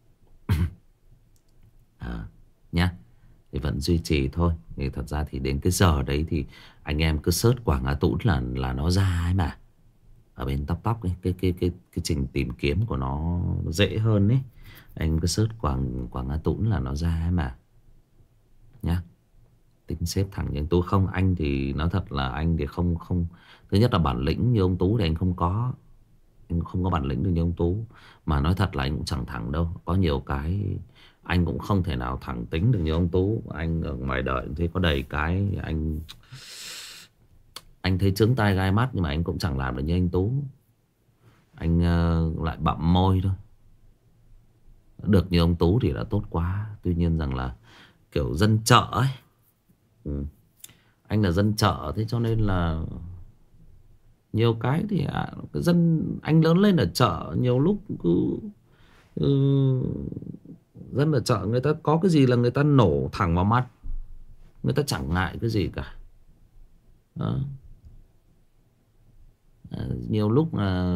S1: à, nhá. Thì vẫn duy trì thôi. Thì thật ra thì đến cái giờ đấy thì anh em cứ search Quảng Á Tũng là là nó ra ấy mà. Ở bên Tóc Tóc ấy, cái cái cái cái trình tìm kiếm của nó dễ hơn ấy. Anh cứ search Quảng Quảng Á Tũng là nó ra ấy mà. Nhá. Tính xếp thẳng như anh Tú không. Anh thì nói thật là anh thì không không thứ nhất là bản lĩnh như ông Tú thì anh không có. Anh không có bản lĩnh được như ông Tú. Mà nói thật là anh cũng chẳng thẳng đâu. Có nhiều cái anh cũng không thể nào thẳng tính được như ông Tú. Anh ở ngoài đời thấy có đầy cái anh Anh thấy trướng tai gai mắt, nhưng mà anh cũng chẳng làm được như anh Tú. Anh uh, lại bặm môi thôi. Được như ông Tú thì đã tốt quá. Tuy nhiên rằng là kiểu dân chợ ấy. Ừ. Anh là dân chợ, thế cho nên là nhiều cái thì à, cái dân anh lớn lên ở chợ, nhiều lúc cứ ừ, dân ở chợ người ta có cái gì là người ta nổ thẳng vào mắt. Người ta chẳng ngại cái gì cả. Đó. À, nhiều lúc là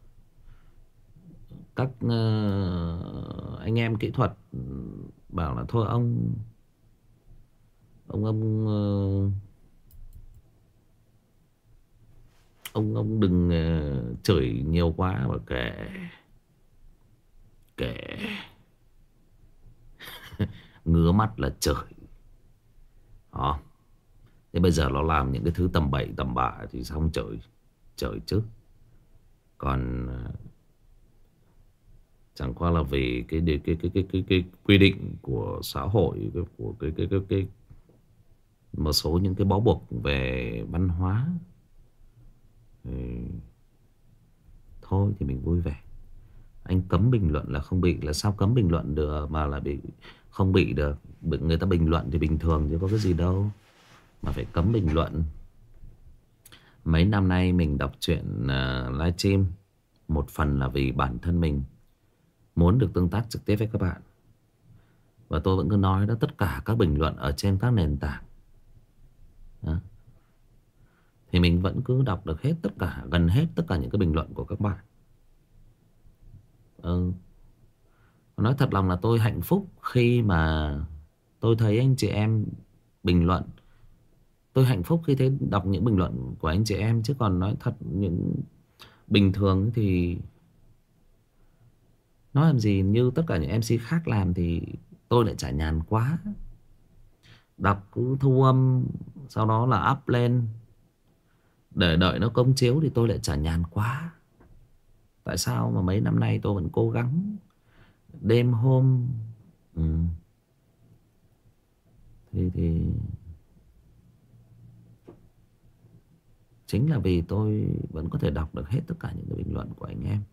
S1: các uh, anh em kỹ thuật bảo là thôi ông ông ông uh, ông ông đừng uh, chửi nhiều quá, và kệ kệ ngứa mắt là chửi. Đó. Thế bây giờ nó làm những cái thứ tầm bậy tầm bạ thì xong chửi chửi chứ. Còn chẳng qua là vì cái cái cái cái cái cái, cái quy định của xã hội, cái, của cái cái cái cái một số những cái bó buộc về văn hóa thì thôi thì mình vui vẻ. Anh cấm bình luận là không bị, là sao cấm bình luận được mà là bị không bị được. Người ta bình luận thì bình thường chứ có cái gì đâu mà phải cấm bình luận. Mấy năm nay mình đọc truyện uh, livestream, một phần là vì bản thân mình muốn được tương tác trực tiếp với các bạn. Và tôi vẫn cứ nói đó, tất cả các bình luận ở trên các nền tảng đó, thì mình vẫn cứ đọc được hết tất cả, gần hết tất cả những cái bình luận của các bạn. Ừ. Nói thật lòng là tôi hạnh phúc khi mà tôi thấy anh chị em bình luận. Tôi hạnh phúc khi thấy đọc những bình luận của anh chị em. Chứ còn nói thật, những bình thường thì nói làm gì như tất cả những em xê khác làm thì tôi lại chả nhàn quá. Đọc cứ thu âm, sau đó là up lên để đợi nó công chiếu thì tôi lại chả nhàn quá. Tại sao mà mấy năm nay tôi vẫn cố gắng đêm hôm. Ừ. Thì thì chính là vì tôi vẫn có thể đọc được hết tất cả những cái bình luận của anh em.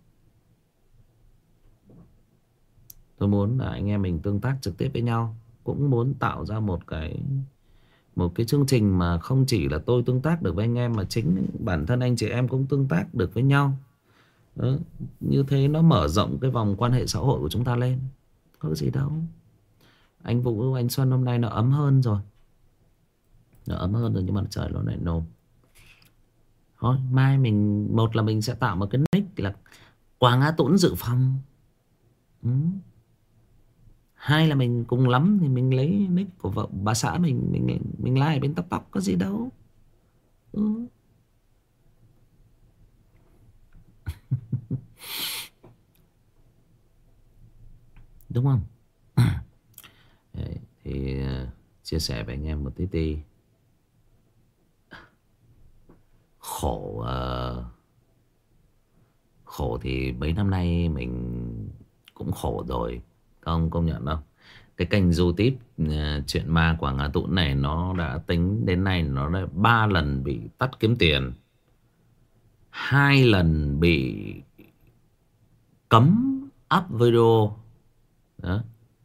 S1: Tôi muốn là anh em mình tương tác trực tiếp với nhau. Cũng muốn tạo ra một cái Một cái chương trình mà không chỉ là tôi tương tác được với anh em, mà chính bản thân anh chị em cũng tương tác được với nhau. Đó. Như thế nó mở rộng cái vòng quan hệ xã hội của chúng ta lên. Có gì đâu. Anh Vũ, anh Xuân hôm nay nó ấm hơn rồi. Nó ấm hơn rồi nhưng mà trời nó lại nồm. Thôi mai mình, một là mình sẽ tạo một cái nick là Quảng Á Tũng dự phòng. Ừ. Hai là mình cùng lắm thì mình lấy nick của vợ bà xã mình, Mình mình like bên tóc tóc, có gì đâu. Ừ. Đúng không? Đấy, thì uh, chia sẻ với anh em một tí tí. Khổ uh, Khổ thì mấy năm nay mình cũng khổ rồi. Các ông công nhận không? Cái kênh YouTube uh, Chuyện Ma Quảng Hà Tũng này, nó đã tính đến nay nó đã ba lần bị tắt kiếm tiền, hai lần bị cấm up video. Đó.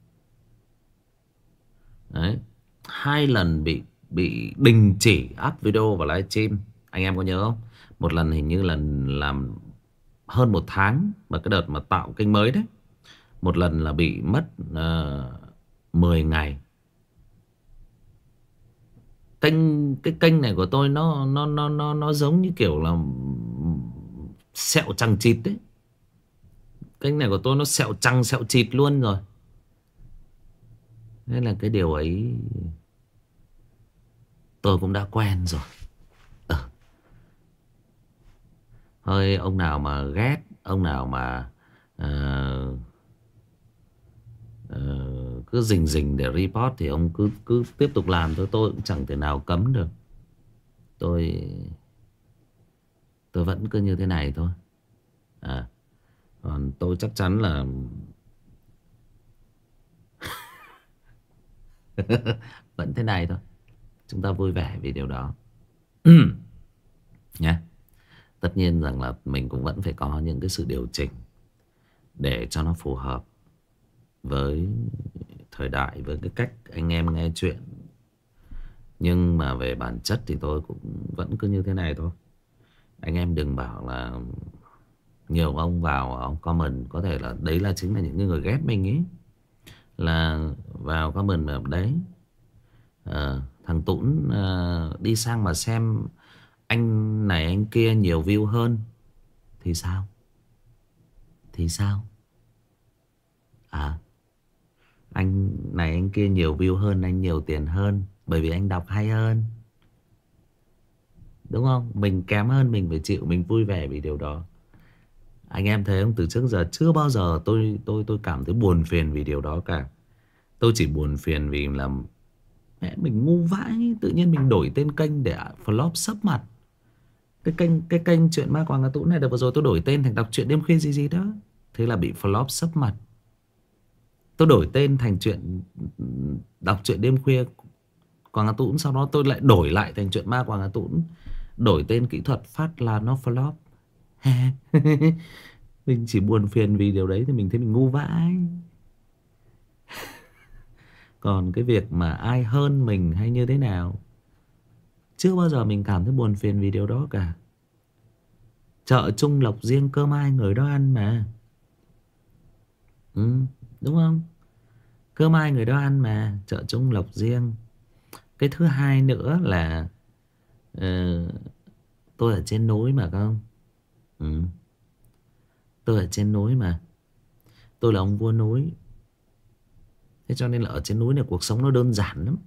S1: Đấy. Hai lần bị bị đình chỉ up video và livestream. Anh em có nhớ không? Một lần hình như là làm hơn một tháng, và cái đợt mà tạo kênh mới đấy. Một lần là bị mất uh, mười ngày. Kênh cái kênh này của tôi nó nó nó nó nó giống như kiểu là sẹo chằng chịt đấy. Kênh này của tôi nó sẹo chằng sẹo chịt luôn rồi. Nên là cái điều ấy tôi cũng đã quen rồi. Ừ. Hơi ông nào mà ghét, ông nào mà uh, uh, cứ rình rình để report thì ông cứ cứ tiếp tục làm thôi. Tôi cũng chẳng thể nào cấm được. Tôi Tôi vẫn cứ như thế này thôi. À, còn tôi chắc chắn là vẫn thế này thôi. Chúng ta vui vẻ vì điều đó nhé. Tất nhiên rằng là mình cũng vẫn phải có những cái sự điều chỉnh để cho nó phù hợp với thời đại, với cái cách anh em nghe chuyện. Nhưng mà về bản chất thì tôi cũng vẫn cứ như thế này thôi. Anh em đừng bảo là nhiều ông vào ông comment, có thể là đấy là chính là những người ghét mình ấy, là vào comment ở đấy à, thằng Tũng à, đi sang mà xem anh này anh kia nhiều view hơn thì sao? Thì sao? À, anh này anh kia nhiều view hơn, anh nhiều tiền hơn bởi vì anh đọc hay hơn, đúng không? Mình kém hơn mình phải chịu, mình vui vẻ vì điều đó. Anh em thấy không, từ trước giờ chưa bao giờ tôi tôi tôi cảm thấy buồn phiền vì điều đó cả. Tôi chỉ buồn phiền vì là mẹ mình ngu vãi, tự nhiên mình đổi tên kênh để flop sấp mặt. Cái kênh cái kênh chuyện ma quàng ngã tũ này đợt vừa rồi tôi đổi tên thành đọc truyện đêm khuya gì gì đó, thế là bị flop sấp mặt. Tôi đổi tên thành chuyện đọc truyện đêm khuya Quảng Ngã Tũng, sau đó tôi lại đổi lại thành chuyện ma Quảng Ngã Tũng, đổi tên kỹ thuật phát là nó flop. Mình chỉ buồn phiền vì điều đấy thì mình thấy mình ngu vãi. Còn cái việc mà ai hơn mình hay như thế nào, chưa bao giờ mình cảm thấy buồn phiền vì điều đó cả. Chợ chung lộc riêng, cơm ai người đó ăn mà. Ừ, đúng không? Cơm ai người đó ăn mà, chợ chung lộc riêng. Cái thứ hai nữa là uh, tôi ở trên núi mà không? Ừ. Tôi ở trên núi mà. Tôi là ông vua núi. Thế cho nên là ở trên núi này cuộc sống nó đơn giản lắm.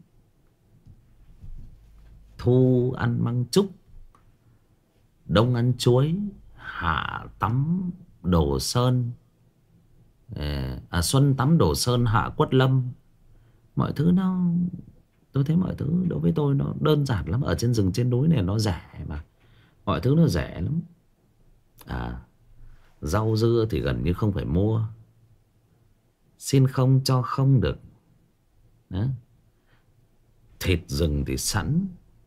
S1: Thu ăn măng trúc, đông ăn chuối, hạ tắm đổ sơn, à, xuân tắm đổ sơn, hạ quất lâm. Mọi thứ nó, tôi thấy mọi thứ đối với tôi nó đơn giản lắm. Ở trên rừng trên núi này nó rẻ mà. Mọi thứ nó rẻ lắm. À, rau dưa thì gần như không phải mua, xin không cho không được. Đó. Thịt rừng thì sẵn.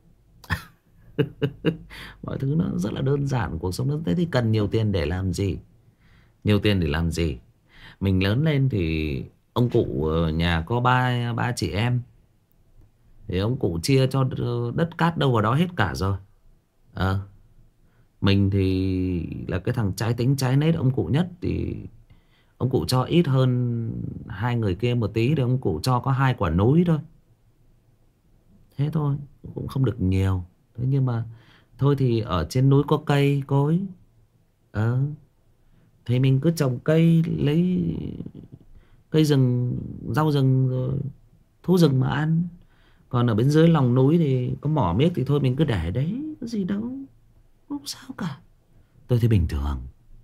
S1: Mọi thứ nó rất là đơn giản. Cuộc sống nó thế thì cần nhiều tiền để làm gì? Nhiều tiền để làm gì? Mình lớn lên thì ông cụ ở nhà có ba ba chị em, thì ông cụ chia cho đất cát đâu vào đó hết cả rồi. Ờ, mình thì là cái thằng trái tính trái nết ông cụ nhất, thì ông cụ cho ít hơn hai người kia một tí, thì ông cụ cho có hai quả núi thôi. Thế thôi, cũng không được nhiều. Thế nhưng mà thôi thì ở trên núi có cây cối. Ờ, thì mình cứ trồng cây, lấy cây rừng, rau rừng rồi thú rừng mà ăn. Còn ở bên dưới lòng núi thì có mỏ miếc thì thôi mình cứ để đấy, có gì đâu, không sao cả. Tôi thấy bình thường.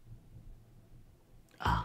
S1: À,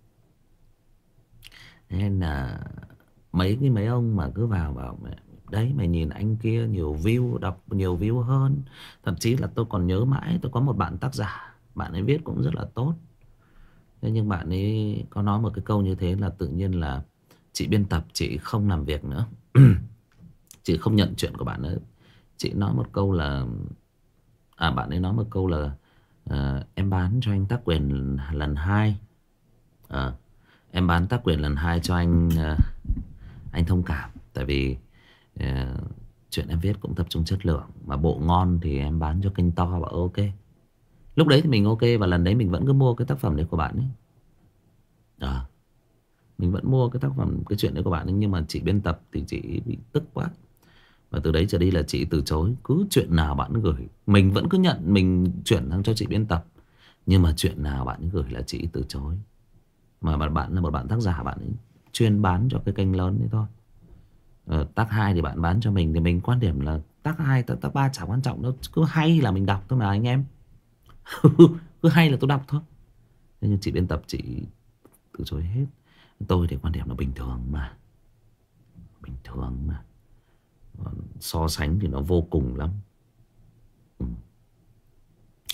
S1: nên là mấy cái mấy ông mà cứ vào bảo mẹ, đấy mày nhìn anh kia nhiều view, đọc nhiều view hơn. Thậm chí là tôi còn nhớ mãi, tôi có một bạn tác giả, bạn ấy viết cũng rất là tốt. Thế nhưng bạn ấy có nói một cái câu như thế là tự nhiên là chị biên tập chị không làm việc nữa. Chị không nhận chuyện của bạn ấy. Chị nói một câu là, à, bạn ấy nói một câu là uh, em bán cho anh tác quyền lần hai. uh, Em bán tác quyền lần hai cho anh, uh, anh thông cảm. Tại vì uh, chuyện em viết cũng tập trung chất lượng, mà bộ ngon thì em bán cho kênh to. Và ok, lúc đấy thì mình ok. Và lần đấy mình vẫn cứ mua cái tác phẩm đấy của bạn ấy. À, mình vẫn mua cái tác phẩm, cái chuyện đấy của bạn ấy. Nhưng mà chị biên tập thì chị bị tức quá. Và từ đấy trở đi là chị từ chối. Cứ chuyện nào bạn gửi mình vẫn cứ nhận, mình chuyển sang cho chị biên tập. Nhưng mà chuyện nào bạn gửi là chị từ chối. Mà bạn là một bạn tác giả, bạn ấy chuyên bán cho cái kênh lớn đấy thôi. ờ, Tác hai thì bạn bán cho mình, thì mình quan điểm là tác hai, tác, tác ba chẳng quan trọng đâu. Cứ hay là mình đọc thôi mà anh em. Cứ hay là tôi đọc thôi. Thế nhưng chị biên tập chị từ chối hết. Tôi thì quan điểm là bình thường mà. Bình thường mà. So sánh thì nó vô cùng lắm. Ừ.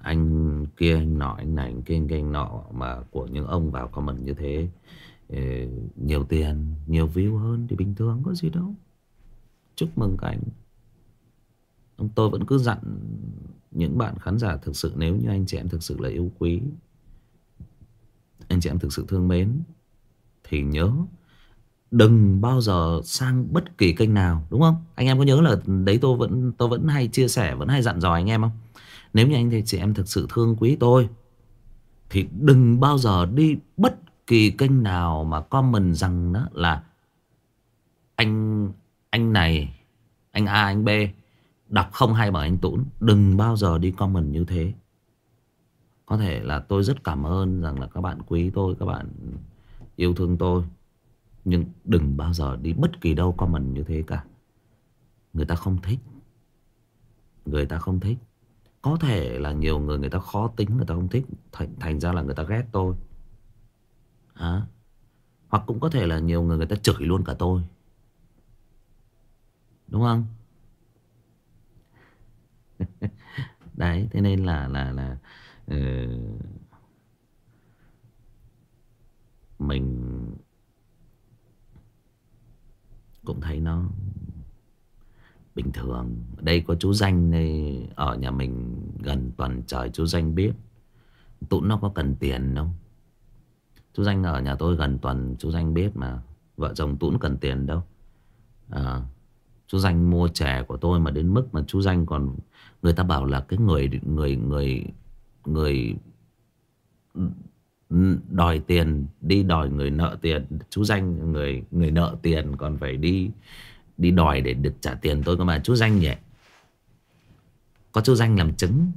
S1: anh kia anh nọ, anh này anh kia anh kia anh nọ, mà của những ông vào comment như thế, ờ, nhiều tiền nhiều view hơn thì bình thường, có gì đâu. Chúc mừng các anh. Ông tôi vẫn cứ dặn những bạn khán giả thực sự, nếu như anh chị em thực sự là yêu quý, anh chị em thực sự thương mến, thì nhớ đừng bao giờ sang bất kỳ kênh nào, đúng không? Anh em có nhớ là đấy, tôi vẫn tôi vẫn hay chia sẻ, vẫn hay dặn dò anh em không? Nếu như anh chị em thực sự thương quý tôi thì đừng bao giờ đi bất kỳ kênh nào mà comment rằng đó là anh anh này, anh A, anh B đọc không hay bằng anh Tún. Đừng bao giờ đi comment như thế. Có thể là tôi rất cảm ơn rằng là các bạn quý tôi, các bạn yêu thương tôi, nhưng đừng bao giờ đi bất kỳ đâu comment như thế cả. Người ta không thích. Người ta không thích. Có thể là nhiều người người ta khó tính, người ta không thích, thành, thành ra là người ta ghét tôi à. Hoặc cũng có thể là nhiều người người ta chửi luôn cả tôi, đúng không? Đấy, thế nên là là là uh, mình cũng thấy nó bình thường. Đây có chú Danh này, ở nhà mình gần tuần trời, chú Danh biết Tún nó có cần tiền đâu. Chú Danh ở nhà tôi gần tuần, chú Danh biết mà vợ chồng Tún cần tiền đâu à. Chú Danh mua chè của tôi mà đến mức mà chú Danh còn, người ta bảo là cái người người người người đòi tiền đi đòi người nợ tiền, chú Danh người người nợ tiền còn phải đi đi đòi để được trả tiền tôi cơ mà. Chú Danh nhỉ, có chú Danh làm chứng.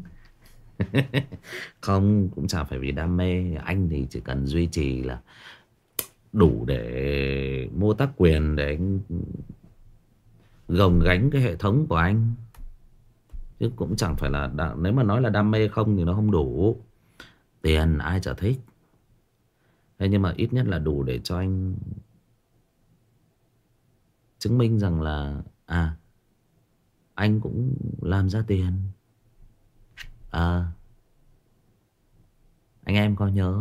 S1: Không, cũng chả phải vì đam mê. Anh thì chỉ cần duy trì là đủ để mua tác quyền, để anh gồng gánh cái hệ thống của anh, chứ cũng chẳng phải là đa, nếu mà nói là đam mê không thì nó không đủ. Tiền ai chả thích. Thế nhưng mà ít nhất là đủ để cho anh chứng minh rằng là à, anh cũng làm ra tiền à. Anh em có nhớ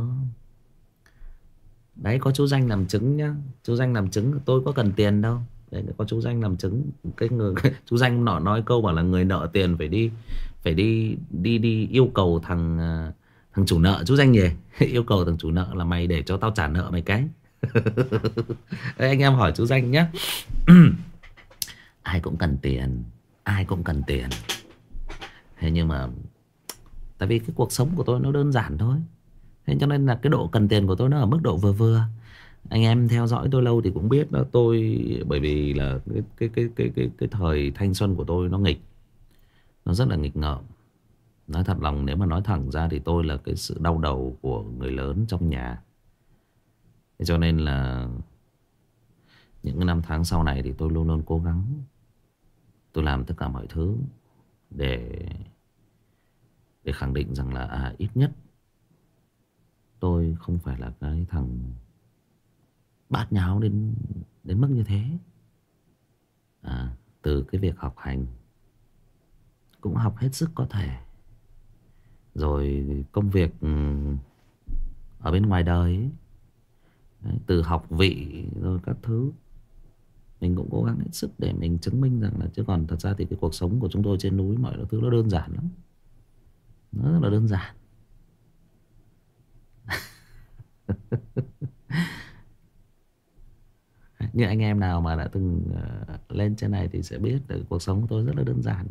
S1: đấy, có chú Danh làm chứng nhá. Chú Danh làm chứng tôi có cần tiền đâu. Đấy, có chú Danh làm chứng. Cái người chú Danh nọ nói câu bảo là người nợ tiền phải đi phải đi đi đi yêu cầu thằng thằng chủ nợ. Chú Danh nhỉ, yêu cầu thằng chủ nợ là mày để cho tao trả nợ mày cái. Đấy, anh em hỏi chú Danh nhá. Ai cũng cần tiền, ai cũng cần tiền. Thế nhưng mà tại vì cái cuộc sống của tôi nó đơn giản thôi, thế cho nên là cái độ cần tiền của tôi nó ở mức độ vừa vừa. Anh em theo dõi tôi lâu thì cũng biết đó, tôi bởi vì là cái cái cái cái cái cái thời thanh xuân của tôi nó nghịch, nó rất là nghịch ngợm. Nói thật lòng, nếu mà nói thẳng ra thì tôi là cái sự đau đầu của người lớn trong nhà. Thế cho nên là những cái năm tháng sau này thì tôi luôn luôn cố gắng, tôi làm tất cả mọi thứ để để khẳng định rằng là à, ít nhất tôi không phải là cái thằng bát nháo đến đến mức như thế à. Từ cái việc học hành cũng học hết sức có thể, rồi công việc ở bên ngoài đời ấy. Đấy, từ học vị rồi các thứ, mình cũng cố gắng hết sức để mình chứng minh rằng là, chứ còn thật ra thì cái cuộc sống của chúng tôi trên núi mọi thứ nó đơn giản lắm, nó rất là đơn giản. Như anh em nào mà đã từng uh, lên trên này thì sẽ biết được cuộc sống của tôi rất là đơn giản.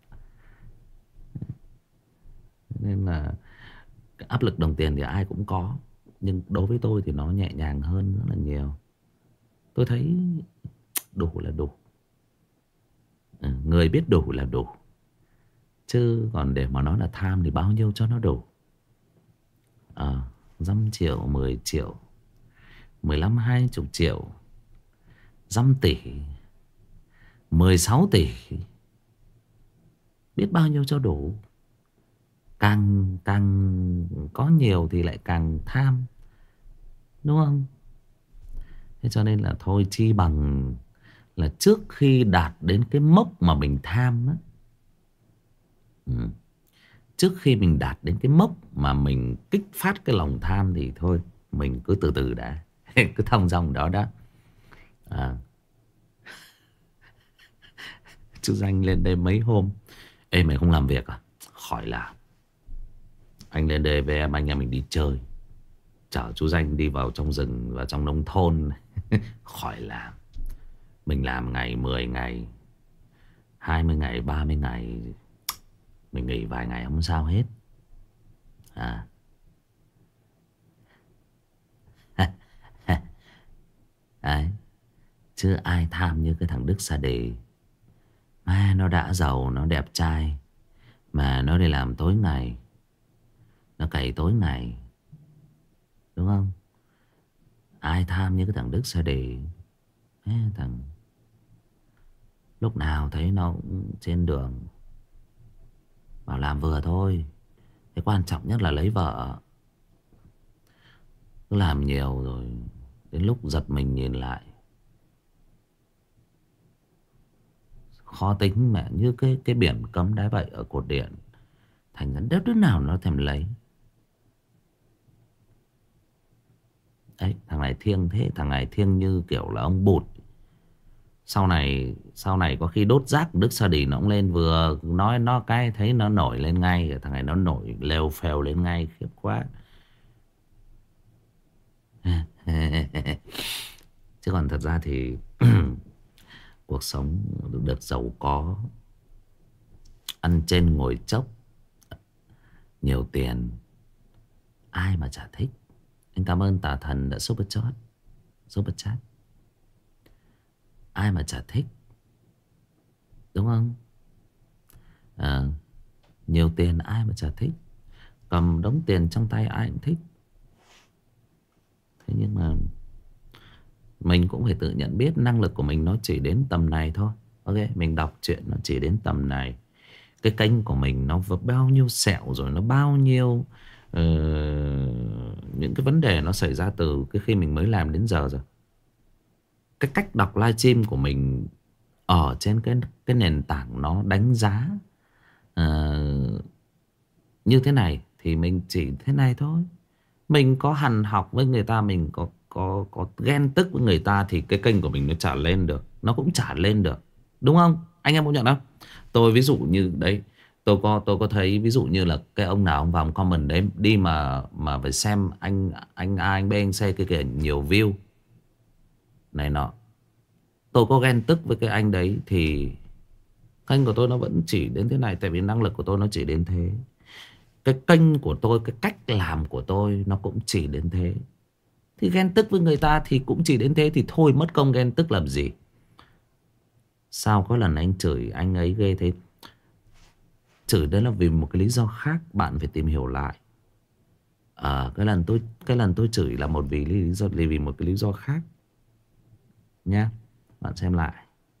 S1: Nên là cái áp lực đồng tiền thì ai cũng có, nhưng đối với tôi thì nó nhẹ nhàng hơn rất là nhiều. Tôi thấy đủ là đủ, ừ, người biết đủ là đủ. Chứ còn để mà nói là tham thì bao nhiêu cho nó đủ à, dăm triệu, mười triệu, mười lăm, hai chục triệu, dăm tỷ, mười sáu tỷ, biết bao nhiêu cho đủ. Càng càng có nhiều thì lại càng tham, đúng không? Thế cho nên là thôi, chi bằng là trước khi đạt đến cái mốc mà mình tham á, ừ, trước khi mình đạt đến cái mốc mà mình kích phát cái lòng tham thì thôi, mình cứ từ từ đã. Cứ thong dong đó đó. À. Chú Danh lên đây mấy hôm. Ê, mày không làm việc à? Khỏi làm. Anh lên đây với em, anh em mình đi chơi. Chở chú Danh đi vào trong rừng, vào trong nông thôn. Khỏi làm. Mình làm ngày, mười ngày, hai mươi ngày, ba mươi ngày. Mình nghỉ vài ngày không sao hết. À. Đấy. Chứ ai tham như cái thằng Đức Sa Đề. Mà nó đã giàu, nó đẹp trai, mà nó đi làm tối ngày, nó cày tối ngày, đúng không? Ai tham như cái thằng Đức Sa Đề. Thế thằng lúc nào thấy nó cũng trên đường. Bảo làm vừa thôi. Cái quan trọng nhất là lấy vợ. Cứ làm nhiều rồi đến lúc giật mình nhìn lại, khó tính mẹ, như cái cái biển cấm đá bậy ở cột điện. Thành ra đứa đứa nào nó thèm lấy. Đấy, thằng này thiêng thế. Thằng này thiêng như kiểu là ông Bụt. Sau này Sau này có khi đốt rác Đức Sa Đề nó cũng lên, vừa nói nó cái thấy nó nổi lên ngay. Thằng này nó nổi lèo phèo lên ngay. Khiếp quá. Chứ còn thật ra thì cuộc sống được giàu có, ăn trên ngồi chốc, nhiều tiền, ai mà chả thích. Anh cảm ơn Tà Thần đã super chat. Super chat. Ai mà chả thích, đúng không? À, nhiều tiền ai mà chả thích. Cầm đống tiền trong tay ai cũng thích. Thế nhưng mà mình cũng phải tự nhận biết năng lực của mình nó chỉ đến tầm này thôi. Ok, mình đọc chuyện nó chỉ đến tầm này. Cái kênh của mình nó bao nhiêu sẹo rồi, nó bao nhiêu uh, những cái vấn đề nó xảy ra từ cái khi mình mới làm đến giờ rồi. Cái cách đọc livestream của mình ở trên cái, cái nền tảng nó đánh giá uh, như thế này thì mình chỉ thế này thôi. Mình có hằn học với người ta, mình có có có ghen tức với người ta thì cái kênh của mình nó chả lên được, nó cũng chả lên được, đúng không? Anh em công nhận không? Tôi ví dụ như đấy, tôi có tôi có thấy ví dụ như là cái ông nào ông vào ông comment đấy đi mà mà phải xem anh anh A anh B anh C cái kìa nhiều view này nọ, tôi có ghen tức với cái anh đấy thì kênh của tôi nó vẫn chỉ đến thế này, tại vì năng lực của tôi nó chỉ đến thế. Cái kênh của tôi, cái cách làm của tôi nó cũng chỉ đến thế. Thì ghen tức với người ta thì cũng chỉ đến thế thì thôi, mất công ghen tức làm gì. Sao có lần anh chửi anh ấy ghê thế? Chửi đấy là vì một cái lý do khác, bạn phải tìm hiểu lại. À, cái lần tôi cái lần tôi chửi là một vì lý do vì một cái lý do khác nhá, bạn xem lại.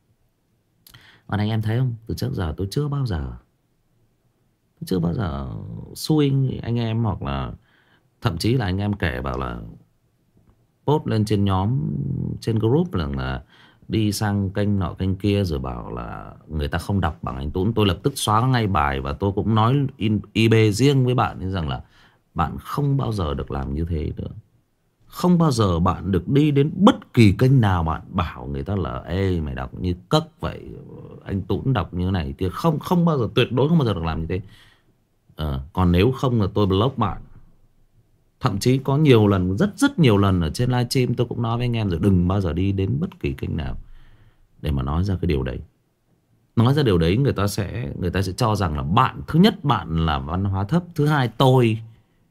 S1: Còn anh em thấy không, từ trước giờ tôi chưa bao giờ tôi chưa bao giờ xui anh em, hoặc là thậm chí là anh em kể bảo là post lên trên nhóm, trên group là, là đi sang kênh nọ kênh kia rồi bảo là người ta không đọc bằng anh Tuấn. Tôi lập tức xóa ngay bài và tôi cũng nói in i bê riêng với bạn rằng là bạn không bao giờ được làm như thế nữa. Không bao giờ bạn được đi đến bất kỳ kênh nào bạn bảo người ta là ê mày đọc như cất vậy, anh Tuấn đọc như này kia. Không, không bao giờ, tuyệt đối không bao giờ được làm như thế. À, còn nếu không là tôi block bạn. Thậm chí có nhiều lần, rất rất nhiều lần ở trên livestream tôi cũng nói với anh em rồi, đừng bao giờ đi đến bất kỳ kênh nào để mà nói ra cái điều đấy. Nói ra điều đấy người ta sẽ người ta sẽ cho rằng là bạn, thứ nhất bạn là văn hóa thấp, thứ hai tôi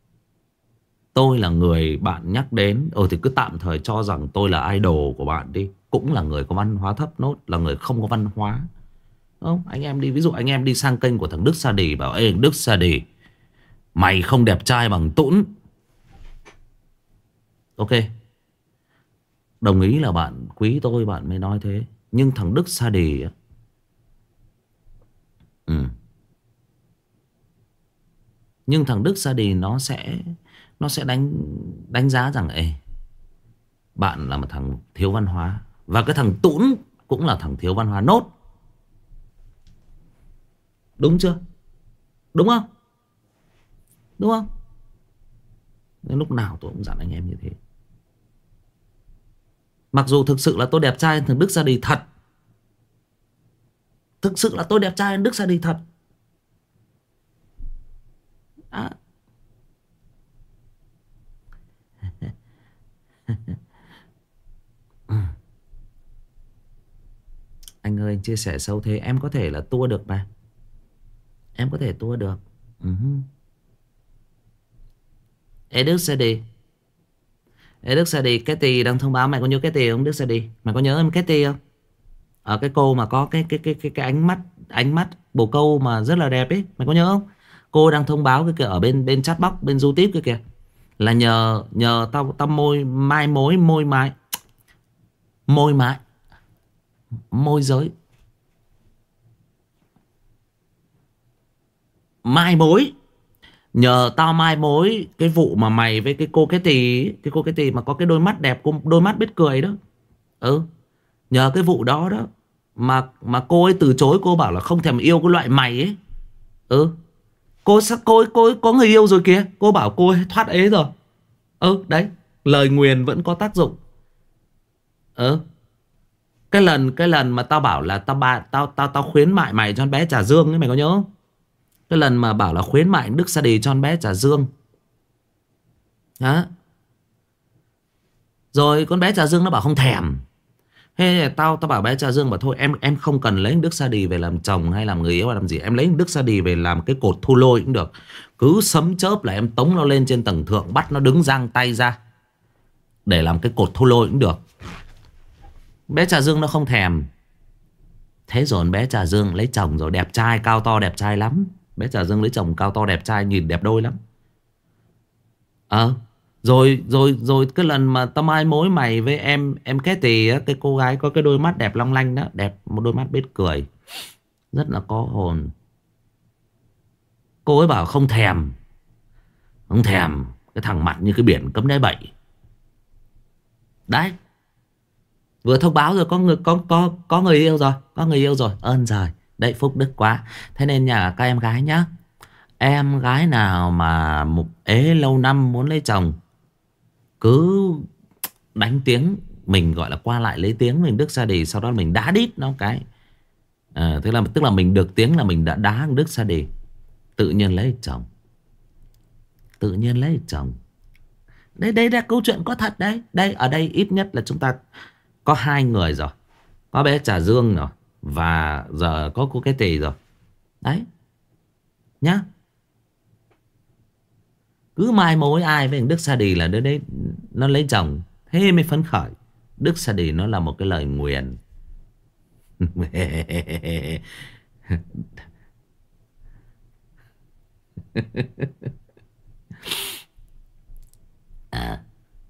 S1: tôi là người bạn nhắc đến. Ừ thì cứ tạm thời cho rằng tôi là idol của bạn đi, cũng là người có văn hóa thấp nốt, là người không có văn hóa. Không, anh em đi, ví dụ anh em đi sang kênh của thằng Đức Sa Đề bảo ê Đức Sa Đề mày không đẹp trai bằng Tuấn. Ok, đồng ý là bạn quý tôi bạn mới nói thế. Nhưng thằng Đức Sa Đề ừ. Nhưng thằng Đức Sa Đề nó sẽ Nó sẽ đánh đánh giá rằng ê bạn là một thằng thiếu văn hóa. Và cái thằng Tuấn cũng là thằng thiếu văn hóa nốt. Đúng chưa? Đúng không? Đúng không? Nên lúc nào tôi cũng dặn anh em như thế. Mặc dù thực sự là tôi đẹp trai hơn thằng Đức ra đi thật. Thực sự là tôi đẹp trai hơn Đức ra đi thật. À. Anh ơi, anh chia sẻ sâu thế. Em có thể là tua được mà. Em có thể tua được. uh-huh. Ê Đức sẽ đi. Ê Đức sẽ đi. Katy đang thông báo. Mày có nhớ Katy không Đức sẽ đi? Mày có nhớ em Katy không? Ở cái cô mà có cái cái cái cái cái ánh mắt ánh mắt bồ câu mà rất là đẹp ấy, mày có nhớ không? Cô đang thông báo cái kìa ở bên bên chatbox bên YouTube kia kìa, là nhờ nhờ tao tao môi mai mối môi mái môi mái môi giới mai mối, nhờ tao mai mối cái vụ mà mày với cái cô cái tì cái cô cái tì mà có cái đôi mắt đẹp, đôi mắt biết cười đó. Ừ, nhờ cái vụ đó đó mà mà cô ấy từ chối, cô bảo là không thèm yêu cái loại mày ấy. Ừ, cô sao cô ấy, cô ấy có người yêu rồi kìa, cô bảo cô ấy thoát ế rồi. Ừ đấy, lời nguyền vẫn có tác dụng. Ừ, cái lần cái lần mà tao bảo là tao ba tao tao tao khuyến mại mày cho con bé Trà Dương ấy, mày có nhớ không? Cái lần mà bảo là khuyến mại Đức Sa Đi cho con bé Trà Dương đó, rồi con bé Trà Dương nó bảo không thèm. Thế tao tao bảo bé Trà Dương bảo thôi em em không cần lấy Đức Sa Đi về làm chồng hay làm người yêu hay làm gì, em lấy Đức Sa Đi về làm cái cột thu lôi cũng được. Cứ sấm chớp là em tống nó lên trên tầng thượng, bắt nó đứng giang tay ra để làm cái cột thu lôi cũng được. Bé Trà Dương nó không thèm. Thế rồi bé Trà Dương lấy chồng rồi, đẹp trai cao to đẹp trai lắm. Bé Trà Dương lấy chồng cao to đẹp trai, nhìn đẹp đôi lắm. Ờ Rồi rồi rồi cái lần mà tao mai mối mày với em em cái tì á, cái cô gái có cái đôi mắt đẹp long lanh đó, đẹp, một đôi mắt biết cười, rất là có hồn. Cô ấy bảo không thèm. Không thèm. Cái thằng mặt như cái biển cấm đáy bậy. Đấy, vừa thông báo rồi, có người có có có người yêu rồi, có người yêu rồi, ơn rồi. Đấy, phúc đức quá. Thế nên nhà các em gái nhá, em gái nào mà mục ế lâu năm muốn lấy chồng, cứ đánh tiếng mình, gọi là qua lại lấy tiếng mình Đức Sa Đi, sau đó mình đá đít nó cái. À, thế là tức là mình được tiếng là mình đã đá Đức Sa Đi, tự nhiên lấy chồng. Tự nhiên lấy chồng. Đây đây là câu chuyện có thật đấy. Đây ở đây ít nhất là chúng ta có hai người rồi, có bé Trà Dương rồi, và giờ có cô cái tì rồi. Đấy nhá. Cứ mai mối ai với Đức Sa Đi là đứa đấy nó lấy chồng, thế mới phấn khởi. Đức Sa Đi nó là một cái lời nguyền. À,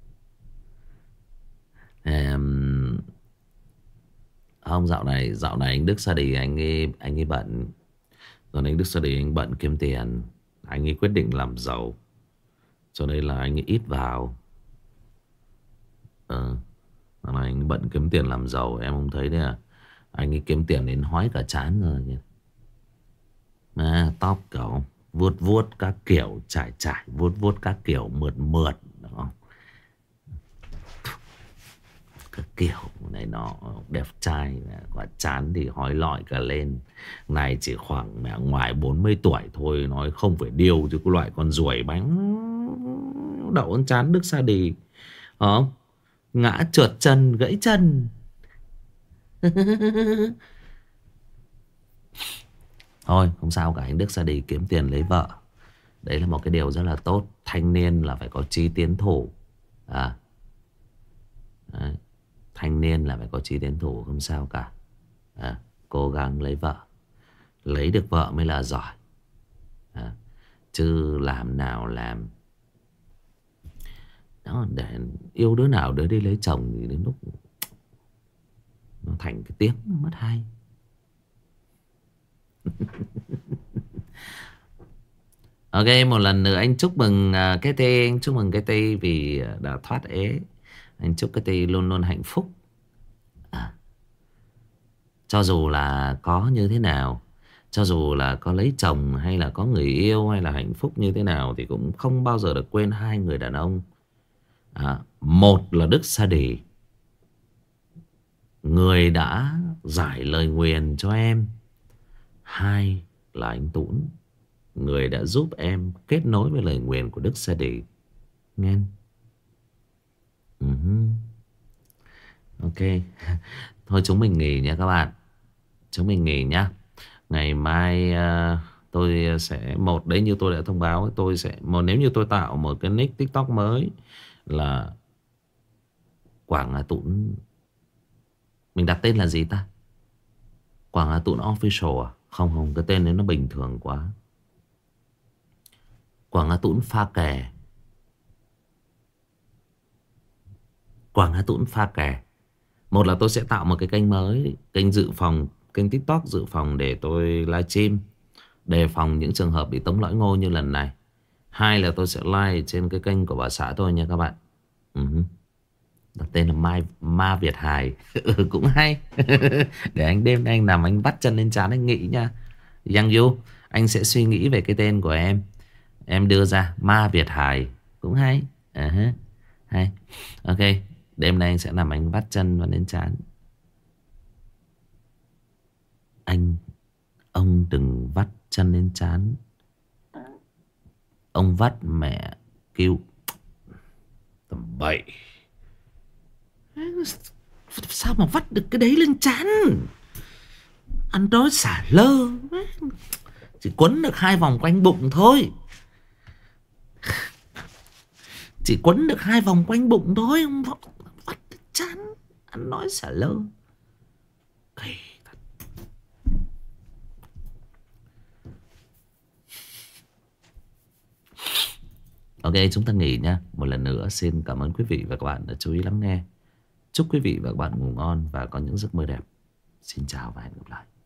S1: um, không, dạo này dạo này anh Đức Sa Đi anh ấy anh ấy bận. Rồi anh Đức Sa Đi anh bận kiếm tiền, anh ấy quyết định làm giàu, cho nên là anh ấy ít vào. Ờ, dạo này anh bận kiếm tiền làm giàu, em không thấy đấy à? Anh ấy kiếm tiền đến hói cả trán rồi kìa. Mà tóc kiểu vuốt vuốt các kiểu, trải trải vuốt vuốt các kiểu, mượt mượt đó. Các kiểu này nó đẹp trai, quả chán thì hói lọi cả lên. Này chỉ khoảng mẹ ngoài bốn mươi tuổi thôi, nói không phải điêu chứ cái loại con ruồi bánh đậu con chán Đức Sa Đi. Không? Ngã trượt chân gãy chân. Thôi không sao cả, anh Đức Sa Đi kiếm tiền lấy vợ, đấy là một cái điều rất là tốt. Thanh niên là phải có chí tiến thủ. À, đấy. Thanh niên là phải có chí tiến thủ, không sao cả. À, cố gắng lấy vợ. Lấy được vợ mới là giỏi. À, chứ làm nào làm đó, để yêu đứa nào đứa đi lấy chồng thì đến lúc nó thành cái tiếng mất hay. Ok, một lần nữa anh chúc mừng uh, cái tê, anh chúc mừng cái tê vì đã thoát ế. Anh chúc cái tê luôn luôn hạnh phúc. À, cho dù là có như thế nào Cho dù là có lấy chồng hay là có người yêu hay là hạnh phúc như thế nào thì cũng không bao giờ được quên hai người đàn ông. À, một là Đức Sa Đỉ, người đã giải lời nguyền cho em. Hai là anh Tún, người đã giúp em kết nối với lời nguyền của Đức Sa Đỉ. Nghe. uh-huh. Ok. Thôi chúng mình nghỉ nha các bạn. Chúng mình nghỉ nhá. Ngày mai uh, tôi sẽ một đấy, như tôi đã thông báo, tôi sẽ một nếu như tôi tạo một cái nick TikTok mới là Quảng Hà Tún. Mình đặt tên là gì ta? Quảng Hà Tún Official à? Không không, cái tên đấy nó bình thường quá. Quảng Hà Tún Pha Kè. Quảng Hà Tún Pha Kè. Một là tôi sẽ tạo một cái kênh mới, kênh dự phòng, kênh TikTok dự phòng để tôi livestream, đề phòng những trường hợp bị tống lõi ngô như lần này. Hai là tôi sẽ live trên cái kênh của bà xã tôi nha các bạn. uh-huh. Đặt tên là Mai, Ma Việt Hải. Cũng hay. Để anh đêm nay anh nằm anh vắt chân lên trán anh nghĩ nha. Yang Yu, anh sẽ suy nghĩ về cái tên của em, em đưa ra Ma Việt Hải. Cũng hay. uh-huh. Hay. Ok. Đêm nay anh sẽ nằm anh vắt chân vào lên trán. Anh, ông đừng vắt chân lên trán. Ông vắt mẹ kêu tầm bậy. Sao mà vắt được cái đấy lên trán? Ăn đó xả lơ. Chỉ quấn được hai vòng quanh bụng thôi. Chỉ quấn được hai vòng quanh bụng thôi. Ông vắt được chán. Ăn nói xả lơ. Kỳ thật. Ok, chúng ta nghỉ nha. Một lần nữa xin cảm ơn quý vị và các bạn đã chú ý lắng nghe. Chúc quý vị và các bạn ngủ ngon và có những giấc mơ đẹp. Xin chào và hẹn gặp lại.